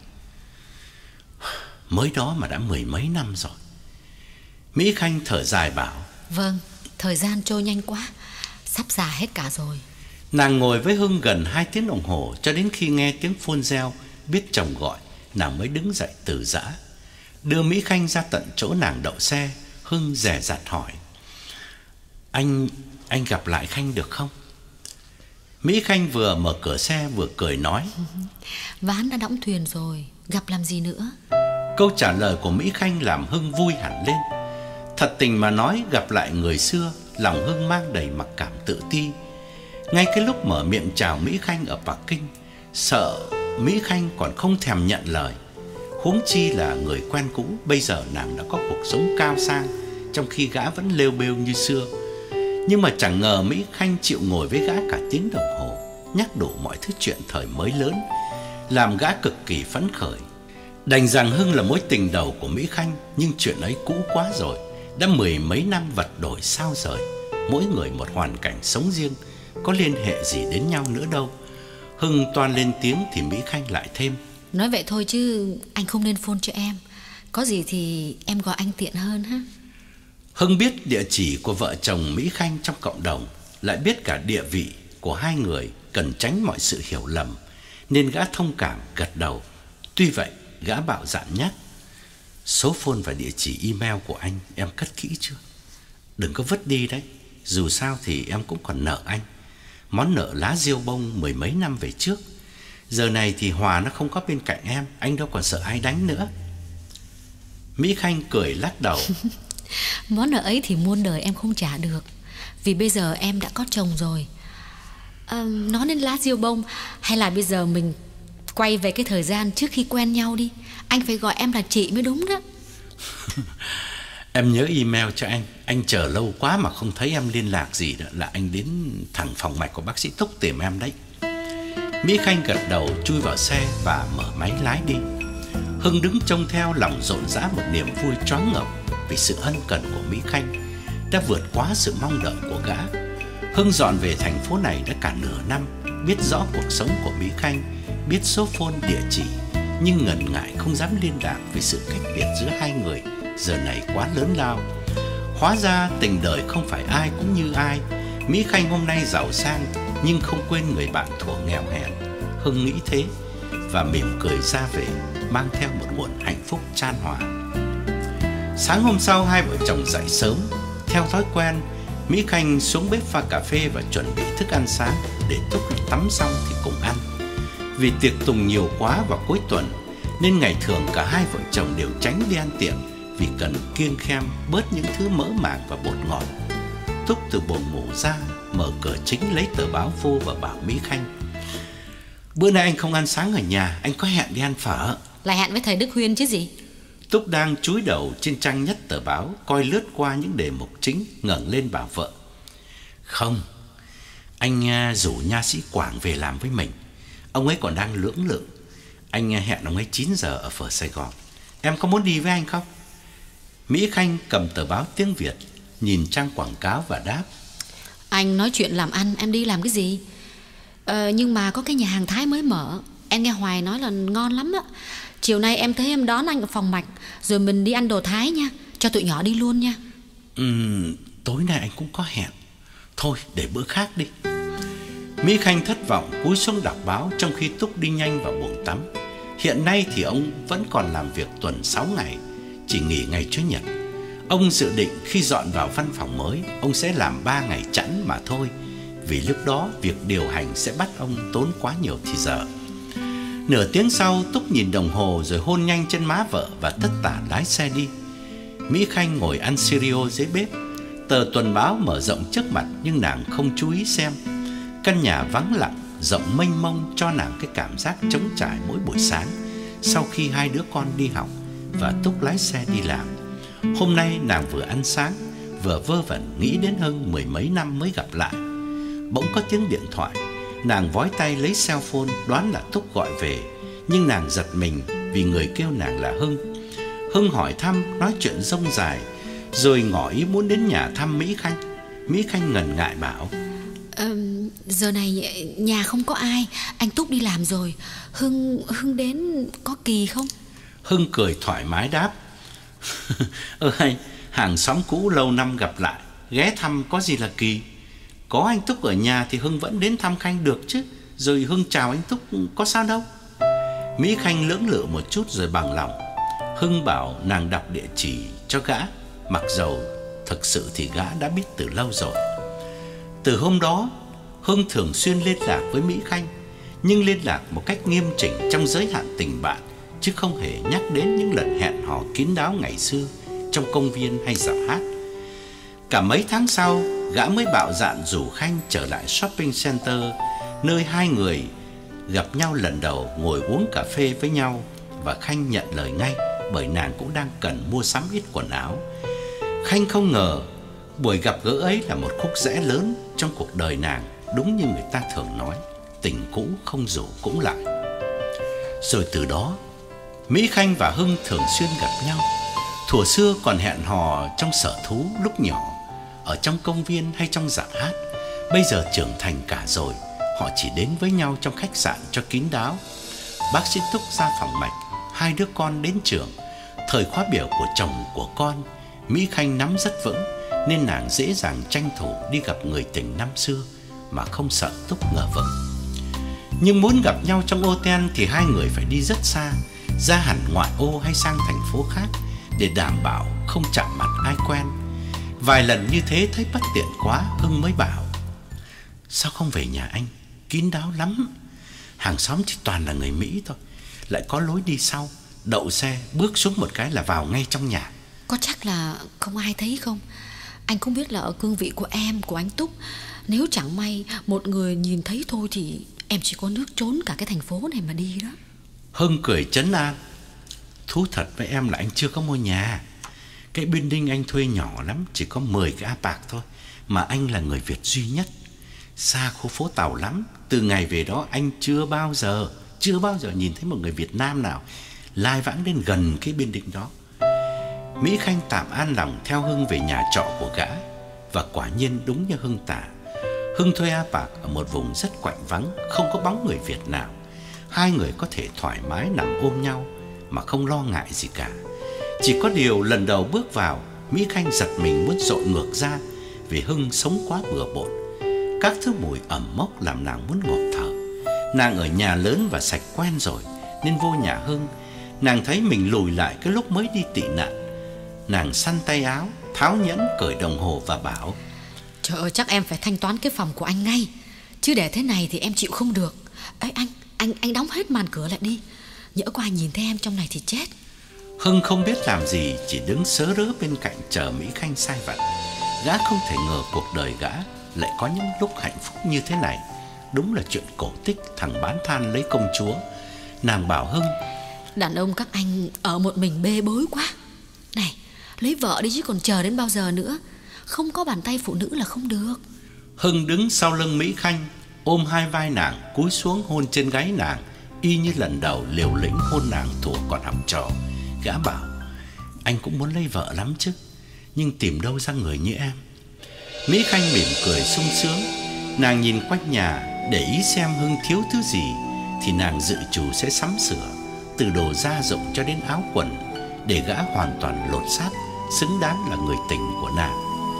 Mới đó mà đã mười mấy năm rồi. Mỹ Khanh thở dài bảo: Vâng, thời gian trôi nhanh quá, sắp già hết cả rồi. Nàng ngồi với Hưng gần hai tiếng đồng hồ, cho đến khi nghe tiếng phone reo, biết chồng gọi, nàng mới đứng dậy từ giã. Đưa Mỹ Khanh ra tận chỗ nàng đậu xe. Hưng dè dặt hỏi: Anh, anh gặp lại Khanh được không? Mỹ Khanh vừa mở cửa xe vừa cười nói: Ván đã đóng thuyền rồi, gặp làm gì nữa. Câu trả lời của Mỹ Khanh làm Hưng vui hẳn lên. Thật tình mà nói, gặp lại người xưa, lòng Hưng mang đầy mặc cảm tự ti. Ngay cái lúc mở miệng chào Mỹ Khanh ở Bắc Kinh, sợ Mỹ Khanh còn không thèm nhận lời, huống chi là người quen cũ. Bây giờ nàng đã có cuộc sống cao sang, trong khi gã vẫn lêu bêu như xưa. Nhưng mà chẳng ngờ Mỹ Khanh chịu ngồi với gã cả tiếng đồng hồ, nhắc đủ mọi thứ chuyện thời mới lớn, làm gã cực kỳ phấn khởi. Đành rằng Hưng là mối tình đầu của Mỹ Khanh, nhưng chuyện ấy cũ quá rồi. Đã mười mấy năm vật đổi sao rời, mỗi người một hoàn cảnh sống riêng, có liên hệ gì đến nhau nữa đâu. Hưng toan lên tiếng thì Mỹ Khanh lại thêm: Nói vậy thôi chứ anh không nên phone cho em. Có gì thì em gọi anh tiện hơn ha. Hưng biết địa chỉ của vợ chồng Mỹ Khanh trong cộng đồng, lại biết cả địa vị của hai người, cần tránh mọi sự hiểu lầm, nên gã thông cảm gật đầu. Tuy vậy gã bạo dạn nhắc: Số phone và địa chỉ email của anh em cất kỹ chưa? Đừng có vứt đi đấy. Dù sao thì em cũng còn nợ anh, món nợ lá diêu bông mười mấy năm về trước. Giờ này thì Hòa nó không có bên cạnh em, anh đâu còn sợ ai đánh nữa. Mỹ Khanh cười lắc đầu: Món nợ ấy thì muôn đời em không trả được, vì bây giờ em đã có chồng rồi. à, Nói đến lá diêu bông, hay là bây giờ mình quay về cái thời gian trước khi quen nhau đi. Anh phải gọi em là chị mới đúng đó. Em nhớ email cho anh. Anh chờ lâu quá mà không thấy em liên lạc gì đó, là anh đến thẳng phòng mạch của bác sĩ Túc tìm em đấy. Mỹ Khanh gật đầu chui vào xe và mở máy lái đi. Hưng đứng trông theo, lòng rộn rã một niềm vui choáng ngợp, vì sự ân cần của Mỹ Khanh đã vượt quá sự mong đợi của gã. Hưng dọn về thành phố này đã cả nửa năm, biết rõ cuộc sống của Mỹ Khanh, biết số phone địa chỉ, nhưng ngần ngại không dám liên lạc vì sự cách biệt giữa hai người giờ này quá lớn lao. Hóa ra tình đời không phải ai cũng như ai. Mỹ Khanh hôm nay giàu sang nhưng không quên người bạn thuở nghèo hèn. Hưng nghĩ thế và mỉm cười ra về, mang theo một nguồn hạnh phúc chan hòa. Sáng hôm sau, hai vợ chồng dậy sớm. Theo thói quen, Mỹ Khanh xuống bếp pha cà phê và chuẩn bị thức ăn sáng, để Túc tắm xong thì cùng ăn. Vì tiệc tùng nhiều quá vào cuối tuần, nên ngày thường cả hai vợ chồng đều tránh đi ăn tiệm, vì cần kiêng khem bớt những thứ mỡ màng và bột ngọt. Túc từ buồng ngủ ra, mở cửa chính lấy tờ báo vô và bảo Mỹ Khanh: Bữa nay anh không ăn sáng ở nhà, anh có hẹn đi ăn phở. Lại hẹn với thầy Đức Huyên chứ gì. Túc đang chúi đầu trên trang nhất tờ báo, coi lướt qua những đề mục chính, ngẩng lên bảo vợ: Không, anh rủ nha sĩ Quảng về làm với mình. Ông ấy còn đang lưỡng lự. Anh hẹn ông ấy chín giờ ở phở Sài Gòn. Em có muốn đi với anh không? Mỹ Khanh cầm tờ báo tiếng Việt, nhìn trang quảng cáo và đáp: Anh nói chuyện làm ăn, em đi làm cái gì? Ờ, nhưng mà có cái nhà hàng Thái mới mở, em nghe Hoài nói là ngon lắm á. Chiều nay em thấy em đón anh ở phòng mạch, rồi mình đi ăn đồ Thái nha. Cho tụi nhỏ đi luôn nha. Ừ, tối nay anh cũng có hẹn. Thôi để bữa khác đi. Mỹ Khanh thất vọng cúi xuống đọc báo, trong khi Túc đi nhanh vào buồng tắm. Hiện nay thì ông vẫn còn làm việc tuần sáu ngày, chỉ nghỉ ngày Chủ nhật. Ông dự định khi dọn vào văn phòng mới, ông sẽ làm ba ngày chẵn mà thôi, vì lúc đó việc điều hành sẽ bắt ông tốn quá nhiều thì giờ. Nửa tiếng sau, Túc nhìn đồng hồ rồi hôn nhanh trên má vợ và tất tả lái xe đi. Mỹ Khanh ngồi ăn cereal dưới bếp. Tờ tuần báo mở rộng trước mặt nhưng nàng không chú ý xem. Căn nhà vắng lặng, rộng mênh mông cho nàng cái cảm giác trống trải mỗi buổi sáng sau khi hai đứa con đi học và Túc lái xe đi làm. Hôm nay nàng vừa ăn sáng, vừa vơ vẩn nghĩ đến hơn mười mấy năm mới gặp lại. Bỗng có tiếng điện thoại. Nàng vói tay lấy cell phone đoán là Túc gọi về, nhưng nàng giật mình vì người kêu nàng là Hưng. Hưng hỏi thăm, nói chuyện rông dài, rồi ngỏ ý muốn đến nhà thăm Mỹ Khanh. Mỹ Khanh ngần ngại bảo: ờ, Giờ này nhà không có ai, anh Túc đi làm rồi. Hưng Hưng đến có kỳ không? Hưng cười thoải mái đáp: Ơ hay, hàng xóm cũ lâu năm gặp lại, ghé thăm có gì là kỳ. Có anh Túc ở nhà thì Hưng vẫn đến thăm Khanh được chứ. Rồi Hưng chào anh Túc có sao đâu. Mỹ Khanh lưỡng lự một chút rồi bằng lòng. Hưng bảo nàng đọc địa chỉ cho gã, mặc dầu thực sự thì gã đã biết từ lâu rồi. Từ hôm đó, Hưng thường xuyên liên lạc với Mỹ Khanh, nhưng liên lạc một cách nghiêm chỉnh trong giới hạn tình bạn, chứ không hề nhắc đến những lần hẹn hò kín đáo ngày xưa trong công viên hay dạp hát. Cả mấy tháng sau, gã mới bạo dạn rủ Khanh trở lại shopping center, nơi hai người gặp nhau lần đầu, ngồi uống cà phê với nhau. Và Khanh nhận lời ngay, bởi nàng cũng đang cần mua sắm ít quần áo. Khanh không ngờ buổi gặp gỡ ấy là một khúc rẽ lớn trong cuộc đời nàng. Đúng như người ta thường nói, tình cũ không rủ cũng lại. Rồi từ đó, Mỹ Khanh và Hưng thường xuyên gặp nhau. Thuở xưa còn hẹn hò trong sở thú lúc nhỏ, ở trong công viên hay trong dạp hát. Bây giờ trưởng thành cả rồi, họ chỉ đến với nhau trong khách sạn cho kín đáo. Bác sĩ Túc ra phòng mạch, hai đứa con đến trường. Thời khóa biểu của chồng của con, Mỹ Khanh nắm rất vững, nên nàng dễ dàng tranh thủ đi gặp người tình năm xưa mà không sợ Túc ngờ vực. Nhưng muốn gặp nhau trong ô ten thì hai người phải đi rất xa, ra hẳn ngoại ô hay sang thành phố khác, để đảm bảo không chạm mặt ai quen. Vài lần như thế thấy bất tiện quá, Hưng mới bảo: Sao không về nhà anh, kín đáo lắm. Hàng xóm chỉ toàn là người Mỹ thôi, lại có lối đi sau, đậu xe bước xuống một cái là vào ngay trong nhà. Có chắc là không ai thấy không? Anh không biết là ở cương vị của em, của anh Túc, nếu chẳng may một người nhìn thấy thôi thì em chỉ có nước trốn cả cái thành phố này mà đi đó. Hưng cười trấn an: Thú thật với em là anh chưa có mua nhà. Cái building anh thuê nhỏ lắm, chỉ có mười cái apart thôi, mà anh là người Việt duy nhất. Xa khu phố Tàu lắm. Từ ngày về đó anh chưa bao giờ Chưa bao giờ nhìn thấy một người Việt Nam nào lai vãng đến gần cái building đó. Mỹ Khanh tạm an lòng theo Hưng về nhà trọ của gã. Và quả nhiên đúng như Hưng tả, Hưng thuê apart ở một vùng rất quạnh vắng, không có bóng người Việt nào. Hai người có thể thoải mái nằm ôm nhau mà không lo ngại gì cả. Chỉ có điều lần đầu bước vào, Mỹ Khanh giật mình muốn dội ngược ra, vì Hưng sống quá bừa bộn. Các thứ mùi ẩm mốc làm nàng muốn ngộp thở. Nàng ở nhà lớn và sạch quen rồi, nên vô nhà Hưng, nàng thấy mình lùi lại cái lúc mới đi tị nạn. Nàng săn tay áo, tháo nhẫn, cởi đồng hồ và bảo: Trời ơi, chắc em phải thanh toán cái phòng của anh ngay, chứ để thế này thì em chịu không được. Ấy anh, anh anh đóng hết màn cửa lại đi, nhỡ có ai nhìn thấy em trong này thì chết. Hưng không biết làm gì, chỉ đứng sớ rớ bên cạnh chờ Mỹ Khanh sai vặt. Gã không thể ngờ cuộc đời gã lại có những lúc hạnh phúc như thế này. Đúng là chuyện cổ tích thằng bán than lấy công chúa. Nàng bảo Hưng: Đàn ông các anh ở một mình bê bối quá. Này, lấy vợ đi chứ còn chờ đến bao giờ nữa. Không có bàn tay phụ nữ là không được. Hưng đứng sau lưng Mỹ Khanh, ôm hai vai nàng, cúi xuống hôn trên gáy nàng, y như lần đầu liều lĩnh hôn nàng thuở còn học trò. Gã bảo: Anh cũng muốn lấy vợ lắm chứ, nhưng tìm đâu ra người như em. Mỹ Khanh mỉm cười sung sướng. Nàng nhìn quanh nhà để ý xem Hưng thiếu thứ gì thì nàng dự trù sẽ sắm sửa, từ đồ gia dụng cho đến áo quần, để gã hoàn toàn lột xác, xứng đáng là người tình của nàng.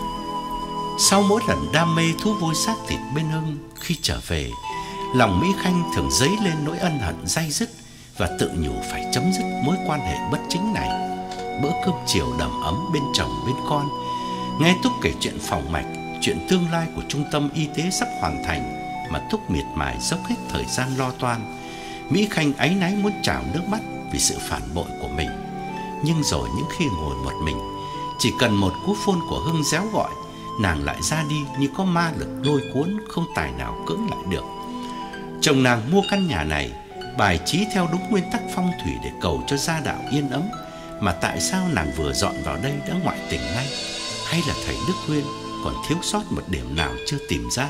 Sau mỗi lần đam mê thú vui xác thịt bên Hưng, khi trở về, lòng Mỹ Khanh thường dấy lên nỗi ân hận day dứt và tự nhủ phải chấm dứt mối quan hệ bất chính này. Bữa cơm chiều đầm ấm bên chồng bên con, nghe Túc kể chuyện phòng mạch, chuyện tương lai của trung tâm y tế sắp hoàn thành, mà Túc miệt mài dốc hết thời gian lo toan. Mỹ Khanh áy náy muốn trào nước mắt vì sự phản bội của mình. Nhưng rồi những khi ngồi một mình, chỉ cần một cú phone của Hưng réo gọi, nàng lại ra đi như có ma lực lôi cuốn, không tài nào cưỡng lại được. Chồng nàng mua căn nhà này bài trí theo đúng nguyên tắc phong thủy để cầu cho gia đạo yên ấm, mà tại sao nàng vừa dọn vào đây đã ngoại tình ngay? Hay là thầy Đức Huyên còn thiếu sót một điểm nào chưa tìm ra?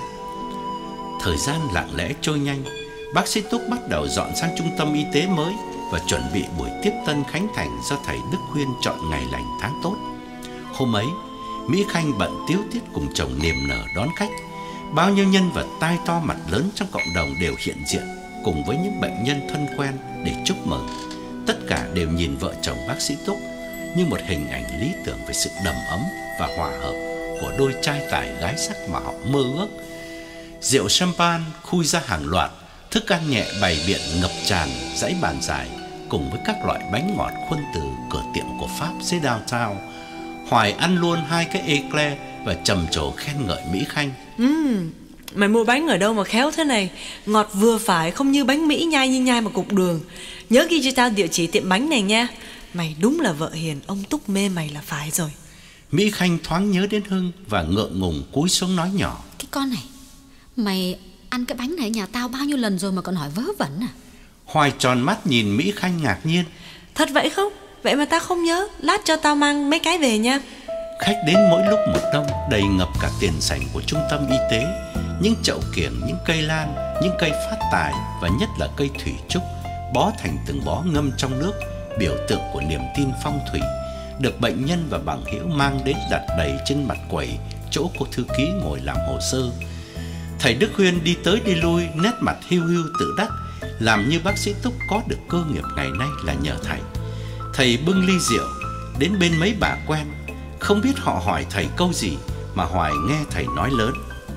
Thời gian lặng lẽ trôi nhanh. Bác sĩ Túc bắt đầu dọn sang trung tâm y tế mới và chuẩn bị buổi tiếp tân khánh thành do thầy Đức Huyên chọn ngày lành tháng tốt. Hôm ấy, Mỹ Khanh bận tíu tít cùng chồng niềm nở đón khách. Bao nhiêu nhân vật tai to mặt lớn trong cộng đồng đều hiện diện, cùng với những bệnh nhân thân quen để chúc mừng. Tất cả đều nhìn vợ chồng bác sĩ Túc như một hình ảnh lý tưởng về sự đầm ấm và hòa hợp của đôi trai tài gái sắc mà họ mơ ước. Rượu champagne khui ra hàng loạt, thức ăn nhẹ bày biện ngập tràn dãy bàn dài, cùng với các loại bánh ngọt khuân từ cửa tiệm của Pháp dưới downtown. Hoài ăn luôn hai cái eclair và trầm trồ khen ngợi Mỹ Khanh. Ừm, mày mua bánh ở đâu mà khéo thế này? Ngọt vừa phải, không như bánh Mỹ nhai như nhai mà cục đường. Nhớ ghi cho tao địa chỉ tiệm bánh này nha. Mày đúng là vợ hiền, ông Túc mê mày là phải rồi. Mỹ Khanh thoáng nhớ đến Hưng và ngượng ngùng cúi xuống nói nhỏ: Cái con này, mày ăn cái bánh này ở nhà tao bao nhiêu lần rồi mà còn hỏi vớ vẩn à? Hoài tròn mắt nhìn Mỹ Khanh ngạc nhiên. Thật vậy không? Vậy mà tao không nhớ. Lát cho tao mang mấy cái về nha. Khách đến mỗi lúc một đông, đầy ngập cả tiền sảnh của trung tâm y tế. Những chậu kiểng, những cây lan, những cây phát tài và nhất là cây thủy trúc bó thành từng bó ngâm trong nước, biểu tượng của niềm tin phong thủy, được bệnh nhân và bằng hữu mang đến đặt đầy trên mặt quầy chỗ cô thư ký ngồi làm hồ sơ. Thầy Đức Huyên đi tới đi lui, nét mặt hiu hiu tự đắc, làm như bác sĩ Túc có được cơ nghiệp ngày nay là nhờ thầy. Thầy bưng ly rượu đến bên mấy bà quen, không biết họ hỏi thầy câu gì mà Hoài nghe thầy nói lớn: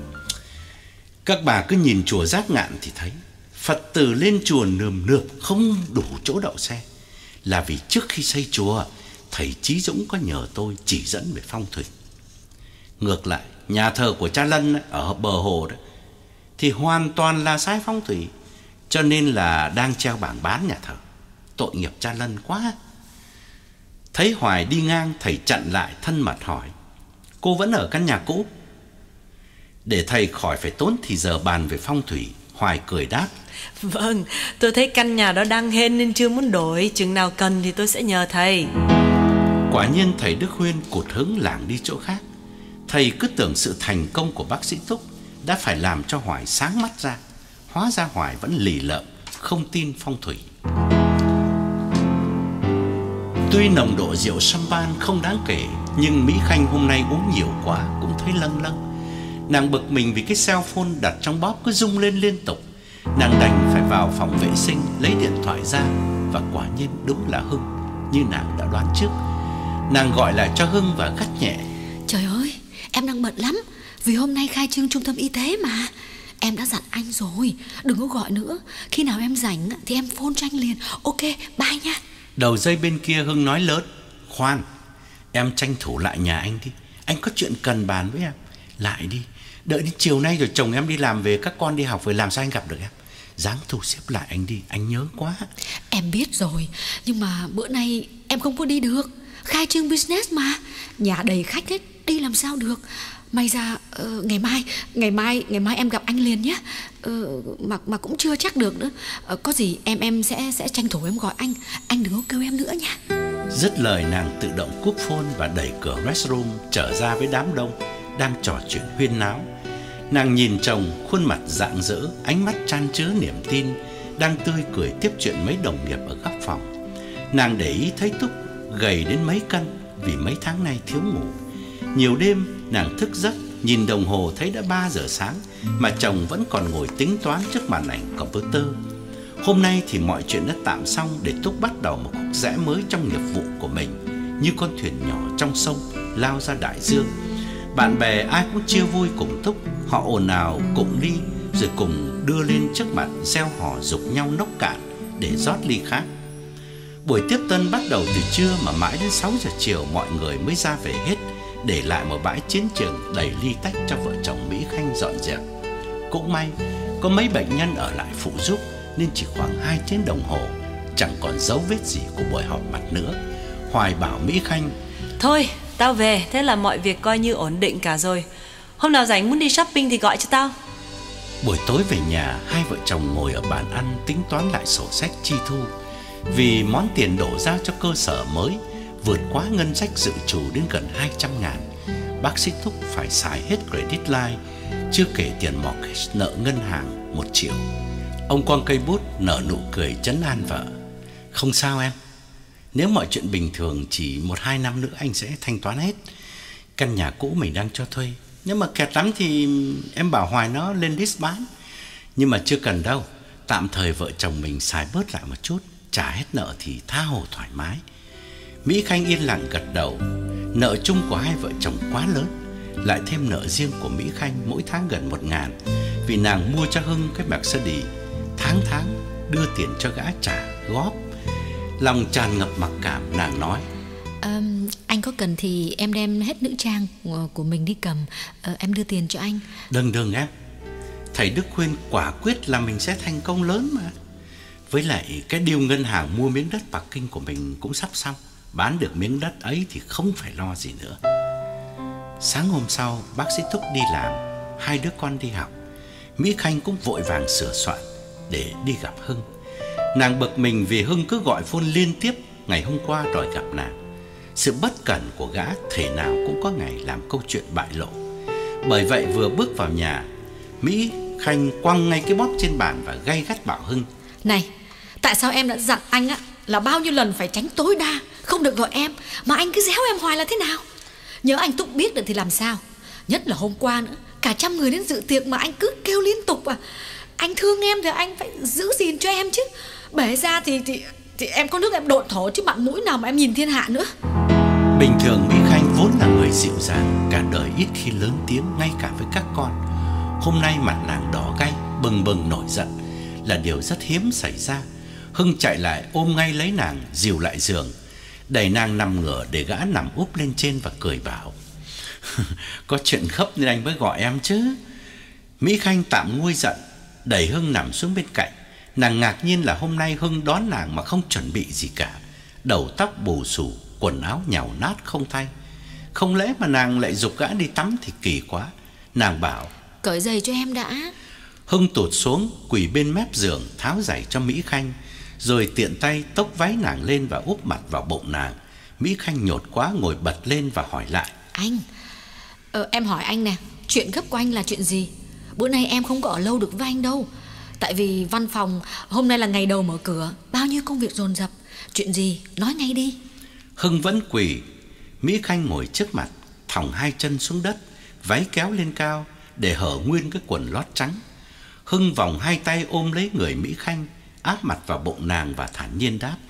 Các bà cứ nhìn chùa Giác Ngạn thì thấy Phật tử lên chùa nườm nượp không đủ chỗ đậu xe, là vì trước khi xây chùa, thầy Chí Dũng có nhờ tôi chỉ dẫn về phong thủy. Ngược lại, nhà thờ của cha Lân ấy, ở bờ hồ đó, thì hoàn toàn là sai phong thủy, cho nên là đang treo bảng bán nhà thờ. Tội nghiệp cha Lân quá. Thấy Hoài đi ngang, thầy chặn lại, thân mật hỏi: Cô vẫn ở căn nhà cũ? Để thầy khỏi phải tốn thì giờ bàn về phong thủy, Hoài cười đáp: Vâng, tôi thấy căn nhà đó đang hên nên chưa muốn đổi. Chừng nào cần thì tôi sẽ nhờ thầy. Quả nhiên thầy Đức Huyên cụt hứng lảng đi chỗ khác. Thầy cứ tưởng sự thành công của bác sĩ Túc đã phải làm cho Hoài sáng mắt ra. Hóa ra Hoài vẫn lì lợm, không tin phong thủy. Tuy nồng độ rượu champagne không đáng kể, nhưng Mỹ Khanh hôm nay uống nhiều quá cũng thấy lâng lâng. Nàng bực mình vì cái cell phone đặt trong bóp cứ rung lên liên tục. Nàng đành phải vào phòng vệ sinh lấy điện thoại ra, và quả nhiên đúng là Hưng, như nàng đã đoán trước. Nàng gọi lại cho Hưng và gắt nhẹ: Trời ơi, em đang bận lắm, vì hôm nay khai trương trung tâm y tế mà. Em đã dặn anh rồi, đừng có gọi nữa. Khi nào em rảnh thì em phone cho anh liền. Ok, bye nha. Đầu dây bên kia Hưng nói lớn: Khoan, em tranh thủ lại nhà anh đi, anh có chuyện cần bàn với em. Lại đi, đợi đến chiều nay rồi chồng em đi làm về, các con đi học về, làm sao anh gặp được em. Dáng thu xếp lại anh đi, anh nhớ quá. Em biết rồi, nhưng mà bữa nay em không có đi được. Khai trương business mà, nhà đầy khách hết, đi làm sao được. May ra uh, ngày mai ngày mai ngày mai em gặp anh liền nhé. Uh, mà mà cũng chưa chắc được nữa. Uh, có gì em em sẽ sẽ tranh thủ em gọi anh. Anh đừng có kêu em nữa nha. Dứt lời, nàng tự động cúp phone và đẩy cửa restroom trở ra với đám đông đang trò chuyện huyên náo. Nàng nhìn chồng, khuôn mặt rạng rỡ, ánh mắt chan chứa niềm tin, đang tươi cười tiếp chuyện mấy đồng nghiệp ở góc phòng. Nàng để ý thấy Túc gầy đến mấy cân vì mấy tháng nay thiếu ngủ. Nhiều đêm nàng thức giấc, nhìn đồng hồ thấy đã ba giờ sáng mà chồng vẫn còn ngồi tính toán trước màn ảnh computer. Hôm nay thì mọi chuyện đã tạm xong để Túc bắt đầu một khúc rẽ mới trong nghiệp vụ của mình, như con thuyền nhỏ trong sông lao ra đại dương. Bạn bè ai cũng chia vui cùng Túc, họ ồn ào cụng ly rồi cùng đưa lên trước mặt reo hò giục nhau nốc cạn để rót ly khác. Buổi tiếp tân bắt đầu từ trưa mà mãi đến sáu giờ chiều mọi người mới ra về hết, để lại một bãi chiến trường đầy ly tách cho vợ chồng Mỹ Khanh dọn dẹp. Cũng may có mấy bệnh nhân ở lại phụ giúp, nên chỉ khoảng hai tiếng đồng hồ chẳng còn dấu vết gì của buổi họp mặt nữa. Hoài bảo Mỹ Khanh: Thôi, tao về, thế là mọi việc coi như ổn định cả rồi. Hôm nào rảnh muốn đi shopping thì gọi cho tao. Buổi tối về nhà, hai vợ chồng ngồi ở bàn ăn tính toán lại sổ sách chi thu. Vì món tiền đổ ra cho cơ sở mới vượt quá ngân sách dự trù đến gần hai trăm ngàn. Bác sĩ Thúc phải xài hết credit line, chưa kể tiền mortgage nợ ngân hàng một triệu. Ông quăng cây bút nở nụ cười trấn an vợ: Không sao em, nếu mọi chuyện bình thường chỉ một hai năm nữa anh sẽ thanh toán hết. Căn nhà cũ mình đang cho thuê, nếu mà kẹt lắm thì em bảo Hoài nó lên list bán. Nhưng mà chưa cần đâu, tạm thời vợ chồng mình xài bớt lại một chút, trả hết nợ thì tha hồ thoải mái. Mỹ Khanh yên lặng gật đầu. Nợ chung của hai vợ chồng quá lớn, lại thêm nợ riêng của Mỹ Khanh mỗi tháng gần một ngàn, vì nàng mua cho Hưng cái Mercedes, tháng tháng đưa tiền cho gã trả góp. Lòng tràn ngập mặc cảm, nàng nói: à, Anh có cần thì em đem hết nữ trang của mình đi cầm, à, em đưa tiền cho anh. Đừng đừng em, thầy Đức khuyên quả quyết là mình sẽ thành công lớn mà. Với lại cái deal ngân hàng mua miếng đất Bắc Kinh của mình cũng sắp xong, bán được miếng đất ấy thì không phải lo gì nữa. Sáng hôm sau, bác sĩ Thúc đi làm, hai đứa con đi học. Mỹ Khanh cũng vội vàng sửa soạn để đi gặp Hưng. Nàng bực mình vì Hưng cứ gọi phone liên tiếp ngày hôm qua đòi gặp nàng. Sự bất cẩn của gã thể nào cũng có ngày làm câu chuyện bại lộ. Bởi vậy vừa bước vào nhà, Mỹ Khanh quăng ngay cái bóp trên bàn và gay gắt bảo Hưng: Này, tại sao em đã dặn anh á là bao nhiêu lần phải tránh tối đa, không được gọi em, mà anh cứ réo em hoài là thế nào? Nhớ anh Túc biết được thì làm sao? Nhất là hôm qua nữa, cả trăm người đến dự tiệc mà anh cứ kêu liên tục à. Anh thương em thì anh phải giữ gìn cho em chứ. Bể ra thì, thì, thì em có nước em độn thổ chứ mặt mũi nào mà em nhìn thiên hạ nữa. Bình thường Mỹ Khanh vốn là người dịu dàng, cả đời ít khi lớn tiếng ngay cả với các con. Hôm nay mặt nàng đỏ gay, bừng bừng nổi giận là điều rất hiếm xảy ra. Hưng chạy lại ôm ngay lấy nàng, dìu lại giường, đẩy nàng nằm ngửa để gã nằm úp lên trên và cười bảo: Có chuyện gấp nên anh mới gọi em chứ. Mỹ Khanh tạm nguôi giận, đẩy Hưng nằm xuống bên cạnh. Nàng ngạc nhiên là hôm nay Hưng đón nàng mà không chuẩn bị gì cả. Đầu tóc bù xù, quần áo nhàu nát không thay. Không lẽ mà nàng lại giục gã đi tắm thì kỳ quá. Nàng bảo: Cởi giày cho em đã. Hưng tụt xuống, quỳ bên mép giường tháo giày cho Mỹ Khanh, rồi tiện tay tốc váy nàng lên và úp mặt vào bụng nàng. Mỹ Khanh nhột quá ngồi bật lên và hỏi lại: Anh, ờ, em hỏi anh nè, chuyện gấp của anh là chuyện gì? Bữa nay em không có ở lâu được với anh đâu. Tại vì văn phòng hôm nay là ngày đầu mở cửa, bao nhiêu công việc dồn dập. Chuyện gì, nói ngay đi. Hưng vẫn quỳ. Mỹ Khanh ngồi trước mặt, thòng hai chân xuống đất, váy kéo lên cao để hở nguyên cái quần lót trắng. Hưng vòng hai tay ôm lấy người Mỹ Khanh, áp mặt vào bụng nàng và thản nhiên đáp: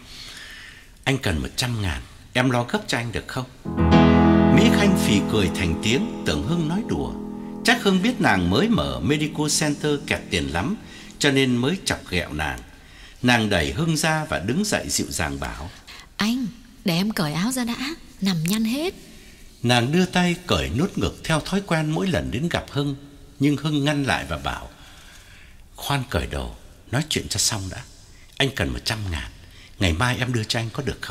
Anh cần một trăm ngàn, em lo gấp cho anh được không? Mỹ Khanh phì cười thành tiếng, tưởng Hưng nói đùa. Chắc Hưng biết nàng mới mở Medical Center kẹt tiền lắm, cho nên mới chọc ghẹo nàng. Nàng đẩy Hưng ra và đứng dậy dịu dàng bảo: Anh, để em cởi áo ra đã, nằm nhăn hết. Nàng đưa tay cởi nút ngực theo thói quen mỗi lần đến gặp Hưng. Nhưng Hưng ngăn lại và bảo: Khoan cởi đồ, nói chuyện cho xong đã. Anh cần một trăm ngàn, ngày mai em đưa cho anh có được không?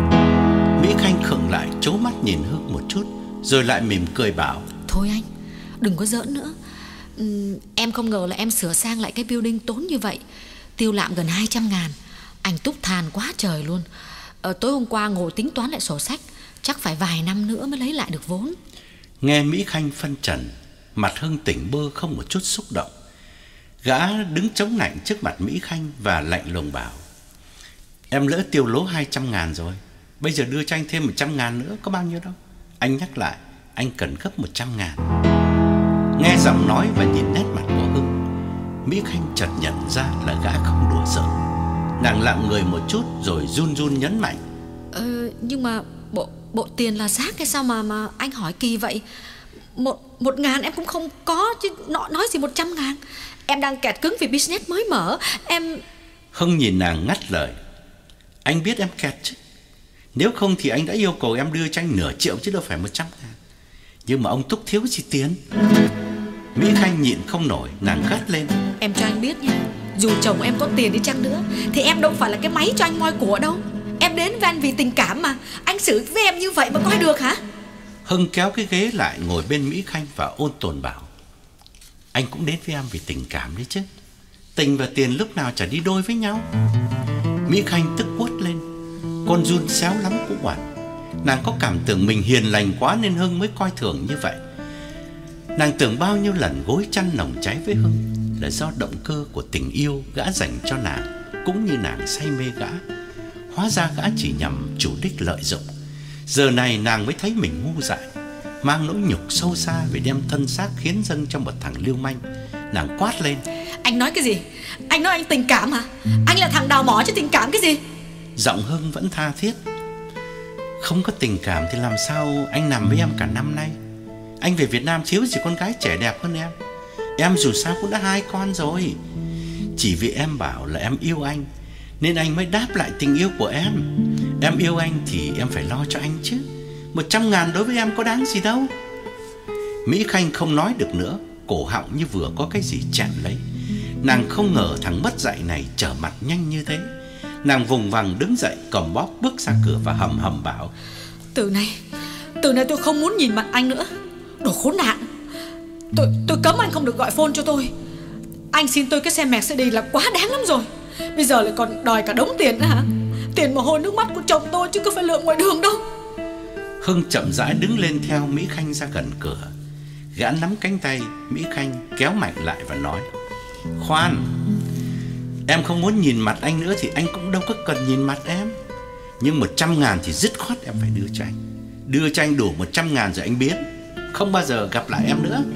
Mỹ Khanh khựng lại, trố mắt nhìn Hưng một chút, rồi lại mỉm cười bảo: Thôi anh, đừng có giỡn nữa. uhm, Em không ngờ là em sửa sang lại cái building tốn như vậy, tiêu lạm gần hai trăm ngàn. Anh Túc than quá trời luôn. ờ, Tối hôm qua ngồi tính toán lại sổ sách, chắc phải vài năm nữa mới lấy lại được vốn. Nghe Mỹ Khanh phân trần, mặt Hưng tỉnh bơ không một chút xúc động. Gã đứng chống nạnh trước mặt Mỹ Khanh và lạnh lùng bảo: Em lỡ tiêu lố hai trăm ngàn rồi, bây giờ đưa cho anh thêm một trăm ngàn nữa có bao nhiêu đâu. Anh nhắc lại, anh cần gấp một trăm ngàn. Nghe giọng nói và nhìn nét mặt của Hưng, Mỹ Khanh chợt nhận ra là gã không đùa giỡn. Nàng lặng người một chút rồi run run nhấn mạnh: ờ, Nhưng mà bộ, bộ tiền là xác hay sao mà, mà anh hỏi kỳ vậy? Một, một ngàn em cũng không có chứ nó, nói gì một trăm ngàn. Em đang kẹt cứng vì business mới mở. Em... Hưng nhìn nàng ngắt lời: Anh biết em kẹt chứ. Nếu không thì anh đã yêu cầu em đưa cho anh nửa triệu chứ đâu phải một trăm ngàn. Nhưng mà ông Túc thiếu gì tiền. Mỹ Khanh nhịn không nổi, nàng gắt lên: Em cho anh biết nha, Dù chồng em có tiền đi chăng nữa thì em đâu phải là cái máy cho anh moi của đâu. Em đến với anh vì tình cảm mà. Anh xử với em như vậy mà coi được hả? Hưng kéo cái ghế lại ngồi bên Mỹ Khanh và ôn tồn bảo: anh cũng đến với em vì tình cảm đấy chứ. Tình và tiền lúc nào chả đi đôi với nhau. Mỹ Khanh tức buốt lên. Con giun xéo lắm cũng quản. Nàng có cảm tưởng mình hiền lành quá nên Hưng mới coi thường như vậy. Nàng tưởng bao nhiêu lần gối chăn nồng cháy với Hưng là do động cơ của tình yêu gã dành cho nàng, cũng như nàng say mê gã. Hóa ra gã chỉ nhằm chủ đích lợi dụng. Giờ này nàng mới thấy mình ngu dại, mang nỗi nhục sâu xa về đem thân xác hiến dâng cho một thằng lưu manh. Nàng quát lên: anh nói cái gì? Anh nói anh tình cảm hả? Anh là thằng đào mỏ chứ tình cảm cái gì? Giọng Hưng vẫn tha thiết: không có tình cảm thì làm sao anh nằm với em cả năm nay? Anh về Việt Nam thiếu gì con gái trẻ đẹp hơn em. Em dù sao cũng đã hai con rồi. Chỉ vì em bảo là em yêu anh nên anh mới đáp lại tình yêu của em. Em yêu anh thì em phải lo cho anh chứ. Một trăm ngàn đối với em có đáng gì đâu. Mỹ Khanh không nói được nữa, cổ họng như vừa có cái gì chạm lấy. Nàng không ngờ thằng mất dạy này trở mặt nhanh như thế. Nàng vùng vằng đứng dậy, cầm bóp bước ra cửa và hầm hầm bảo: Từ nay Từ nay tôi không muốn nhìn mặt anh nữa. Đồ khốn nạn. Tôi tôi cấm anh không được gọi phone cho tôi. Anh xin tôi cái xe Mercedes là quá đáng lắm rồi. Bây giờ lại còn đòi cả đống tiền nữa hả? Tiền mồ hôi nước mắt của chồng tôi chứ có phải lượng ngoài đường đâu. Hưng chậm rãi đứng lên theo Mỹ Khanh ra gần cửa. Gã nắm cánh tay Mỹ Khanh kéo mạnh lại và nói: khoan, em không muốn nhìn mặt anh nữa thì anh cũng đâu có cần nhìn mặt em. Nhưng một trăm ngàn thì dứt khoát em phải đưa cho anh. Đưa cho anh đủ một trăm ngàn rồi anh biến, không bao giờ gặp lại em nữa.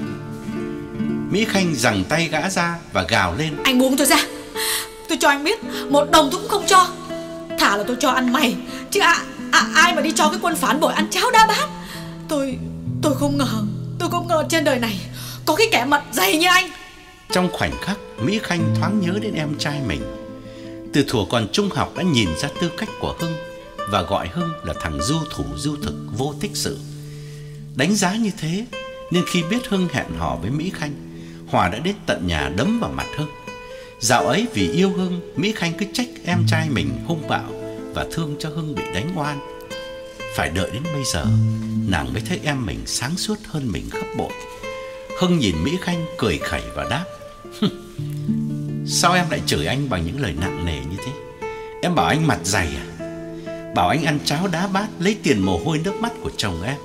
Mỹ Khanh giằng tay gã ra và gào lên: anh buông tôi ra. Tôi cho anh biết, một đồng tôi cũng không cho. Thả là tôi cho ăn mày, chứ à, à, ai mà đi cho cái quân phản bội ăn cháo đá bát. Tôi Tôi không ngờ Tôi không ngờ trên đời này có cái kẻ mặt dày như anh. Trong khoảnh khắc, Mỹ Khanh thoáng nhớ đến em trai mình. Từ thuở còn trung học đã nhìn ra tư cách của Hưng và gọi Hưng là thằng du thủ du thực vô tích sự. Đánh giá như thế nên khi biết Hưng hẹn hò với Mỹ Khanh, Hòa đã đến tận nhà đấm vào mặt Hưng. Dạo ấy vì yêu Hưng, Mỹ Khanh cứ trách em trai mình hung bạo và thương cho Hưng bị đánh oan. Phải đợi đến bây giờ nàng mới thấy em mình sáng suốt hơn mình gấp bội. Hưng nhìn Mỹ Khanh cười khẩy và đáp: sao em lại chửi anh bằng những lời nặng nề như thế? Em bảo anh mặt dày à? Bảo anh ăn cháo đá bát, lấy tiền mồ hôi nước mắt của chồng em.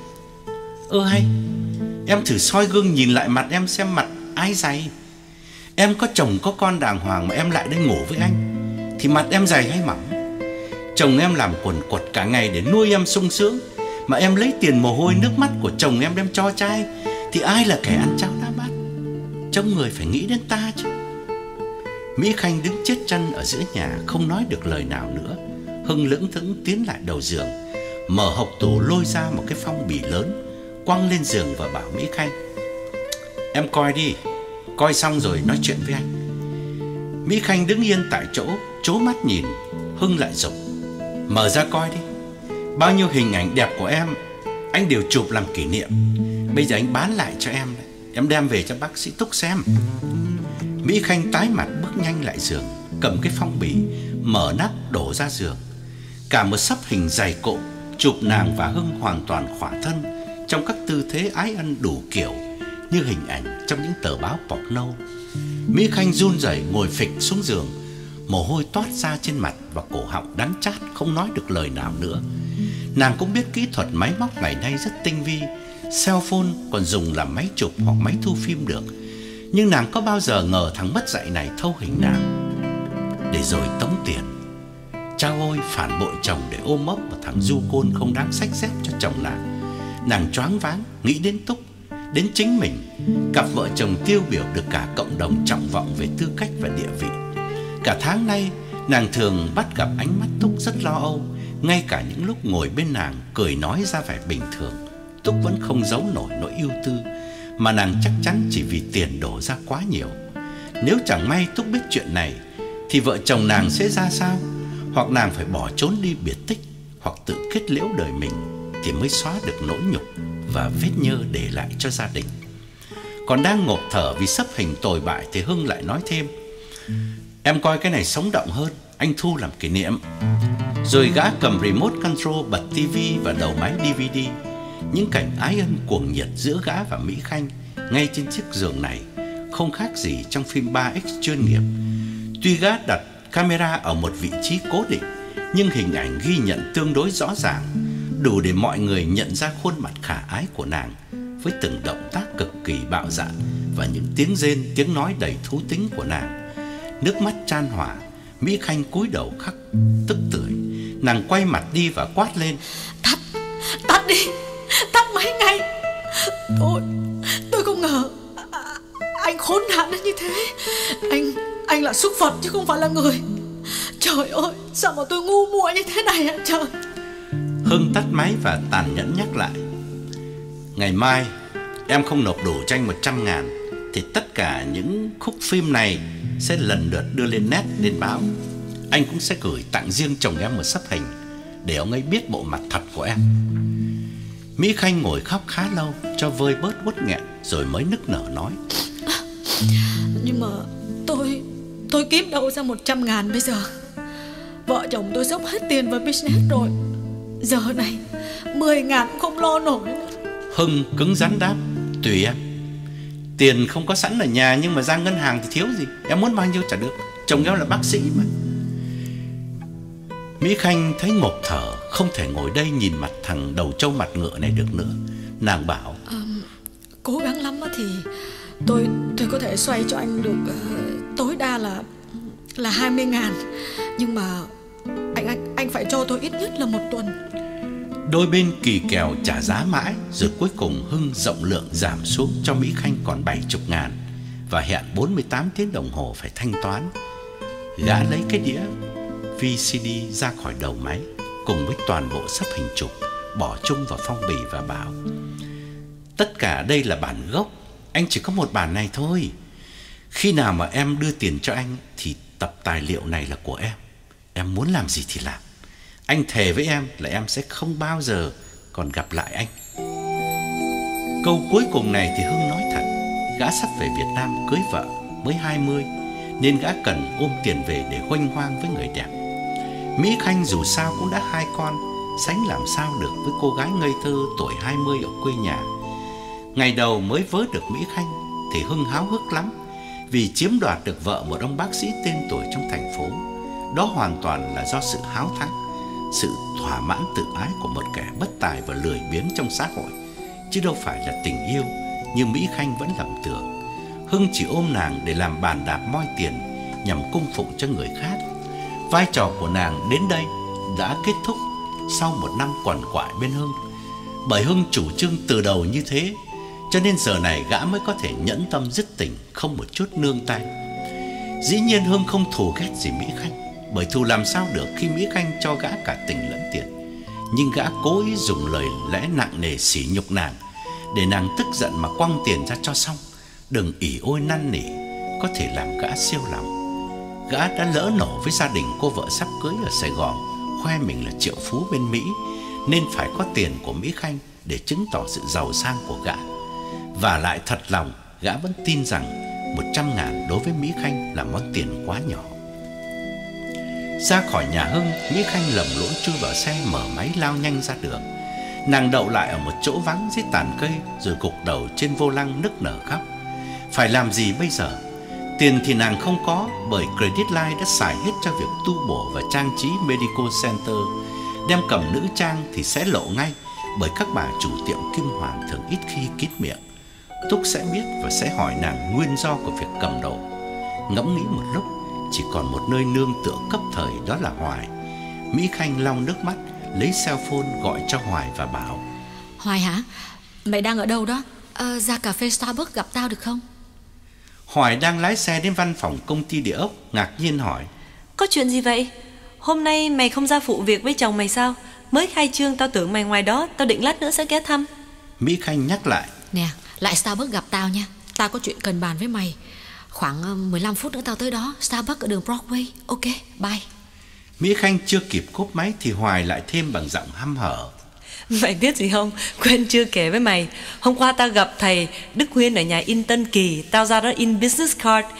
Ơ hay, em thử soi gương nhìn lại mặt em xem mặt ai dày. Em có chồng có con đàng hoàng mà em lại đây ngủ với anh thì mặt em dày hay mỏng? Chồng em làm quần quật cả ngày để nuôi em sung sướng, mà em lấy tiền mồ hôi nước mắt của chồng em đem cho trai thì ai là kẻ ăn cháo đá bát? Trông người phải nghĩ đến ta chứ. Mỹ Khanh đứng chết chân ở giữa nhà, không nói được lời nào nữa. Hưng lững thững tiến lại đầu giường, mở hộc tủ lôi ra một cái phong bì lớn, quăng lên giường và bảo Mỹ Khanh: em coi đi, coi xong rồi nói chuyện với anh. Mỹ Khanh đứng yên tại chỗ, trố mắt nhìn. Hưng lại giục: mở ra coi đi. Bao nhiêu hình ảnh đẹp của em anh đều chụp làm kỷ niệm. Bây giờ anh bán lại cho em đấy. Em đem về cho bác sĩ Túc xem. Mỹ Khanh tái mặt bước nhanh lại giường, cầm cái phong bì, mở nắp đổ ra giường. Cả một sấp hình dày cộm chụp nàng và Hưng hoàn toàn khỏa thân trong các tư thế ái ân đủ kiểu, như hình ảnh trong những tờ báo porno. Mỹ Khanh run rẩy ngồi phịch xuống giường, mồ hôi toát ra trên mặt và cổ họng đắng chát, không nói được lời nào nữa. Nàng cũng biết kỹ thuật máy móc ngày nay rất tinh vi, cell phone còn dùng làm máy chụp hoặc máy thu phim được. Nhưng nàng có bao giờ ngờ thằng mất dạy này thâu hình nàng để rồi tống tiền. Chao ôi, phản bội chồng để ôm ấp một thằng du côn không đáng xách xếp cho chồng nàng. Nàng choáng váng nghĩ đến Túc, đến chính mình, cặp vợ chồng tiêu biểu được cả cộng đồng trọng vọng về tư cách và địa vị. Cả tháng nay nàng thường bắt gặp ánh mắt Túc rất lo âu. Ngay cả những lúc ngồi bên nàng cười nói ra vẻ bình thường, Túc vẫn không giấu nổi nỗi ưu tư, mà nàng chắc chắn chỉ vì tiền đổ ra quá nhiều. Nếu chẳng may Túc biết chuyện này thì vợ chồng nàng sẽ ra sao? Hoặc nàng phải bỏ trốn đi biệt tích, hoặc tự kết liễu đời mình thì mới xóa được nỗi nhục và vết nhơ để lại cho gia đình. Còn đang ngộp thở vì sắp hình tồi bại thì Hưng lại nói thêm: Em coi cái này sống động hơn, anh thu làm kỷ niệm. Rồi gã cầm remote control bật tivi và đầu máy đê vê đê. Những cảnh ái ân cuồng nhiệt giữa gã và Mỹ Khanh ngay trên chiếc giường này không khác gì trong phim ba ích chuyên nghiệp. Tuy gã đặt camera ở một vị trí cố định, nhưng hình ảnh ghi nhận tương đối rõ ràng, đủ để mọi người nhận ra khuôn mặt khả ái của nàng, với từng động tác cực kỳ bạo dạn và những tiếng rên, tiếng nói đầy thú tính của nàng. Nước mắt chan hòa, Mỹ Khanh cúi đầu khắc tức tưởi. Nàng quay mặt đi và quát lên: Tắt, tắt đi, tắt máy ngay. Tôi, tôi không ngờ anh khốn nạn đến như thế. Anh, anh là súc vật chứ không phải là người. Trời ơi, sao mà tôi ngu muội như thế này hả trời. Hưng tắt máy và tàn nhẫn nhắc lại: Ngày mai em không nộp đủ cho anh một trăm ngàn thì tất cả những khúc phim này sẽ lần lượt đưa lên net, lên báo. Anh cũng sẽ gửi tặng riêng chồng em một sấp hình để ông ấy biết bộ mặt thật của em. Mỹ Khanh ngồi khóc khá lâu cho vơi bớt uất nghẹn, rồi mới nức nở nói: Nhưng mà tôi Tôi kiếm đâu ra một trăm ngàn bây giờ. Vợ chồng tôi dốc hết tiền vào business rồi. Giờ này mười ngàn cũng không lo nổi nữa. Hưng cứng rắn đáp: Tùy em. Tiền không có sẵn ở nhà, nhưng mà ra ngân hàng thì thiếu gì. Em muốn bao nhiêu trả được, chồng em là bác sĩ mà. Mỹ Khanh thấy ngộp thở, không thể ngồi đây nhìn mặt thằng đầu trâu mặt ngựa này được nữa. Nàng bảo: à, Cố gắng lắm thì Tôi tôi có thể xoay cho anh được uh, tối đa là là hai mươi ngàn. Nhưng mà anh, anh anh phải cho tôi ít nhất là một tuần. Đôi bên kỳ kèo trả giá mãi, rồi cuối cùng Hưng rộng lượng giảm xuống cho Mỹ Khanh còn bảy mươi ngàn và hẹn bốn mươi tám tiếng đồng hồ phải thanh toán. Gã lấy cái đĩa vê xê đê ra khỏi đầu máy cùng với toàn bộ sắp hình chụp, bỏ chung vào phong bì và bảo: Tất cả đây là bản gốc, anh chỉ có một bản này thôi. Khi nào mà em đưa tiền cho anh thì tập tài liệu này là của em. Em muốn làm gì thì làm. Anh thề với em là em sẽ không bao giờ còn gặp lại anh. Câu cuối cùng này thì Hưng nói thật. Gã sắp về Việt Nam cưới vợ mới hai mươi, nên gã cần ôm tiền về để huênh hoang với người đẹp. Mỹ Khanh dù sao cũng đã hai con, sánh làm sao được với cô gái ngây thơ tuổi hai mươi ở quê nhà. Ngày đầu mới vớ được Mỹ Khanh thì Hưng háo hức lắm, vì chiếm đoạt được vợ một ông bác sĩ tên tuổi trong thành phố. Đó hoàn toàn là do sự háo thắng, sự thỏa mãn tự ái của một kẻ bất tài và lười biếng trong xã hội, chứ đâu phải là tình yêu như Mỹ Khanh vẫn lầm tưởng. Hưng chỉ ôm nàng để làm bàn đạp moi tiền nhằm cung phụng cho người khác. Vai trò của nàng đến đây đã kết thúc sau một năm quằn quại bên Hưng. Bởi Hưng chủ trương từ đầu như thế, cho nên giờ này gã mới có thể nhẫn tâm dứt tình, không một chút nương tay. Dĩ nhiên Hưng không thù ghét gì Mỹ Khanh, bởi thù làm sao được khi Mỹ Khanh cho gã cả tình lẫn tiền. Nhưng gã cố ý dùng lời lẽ nặng nề sỉ nhục nàng, để nàng tức giận mà quăng tiền ra cho xong. Đừng ỉ ôi năn nỉ, có thể làm gã siêu lòng. Gã đã lỡ nổ với gia đình cô vợ sắp cưới ở Sài Gòn, khoe mình là triệu phú bên Mỹ, nên phải có tiền của Mỹ Khanh để chứng tỏ sự giàu sang của gã. Và lại thật lòng, gã vẫn tin rằng một trăm ngàn đối với Mỹ Khanh là món tiền quá nhỏ. Ra khỏi nhà Hưng, Mỹ Khanh lầm lũi chui vào xe, mở máy lao nhanh ra đường. Nàng đậu lại ở một chỗ vắng dưới tàn cây, rồi gục đầu trên vô lăng nức nở khóc. Phải làm gì bây giờ? Tiền thì nàng không có, bởi Credit Line đã xài hết cho việc tu bổ và trang trí Medical Center. Đem cầm nữ trang thì sẽ lộ ngay, bởi các bà chủ tiệm kim hoàng thường ít khi kín miệng. Túc sẽ biết và sẽ hỏi nàng nguyên do của việc cầm đồ. Ngẫm nghĩ một lúc, chỉ còn một nơi nương tựa cấp thời, đó là Hoài. Mỹ Khanh lau nước mắt, lấy cell phone gọi cho Hoài và bảo: Hoài hả? Mày đang ở đâu đó? À, ra cà phê Starbucks gặp tao được không? Hoài đang lái xe đến văn phòng công ty địa ốc, ngạc nhiên hỏi: Có chuyện gì vậy? Hôm nay mày không ra phụ việc với chồng mày sao? Mới khai trương tao tưởng mày ngoài đó, tao định lát nữa sẽ ghé thăm. Mỹ Khanh nhắc lại: Nè, lại Starbucks gặp tao nha. Tao có chuyện cần bàn với mày. Khoảng mười lăm phút nữa tao tới đó. Starbucks ở đường Broadway. Ok, bye. Mỹ Khanh chưa kịp cúp máy thì Hoài lại thêm bằng giọng hăm hở: Mày biết gì không? Quên chưa kể với mày. Hôm qua tao gặp thầy Đức Huyên ở nhà in Tân Kỳ. Tao ra đó in business card.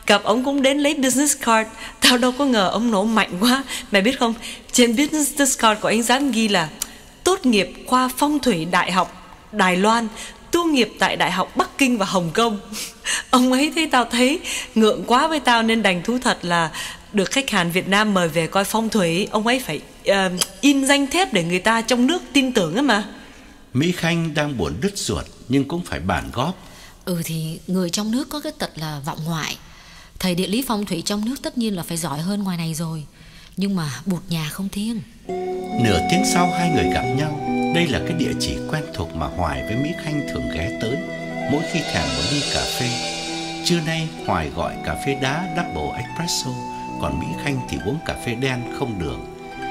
Gặp ông cũng đến lấy business card. Tao đâu có ngờ ông nổ mạnh quá. Mày biết không, trên business card của anh dán ghi là tốt nghiệp khoa phong thủy Đại học Đài Loan, tu nghiệp tại Đại học Bắc Kinh và Hồng Kông. Ông ấy thấy tao thấy ngượng quá với tao nên đành thú thật là được khách hàng Việt Nam mời về coi phong thủy, ông ấy phải uh, in danh thiếp để người ta trong nước tin tưởng ấy mà. Mỹ Khanh đang buồn đứt ruột nhưng cũng phải bàn góp. Ừ thì người trong nước có cái tật là vọng ngoại. Thầy địa lý phong thủy trong nước tất nhiên là phải giỏi hơn ngoài này rồi, nhưng mà bụt nhà không thiêng. Nửa tiếng sau hai người gặp nhau. Đây là cái địa chỉ quen thuộc mà Hoài với Mỹ Khanh thường ghé tới mỗi khi thèm một ly cà phê. Trưa nay Hoài gọi cà phê đá double espresso, còn Mỹ Khanh thì uống cà phê đen không đường.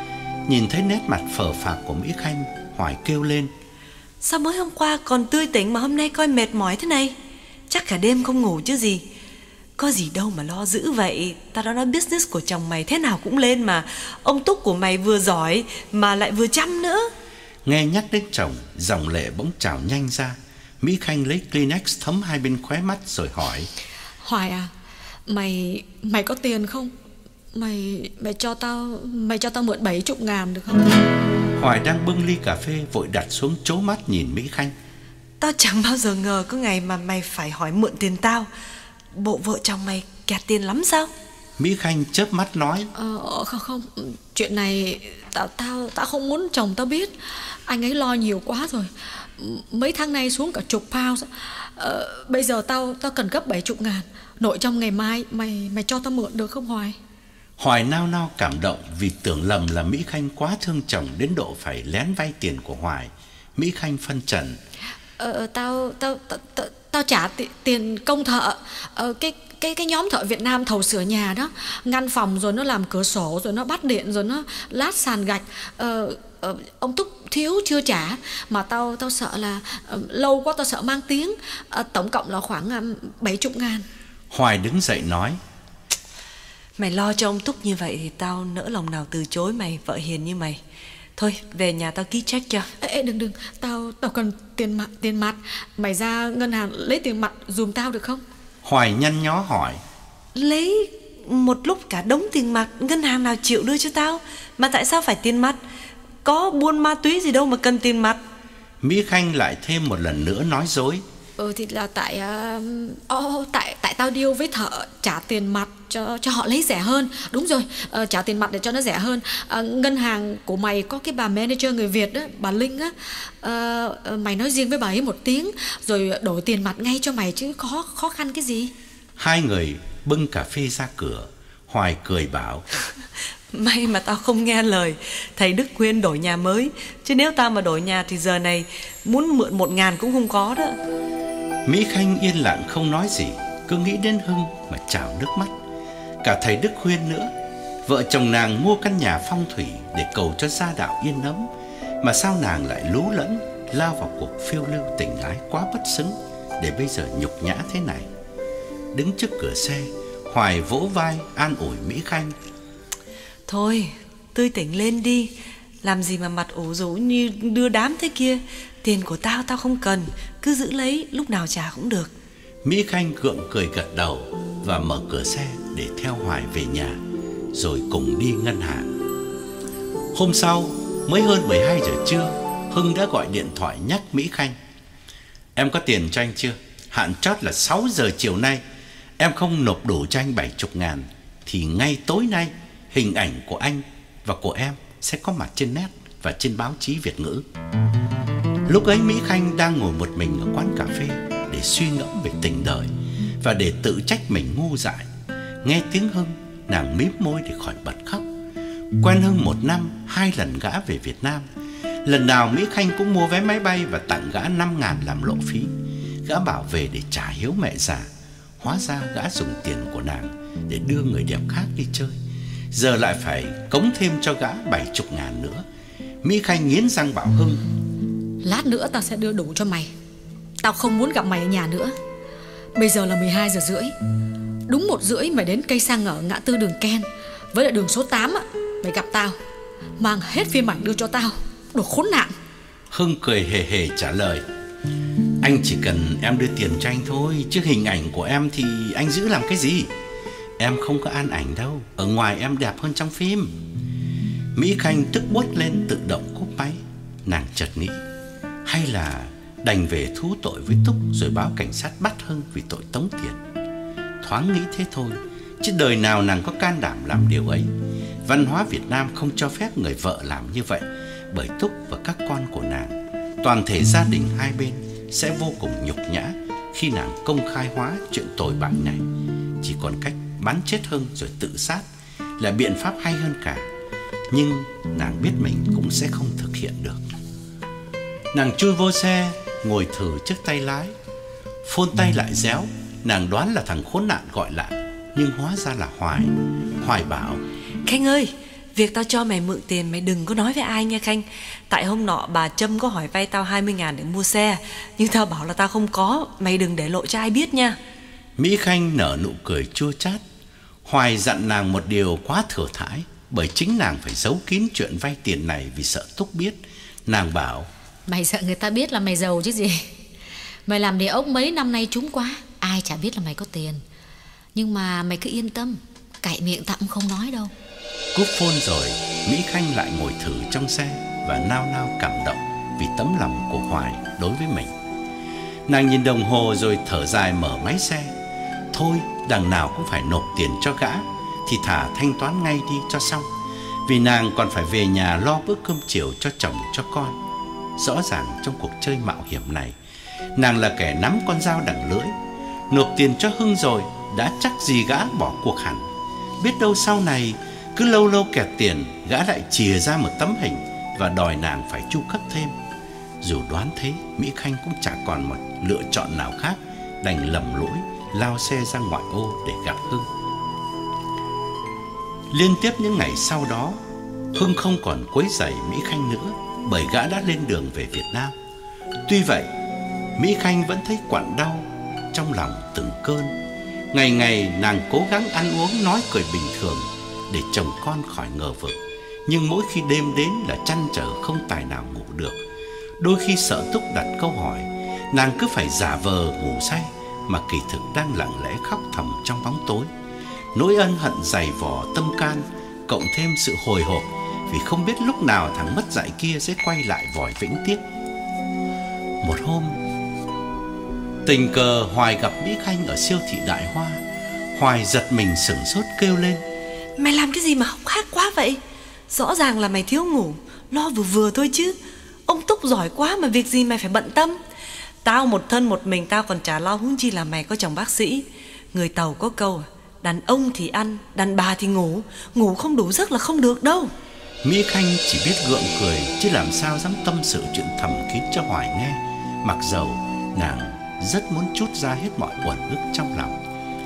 Nhìn thấy nét mặt phờ phạc của Mỹ Khanh, Hoài kêu lên: Sao mới hôm qua còn tươi tỉnh mà hôm nay coi mệt mỏi thế này? Chắc cả đêm không ngủ chứ gì. Có gì đâu mà lo dữ vậy. Tao đã nói business của chồng mày thế nào cũng lên mà. Ông Túc của mày vừa giỏi mà lại vừa chăm nữa. Nghe nhắc đến chồng, dòng lệ bỗng trào nhanh ra. Mỹ Khanh lấy Kleenex thấm hai bên khóe mắt rồi hỏi: Hoài à, mày mày có tiền không? Mày mày cho tao mày cho tao mượn bảy chục ngàn được không? Hoài đang bưng ly cà phê vội đặt xuống trố mắt nhìn Mỹ Khanh. Tao chẳng bao giờ ngờ có ngày mà mày phải hỏi mượn tiền tao. Bộ vợ chồng mày kẹt tiền lắm sao? Mỹ Khanh chớp mắt nói: Ờ không không, chuyện này tao tao tao không muốn chồng tao biết. Anh ấy lo nhiều quá rồi. Mấy tháng nay xuống cả chục pound. Ờ, bây giờ tao tao cần gấp bảy chục ngàn. Nội trong ngày mai mày mày cho tao mượn được không Hoài? Hoài nao nao cảm động vì tưởng lầm là Mỹ Khanh quá thương chồng đến độ phải lén vay tiền của Hoài. Mỹ Khanh phân trần: Ờ tao tao tao tao, tao trả t- tiền công thợ. Ờ cái cái cái nhóm thợ Việt Nam thầu sửa nhà đó, ngăn phòng rồi nó làm cửa sổ rồi nó bắt điện rồi nó lát sàn gạch. Ờ, ờ ông Túc thiếu chưa trả mà tao tao sợ là uh, lâu quá tao sợ mang tiếng. Uh, tổng cộng là khoảng uh, bảy chục ngàn. Hoài đứng dậy nói: Mày lo cho ông Túc như vậy thì tao nỡ lòng nào từ chối mày, vợ hiền như mày. Thôi về nhà tao ký check cho. Ê, ê đừng đừng, tao tao cần tiền mặt tiền mặt. Mày ra ngân hàng lấy tiền mặt giùm tao được không? Hoài nhăn nhó hỏi: Lấy một lúc cả đống tiền mặt, ngân hàng nào chịu đưa cho tao? Mà tại sao phải tiền mặt? Có buôn ma túy gì đâu mà cần tiền mặt. Mỹ Khanh lại thêm một lần nữa nói dối: Ừ thì là tại uh, oh, tại tại tao deal với thợ trả tiền mặt cho cho họ lấy rẻ hơn. Đúng rồi, uh, trả tiền mặt để cho nó rẻ hơn. Uh, ngân hàng của mày có cái bà manager người Việt đó, bà Linh á. Uh, mày nói riêng với bà ấy một tiếng rồi đổi tiền mặt ngay cho mày chứ khó khó khăn cái gì. Hai người bưng cà phê ra cửa. Hoài cười bảo: May mà tao không nghe lời thầy Đức khuyên đổi nhà mới, chứ nếu tao mà đổi nhà thì giờ này muốn mượn một ngàn cũng không có đó. Mỹ Khanh yên lặng không nói gì, cứ nghĩ đến Hưng mà trào nước mắt. Cả thầy Đức khuyên nữa. Vợ chồng nàng mua căn nhà phong thủy để cầu cho gia đạo yên ấm, mà sao nàng lại lú lẫn lao vào cuộc phiêu lưu tình ái quá bất xứng để bây giờ nhục nhã thế này. Đứng trước cửa xe, Hoài vỗ vai an ủi Mỹ Khanh: Thôi tươi tỉnh lên đi, làm gì mà mặt ủ rũ như đưa đám thế kia. Tiền của tao tao không cần, cứ giữ lấy, lúc nào trả cũng được. Mỹ Khanh gượng cười gật đầu và mở cửa xe để theo Hoài về nhà, rồi cùng đi ngân hàng. Hôm sau, mới hơn mười hai giờ trưa, Hưng đã gọi điện thoại nhắc Mỹ Khanh: Em có tiền cho anh chưa? Hạn chót là sáu giờ chiều nay. Em không nộp đủ cho anh bảy chục ngàn thì ngay tối nay hình ảnh của anh và của em sẽ có mặt trên net và trên báo chí Việt ngữ. Lúc ấy Mỹ Khanh đang ngồi một mình ở quán cà phê để suy ngẫm về tình đời và để tự trách mình ngu dại. Nghe tiếng Hưng, nàng mím môi để khỏi bật khóc. Quen Hưng một năm, hai lần gã về Việt Nam. Lần nào Mỹ Khanh cũng mua vé máy bay và tặng gã năm ngàn làm lộ phí. Gã bảo về để trả hiếu mẹ già. Hóa ra gã dùng tiền của nàng để đưa người đẹp khác đi chơi, giờ lại phải cống thêm cho gã bảy chục ngàn nữa. Mỹ Khanh nghiến răng bảo Hưng: Lát nữa tao sẽ đưa đủ cho mày. Tao không muốn gặp mày ở nhà nữa. Bây giờ là mười hai giờ rưỡi. Đúng một rưỡi mày đến cây xăng ở ngã tư đường Ken với lại đường số tám á, mày gặp tao, mang hết phim ảnh đưa cho tao, đồ khốn nạn. Hưng cười hề hề trả lời: Anh chỉ cần em đưa tiền cho anh thôi, chứ hình ảnh của em thì anh giữ làm cái gì? Em không có an ảnh đâu, ở ngoài em đẹp hơn trong phim. Mỹ Khanh tức buốt lên tự động cúp máy. Nàng chợt nghĩ, hay là đành về thú tội với Túc rồi báo cảnh sát bắt Hưng vì tội tống tiền. Thoáng nghĩ thế thôi, chứ đời nào nàng có can đảm làm điều ấy. Văn hóa Việt Nam không cho phép người vợ làm như vậy, bởi Túc và các con của nàng, toàn thể gia đình hai bên sẽ vô cùng nhục nhã khi nàng công khai hóa chuyện tồi bại này. Chỉ còn cách bắn chết Hưng rồi tự sát là biện pháp hay hơn cả. Nhưng nàng biết mình cũng sẽ không thực hiện được. Nàng chui vô xe, ngồi thử chiếc tay lái. Phôn tay lại réo. Nàng đoán là thằng khốn nạn gọi lại, nhưng hóa ra là Hoài. Hoài bảo: Khanh ơi, việc tao cho mày mượn tiền mày đừng có nói với ai nha Khanh. Tại hôm nọ bà Trâm có hỏi vay tao hai mươi ngàn để mua xe, nhưng tao bảo là tao không có. Mày đừng để lộ cho ai biết nha. Mỹ Khanh nở nụ cười chua chát. Hoài dặn nàng một điều quá thừa thãi, bởi chính nàng phải giấu kín chuyện vay tiền này vì sợ Túc biết. Nàng bảo: Mày sợ người ta biết là mày giàu chứ gì. Mày làm đề ốc mấy năm nay trúng quá, ai chả biết là mày có tiền. Nhưng mà mày cứ yên tâm, cậy miệng tao cũng không nói đâu. Cúp phone rồi, Mỹ Khanh lại ngồi thử trong xe và nao nao cảm động vì tấm lòng của Hoài đối với mình. Nàng nhìn đồng hồ rồi thở dài mở máy xe. Thôi, đằng nào cũng phải nộp tiền cho gã, thì thả thanh toán ngay đi cho xong, vì nàng còn phải về nhà lo bữa cơm chiều cho chồng cho con. Rõ ràng trong cuộc chơi mạo hiểm này, nàng là kẻ nắm con dao đằng lưỡi. Nộp tiền cho Hưng rồi, đã chắc gì gã bỏ cuộc hẳn. Biết đâu sau này cứ lâu lâu kẹt tiền, gã lại chìa ra một tấm hình và đòi nàng phải chu cấp thêm. Dù đoán thế, Mỹ Khanh cũng chả còn một lựa chọn nào khác, đành lầm lũi lao xe ra ngoại ô để gặp Hưng. Liên tiếp những ngày sau đó, Hưng không còn quấy rầy Mỹ Khanh nữa, bởi gã đã lên đường về Việt Nam. Tuy vậy, Mỹ Khanh vẫn thấy quặn đau trong lòng từng cơn. Ngày ngày nàng cố gắng ăn uống nói cười bình thường để chồng con khỏi ngờ vực, nhưng mỗi khi đêm đến là trăn trở không tài nào ngủ được. Đôi khi sợ Túc đặt câu hỏi, nàng cứ phải giả vờ ngủ say mà kỳ thực đang lặng lẽ khóc thầm trong bóng tối. Nỗi ân hận dày vò tâm can, cộng thêm sự hồi hộp vì không biết lúc nào thằng mất dạy kia sẽ quay lại vòi vĩnh tiếc. Một hôm, tình cờ Hoài gặp Mỹ Khanh ở siêu thị Đại Hoa. Hoài giật mình sửng sốt kêu lên: Mày làm cái gì mà hốc hác quá vậy? Rõ ràng là mày thiếu ngủ, lo vừa vừa thôi chứ. Ông Túc giỏi quá mà việc gì mày phải bận tâm. Tao một thân một mình tao còn chả lo, huống chi là mày có chồng bác sĩ. Người Tàu có câu: đàn ông thì ăn, đàn bà thì ngủ. Ngủ không đủ giấc là không được đâu. Mỹ Khanh chỉ biết gượng cười, chứ làm sao dám tâm sự chuyện thầm kín cho Hoài nghe. Mặc dầu nàng rất muốn trút ra hết mọi uẩn ức trong lòng.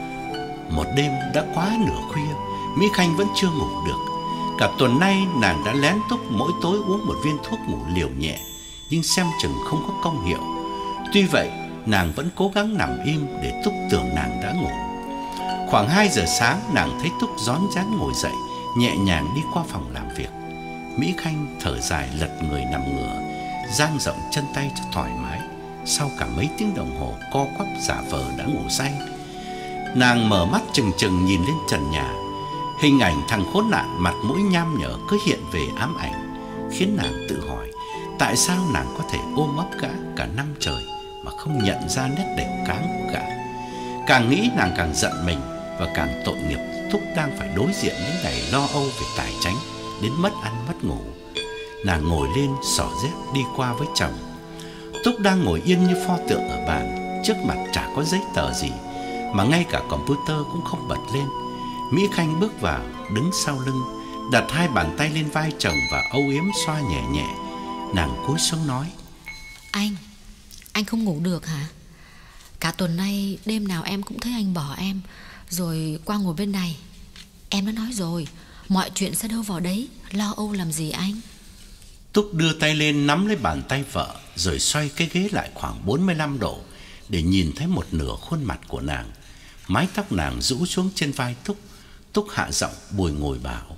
Một đêm đã quá nửa khuya, Mỹ Khanh vẫn chưa ngủ được. Cả tuần nay nàng đã lén Túc mỗi tối uống một viên thuốc ngủ liều nhẹ, nhưng xem chừng không có công hiệu. Tuy vậy, nàng vẫn cố gắng nằm im để Túc tưởng nàng đã ngủ. Khoảng hai giờ sáng, nàng thấy Túc rón rén ngồi dậy, nhẹ nhàng đi qua phòng làm việc. Mỹ Khanh thở dài lật người nằm ngửa, dang rộng chân tay cho thoải mái. Sau cả mấy tiếng đồng hồ co quắp giả vờ đã ngủ say, nàng mở mắt chừng chừng nhìn lên trần nhà. Hình ảnh thằng khốn nạn mặt mũi nham nhở cứ hiện về ám ảnh, khiến nàng tự hỏi tại sao nàng có thể ôm ấp gã cả năm trời mà không nhận ra nét đẹp cáng của gã. Càng nghĩ nàng càng giận mình và càng tội nghiệp Túc đang phải đối diện những ngày lo âu về tài chánh đến mất ăn mất ngủ. Nàng ngồi lên xỏ dép đi qua với chồng. Túc đang ngồi yên như pho tượng ở bàn, trước mặt chả có giấy tờ gì, mà ngay cả computer cũng không bật lên. Mỹ Khanh bước vào, đứng sau lưng, đặt hai bàn tay lên vai chồng và âu yếm xoa nhẹ nhẹ. Nàng cúi xuống nói: Anh, anh không ngủ được hả? Cả tuần nay đêm nào em cũng thấy anh bỏ em rồi qua ngồi bên này. Em đã nói rồi, mọi chuyện sẽ đâu vào đấy, lo âu làm gì anh? Túc đưa tay lên nắm lấy bàn tay vợ, rồi xoay cái ghế lại khoảng bốn mươi lăm độ để nhìn thấy một nửa khuôn mặt của nàng. Mái tóc nàng rũ xuống trên vai Túc. Túc hạ giọng bùi ngùi bảo: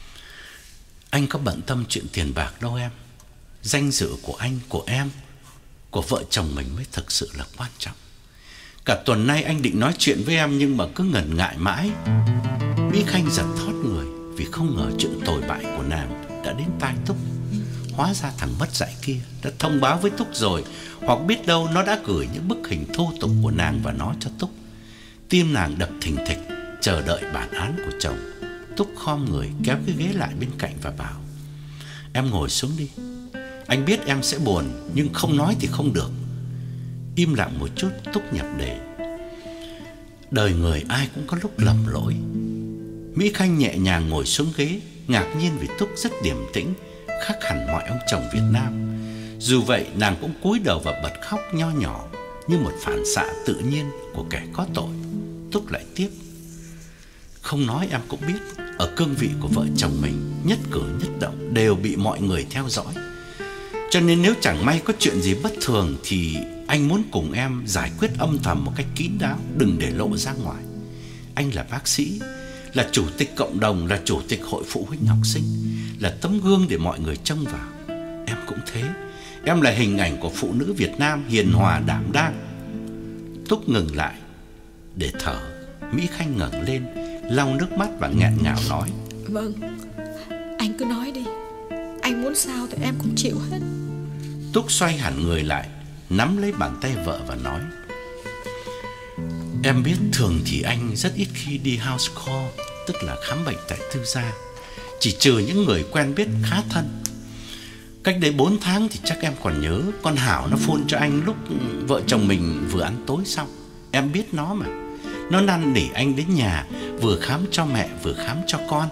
Anh có bận tâm chuyện tiền bạc đâu em. Danh dự của anh, của em, của vợ chồng mình mới thực sự là quan trọng. Cả tuần nay anh định nói chuyện với em nhưng mà cứ ngần ngại mãi. Mỹ Khanh giật thót người vì không ngờ chuyện tồi bại của nàng đã đến tai Túc. Hóa ra thằng mất dạy kia đã thông báo với Túc rồi, hoặc biết đâu nó đã gửi những bức hình thô tục của nàng và nó cho Túc. Tim nàng đập thình thịch, chờ đợi bản án của chồng. Túc khom người kéo cái ghế lại bên cạnh và bảo: "Em ngồi xuống đi. Anh biết em sẽ buồn, nhưng không nói thì không được." Im lặng một chút, Túc nhập đề: "Đời người ai cũng có lúc lầm lỗi." Mỹ Khanh nhẹ nhàng ngồi xuống ghế, ngạc nhiên vì Túc rất điềm tĩnh, khác hẳn mọi ông chồng Việt Nam. Dù vậy nàng cũng cúi đầu và bật khóc nho nhỏ như một phản xạ tự nhiên của kẻ có tội. Túc lại tiếp: "Không nói em cũng biết, ở cương vị của vợ chồng mình, nhất cử nhất động đều bị mọi người theo dõi. Cho nên nếu chẳng may có chuyện gì bất thường thì anh muốn cùng em giải quyết âm thầm một cách kín đáo, đừng để lộ ra ngoài. Anh là bác sĩ, là chủ tịch cộng đồng, là chủ tịch hội phụ huynh học sinh, là tấm gương để mọi người trông vào. Em cũng thế, em là hình ảnh của phụ nữ Việt Nam hiền hòa đảm đang." Túc ngừng lại để thở. Mỹ Khanh ngẩng lên, lau nước mắt và nghẹn ngào nói: "Vâng, anh cứ nói đi. Anh muốn sao thì em cũng chịu hết." Túc xoay hẳn người lại, nắm lấy bàn tay vợ và nói: "Em biết thường thì anh rất ít khi đi house call, tức là khám bệnh tại tư gia, chỉ trừ những người quen biết khá thân. Cách đây bốn tháng thì chắc em còn nhớ, con Hảo nó phone cho anh lúc vợ chồng mình vừa ăn tối xong. Em biết nó mà. Nó năn nỉ anh đến nhà, vừa khám cho mẹ vừa khám cho con."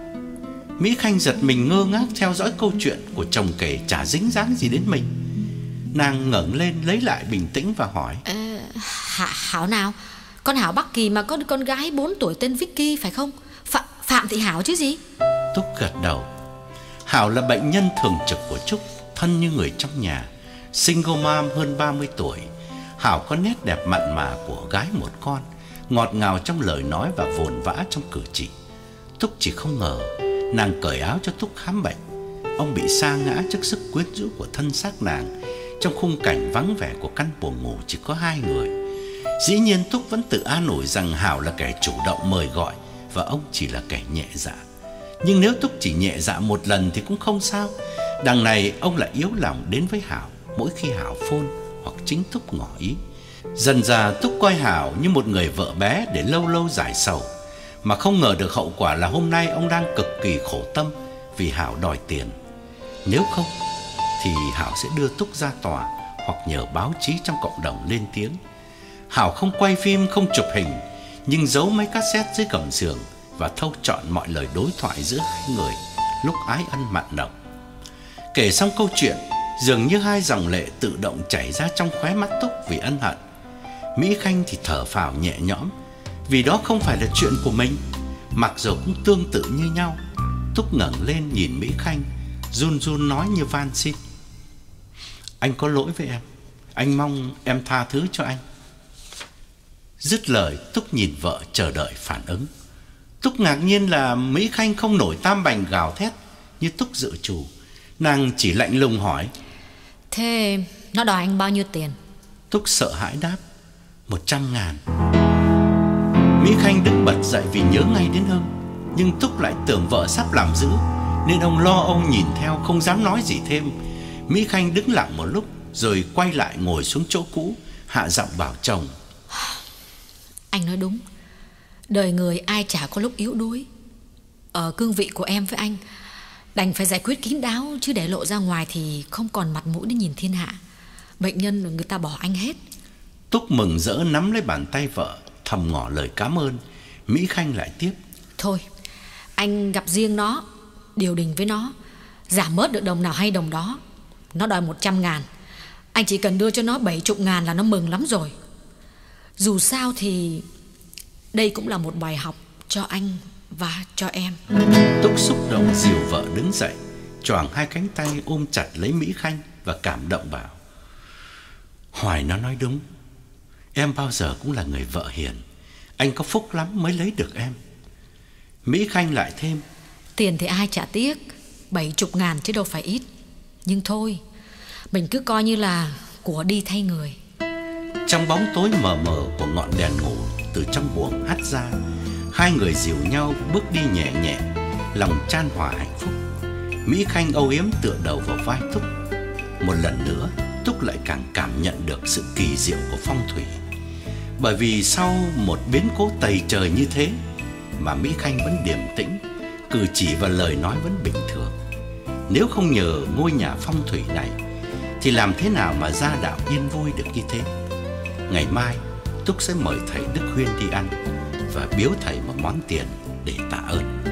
Mỹ Khanh giật mình ngơ ngác theo dõi câu chuyện của chồng kể chả dính dáng gì đến mình. Nàng ngẩng lên lấy lại bình tĩnh và hỏi: ờ, Hạ, Hảo nào? Con Hảo Bắc Kỳ mà có con gái bốn tuổi tên Vicky phải không? Phạm, Phạm Thị Hảo chứ gì? Túc gật đầu. Hảo là bệnh nhân thường trực của Trúc, thân như người trong nhà, single mom hơn ba mươi tuổi. Hảo có nét đẹp mặn mà của gái một con, ngọt ngào trong lời nói và vồn vã trong cử chỉ. Túc chỉ không ngờ nàng cởi áo cho Túc khám bệnh, ông bị sa ngã trước sức quyến rũ của thân xác nàng trong khung cảnh vắng vẻ của căn buồng ngủ chỉ có hai người. Dĩ nhiên Túc vẫn tự an ủi rằng Hảo là kẻ chủ động mời gọi và ông chỉ là kẻ nhẹ dạ. Nhưng nếu Túc chỉ nhẹ dạ một lần thì cũng không sao. Đằng này ông lại yếu lòng đến với Hảo mỗi khi Hảo phone hoặc chính Túc ngỏ ý. Dần dà Túc coi Hảo như một người vợ bé để lâu lâu giải sầu, mà không ngờ được hậu quả là hôm nay ông đang cực kỳ khổ tâm vì Hảo đòi tiền. Nếu không thì Hảo sẽ đưa Túc ra tòa hoặc nhờ báo chí trong cộng đồng lên tiếng. Hảo không quay phim, không chụp hình, nhưng giấu mấy cassette dưới gầm giường và thâu trọn mọi lời đối thoại giữa hai người lúc ái ân mặn nồng. Kể xong câu chuyện, dường như hai dòng lệ tự động chảy ra trong khóe mắt Túc vì ân hận. Mỹ Khanh thì thở phào nhẹ nhõm, vì đó không phải là chuyện của mình, mặc dù cũng tương tự như nhau. Túc ngẩng lên nhìn Mỹ Khanh, run run nói như van xin: "Anh có lỗi với em, anh mong em tha thứ cho anh." Dứt lời, Túc nhìn vợ chờ đợi phản ứng. Túc ngạc nhiên là Mỹ Khanh không nổi tam bành gào thét như Túc dự trù. Nàng chỉ lạnh lùng hỏi: "Thế nó đòi anh bao nhiêu tiền?" Túc sợ hãi đáp: Một trăm ngàn." Mỹ Khanh đứng bật dậy vì nhớ ngay đến Hưng, nhưng Túc lại tưởng vợ sắp làm dữ nên ông lo âu nhìn theo, không dám nói gì thêm. Mỹ Khanh đứng lặng một lúc rồi quay lại ngồi xuống chỗ cũ, hạ giọng bảo chồng: "Anh nói đúng, đời người ai chả có lúc yếu đuối. Ở cương vị của em với anh, đành phải giải quyết kín đáo, chứ để lộ ra ngoài thì không còn mặt mũi để nhìn thiên hạ. Bệnh nhân người ta bỏ anh hết." Túc mừng rỡ nắm lấy bàn tay vợ, thầm ngỏ lời cảm ơn. Mỹ Khanh lại tiếp: "Thôi, anh gặp riêng nó, điều đình với nó, giảm bớt được đồng nào hay đồng đó. Nó đòi một trăm ngàn, anh chỉ cần đưa cho nó bảy chục ngàn là nó mừng lắm rồi. Dù sao thì đây cũng là một bài học cho anh và cho em." Túc xúc động dìu vợ đứng dậy, choàng hai cánh tay ôm chặt lấy Mỹ Khanh và cảm động bảo: "Hoài nó nói đúng, em bao giờ cũng là người vợ hiền. Anh có phúc lắm mới lấy được em." Mỹ Khanh lại thêm: "Tiền thì ai chả tiếc, bảy chục ngàn chứ đâu phải ít. Nhưng thôi, mình cứ coi như là của đi thay người." Trong bóng tối mờ mờ của ngọn đèn ngủ từ trong buồng hắt ra, hai người dìu nhau bước đi nhẹ nhẹ, lòng chan hòa hạnh phúc. Mỹ Khanh âu yếm tựa đầu vào vai Túc. Một lần nữa, Túc lại càng cảm nhận được sự kỳ diệu của phong thủy. Bởi vì sau một biến cố tày trời như thế mà Mỹ Khanh vẫn điềm tĩnh, cử chỉ và lời nói vẫn bình thường. Nếu không nhờ ngôi nhà phong thủy này thì làm thế nào mà gia đạo yên vui được như thế? Ngày mai Túc sẽ mời thầy Đức Huyên đi ăn và biếu thầy một món tiền để tạ ơn.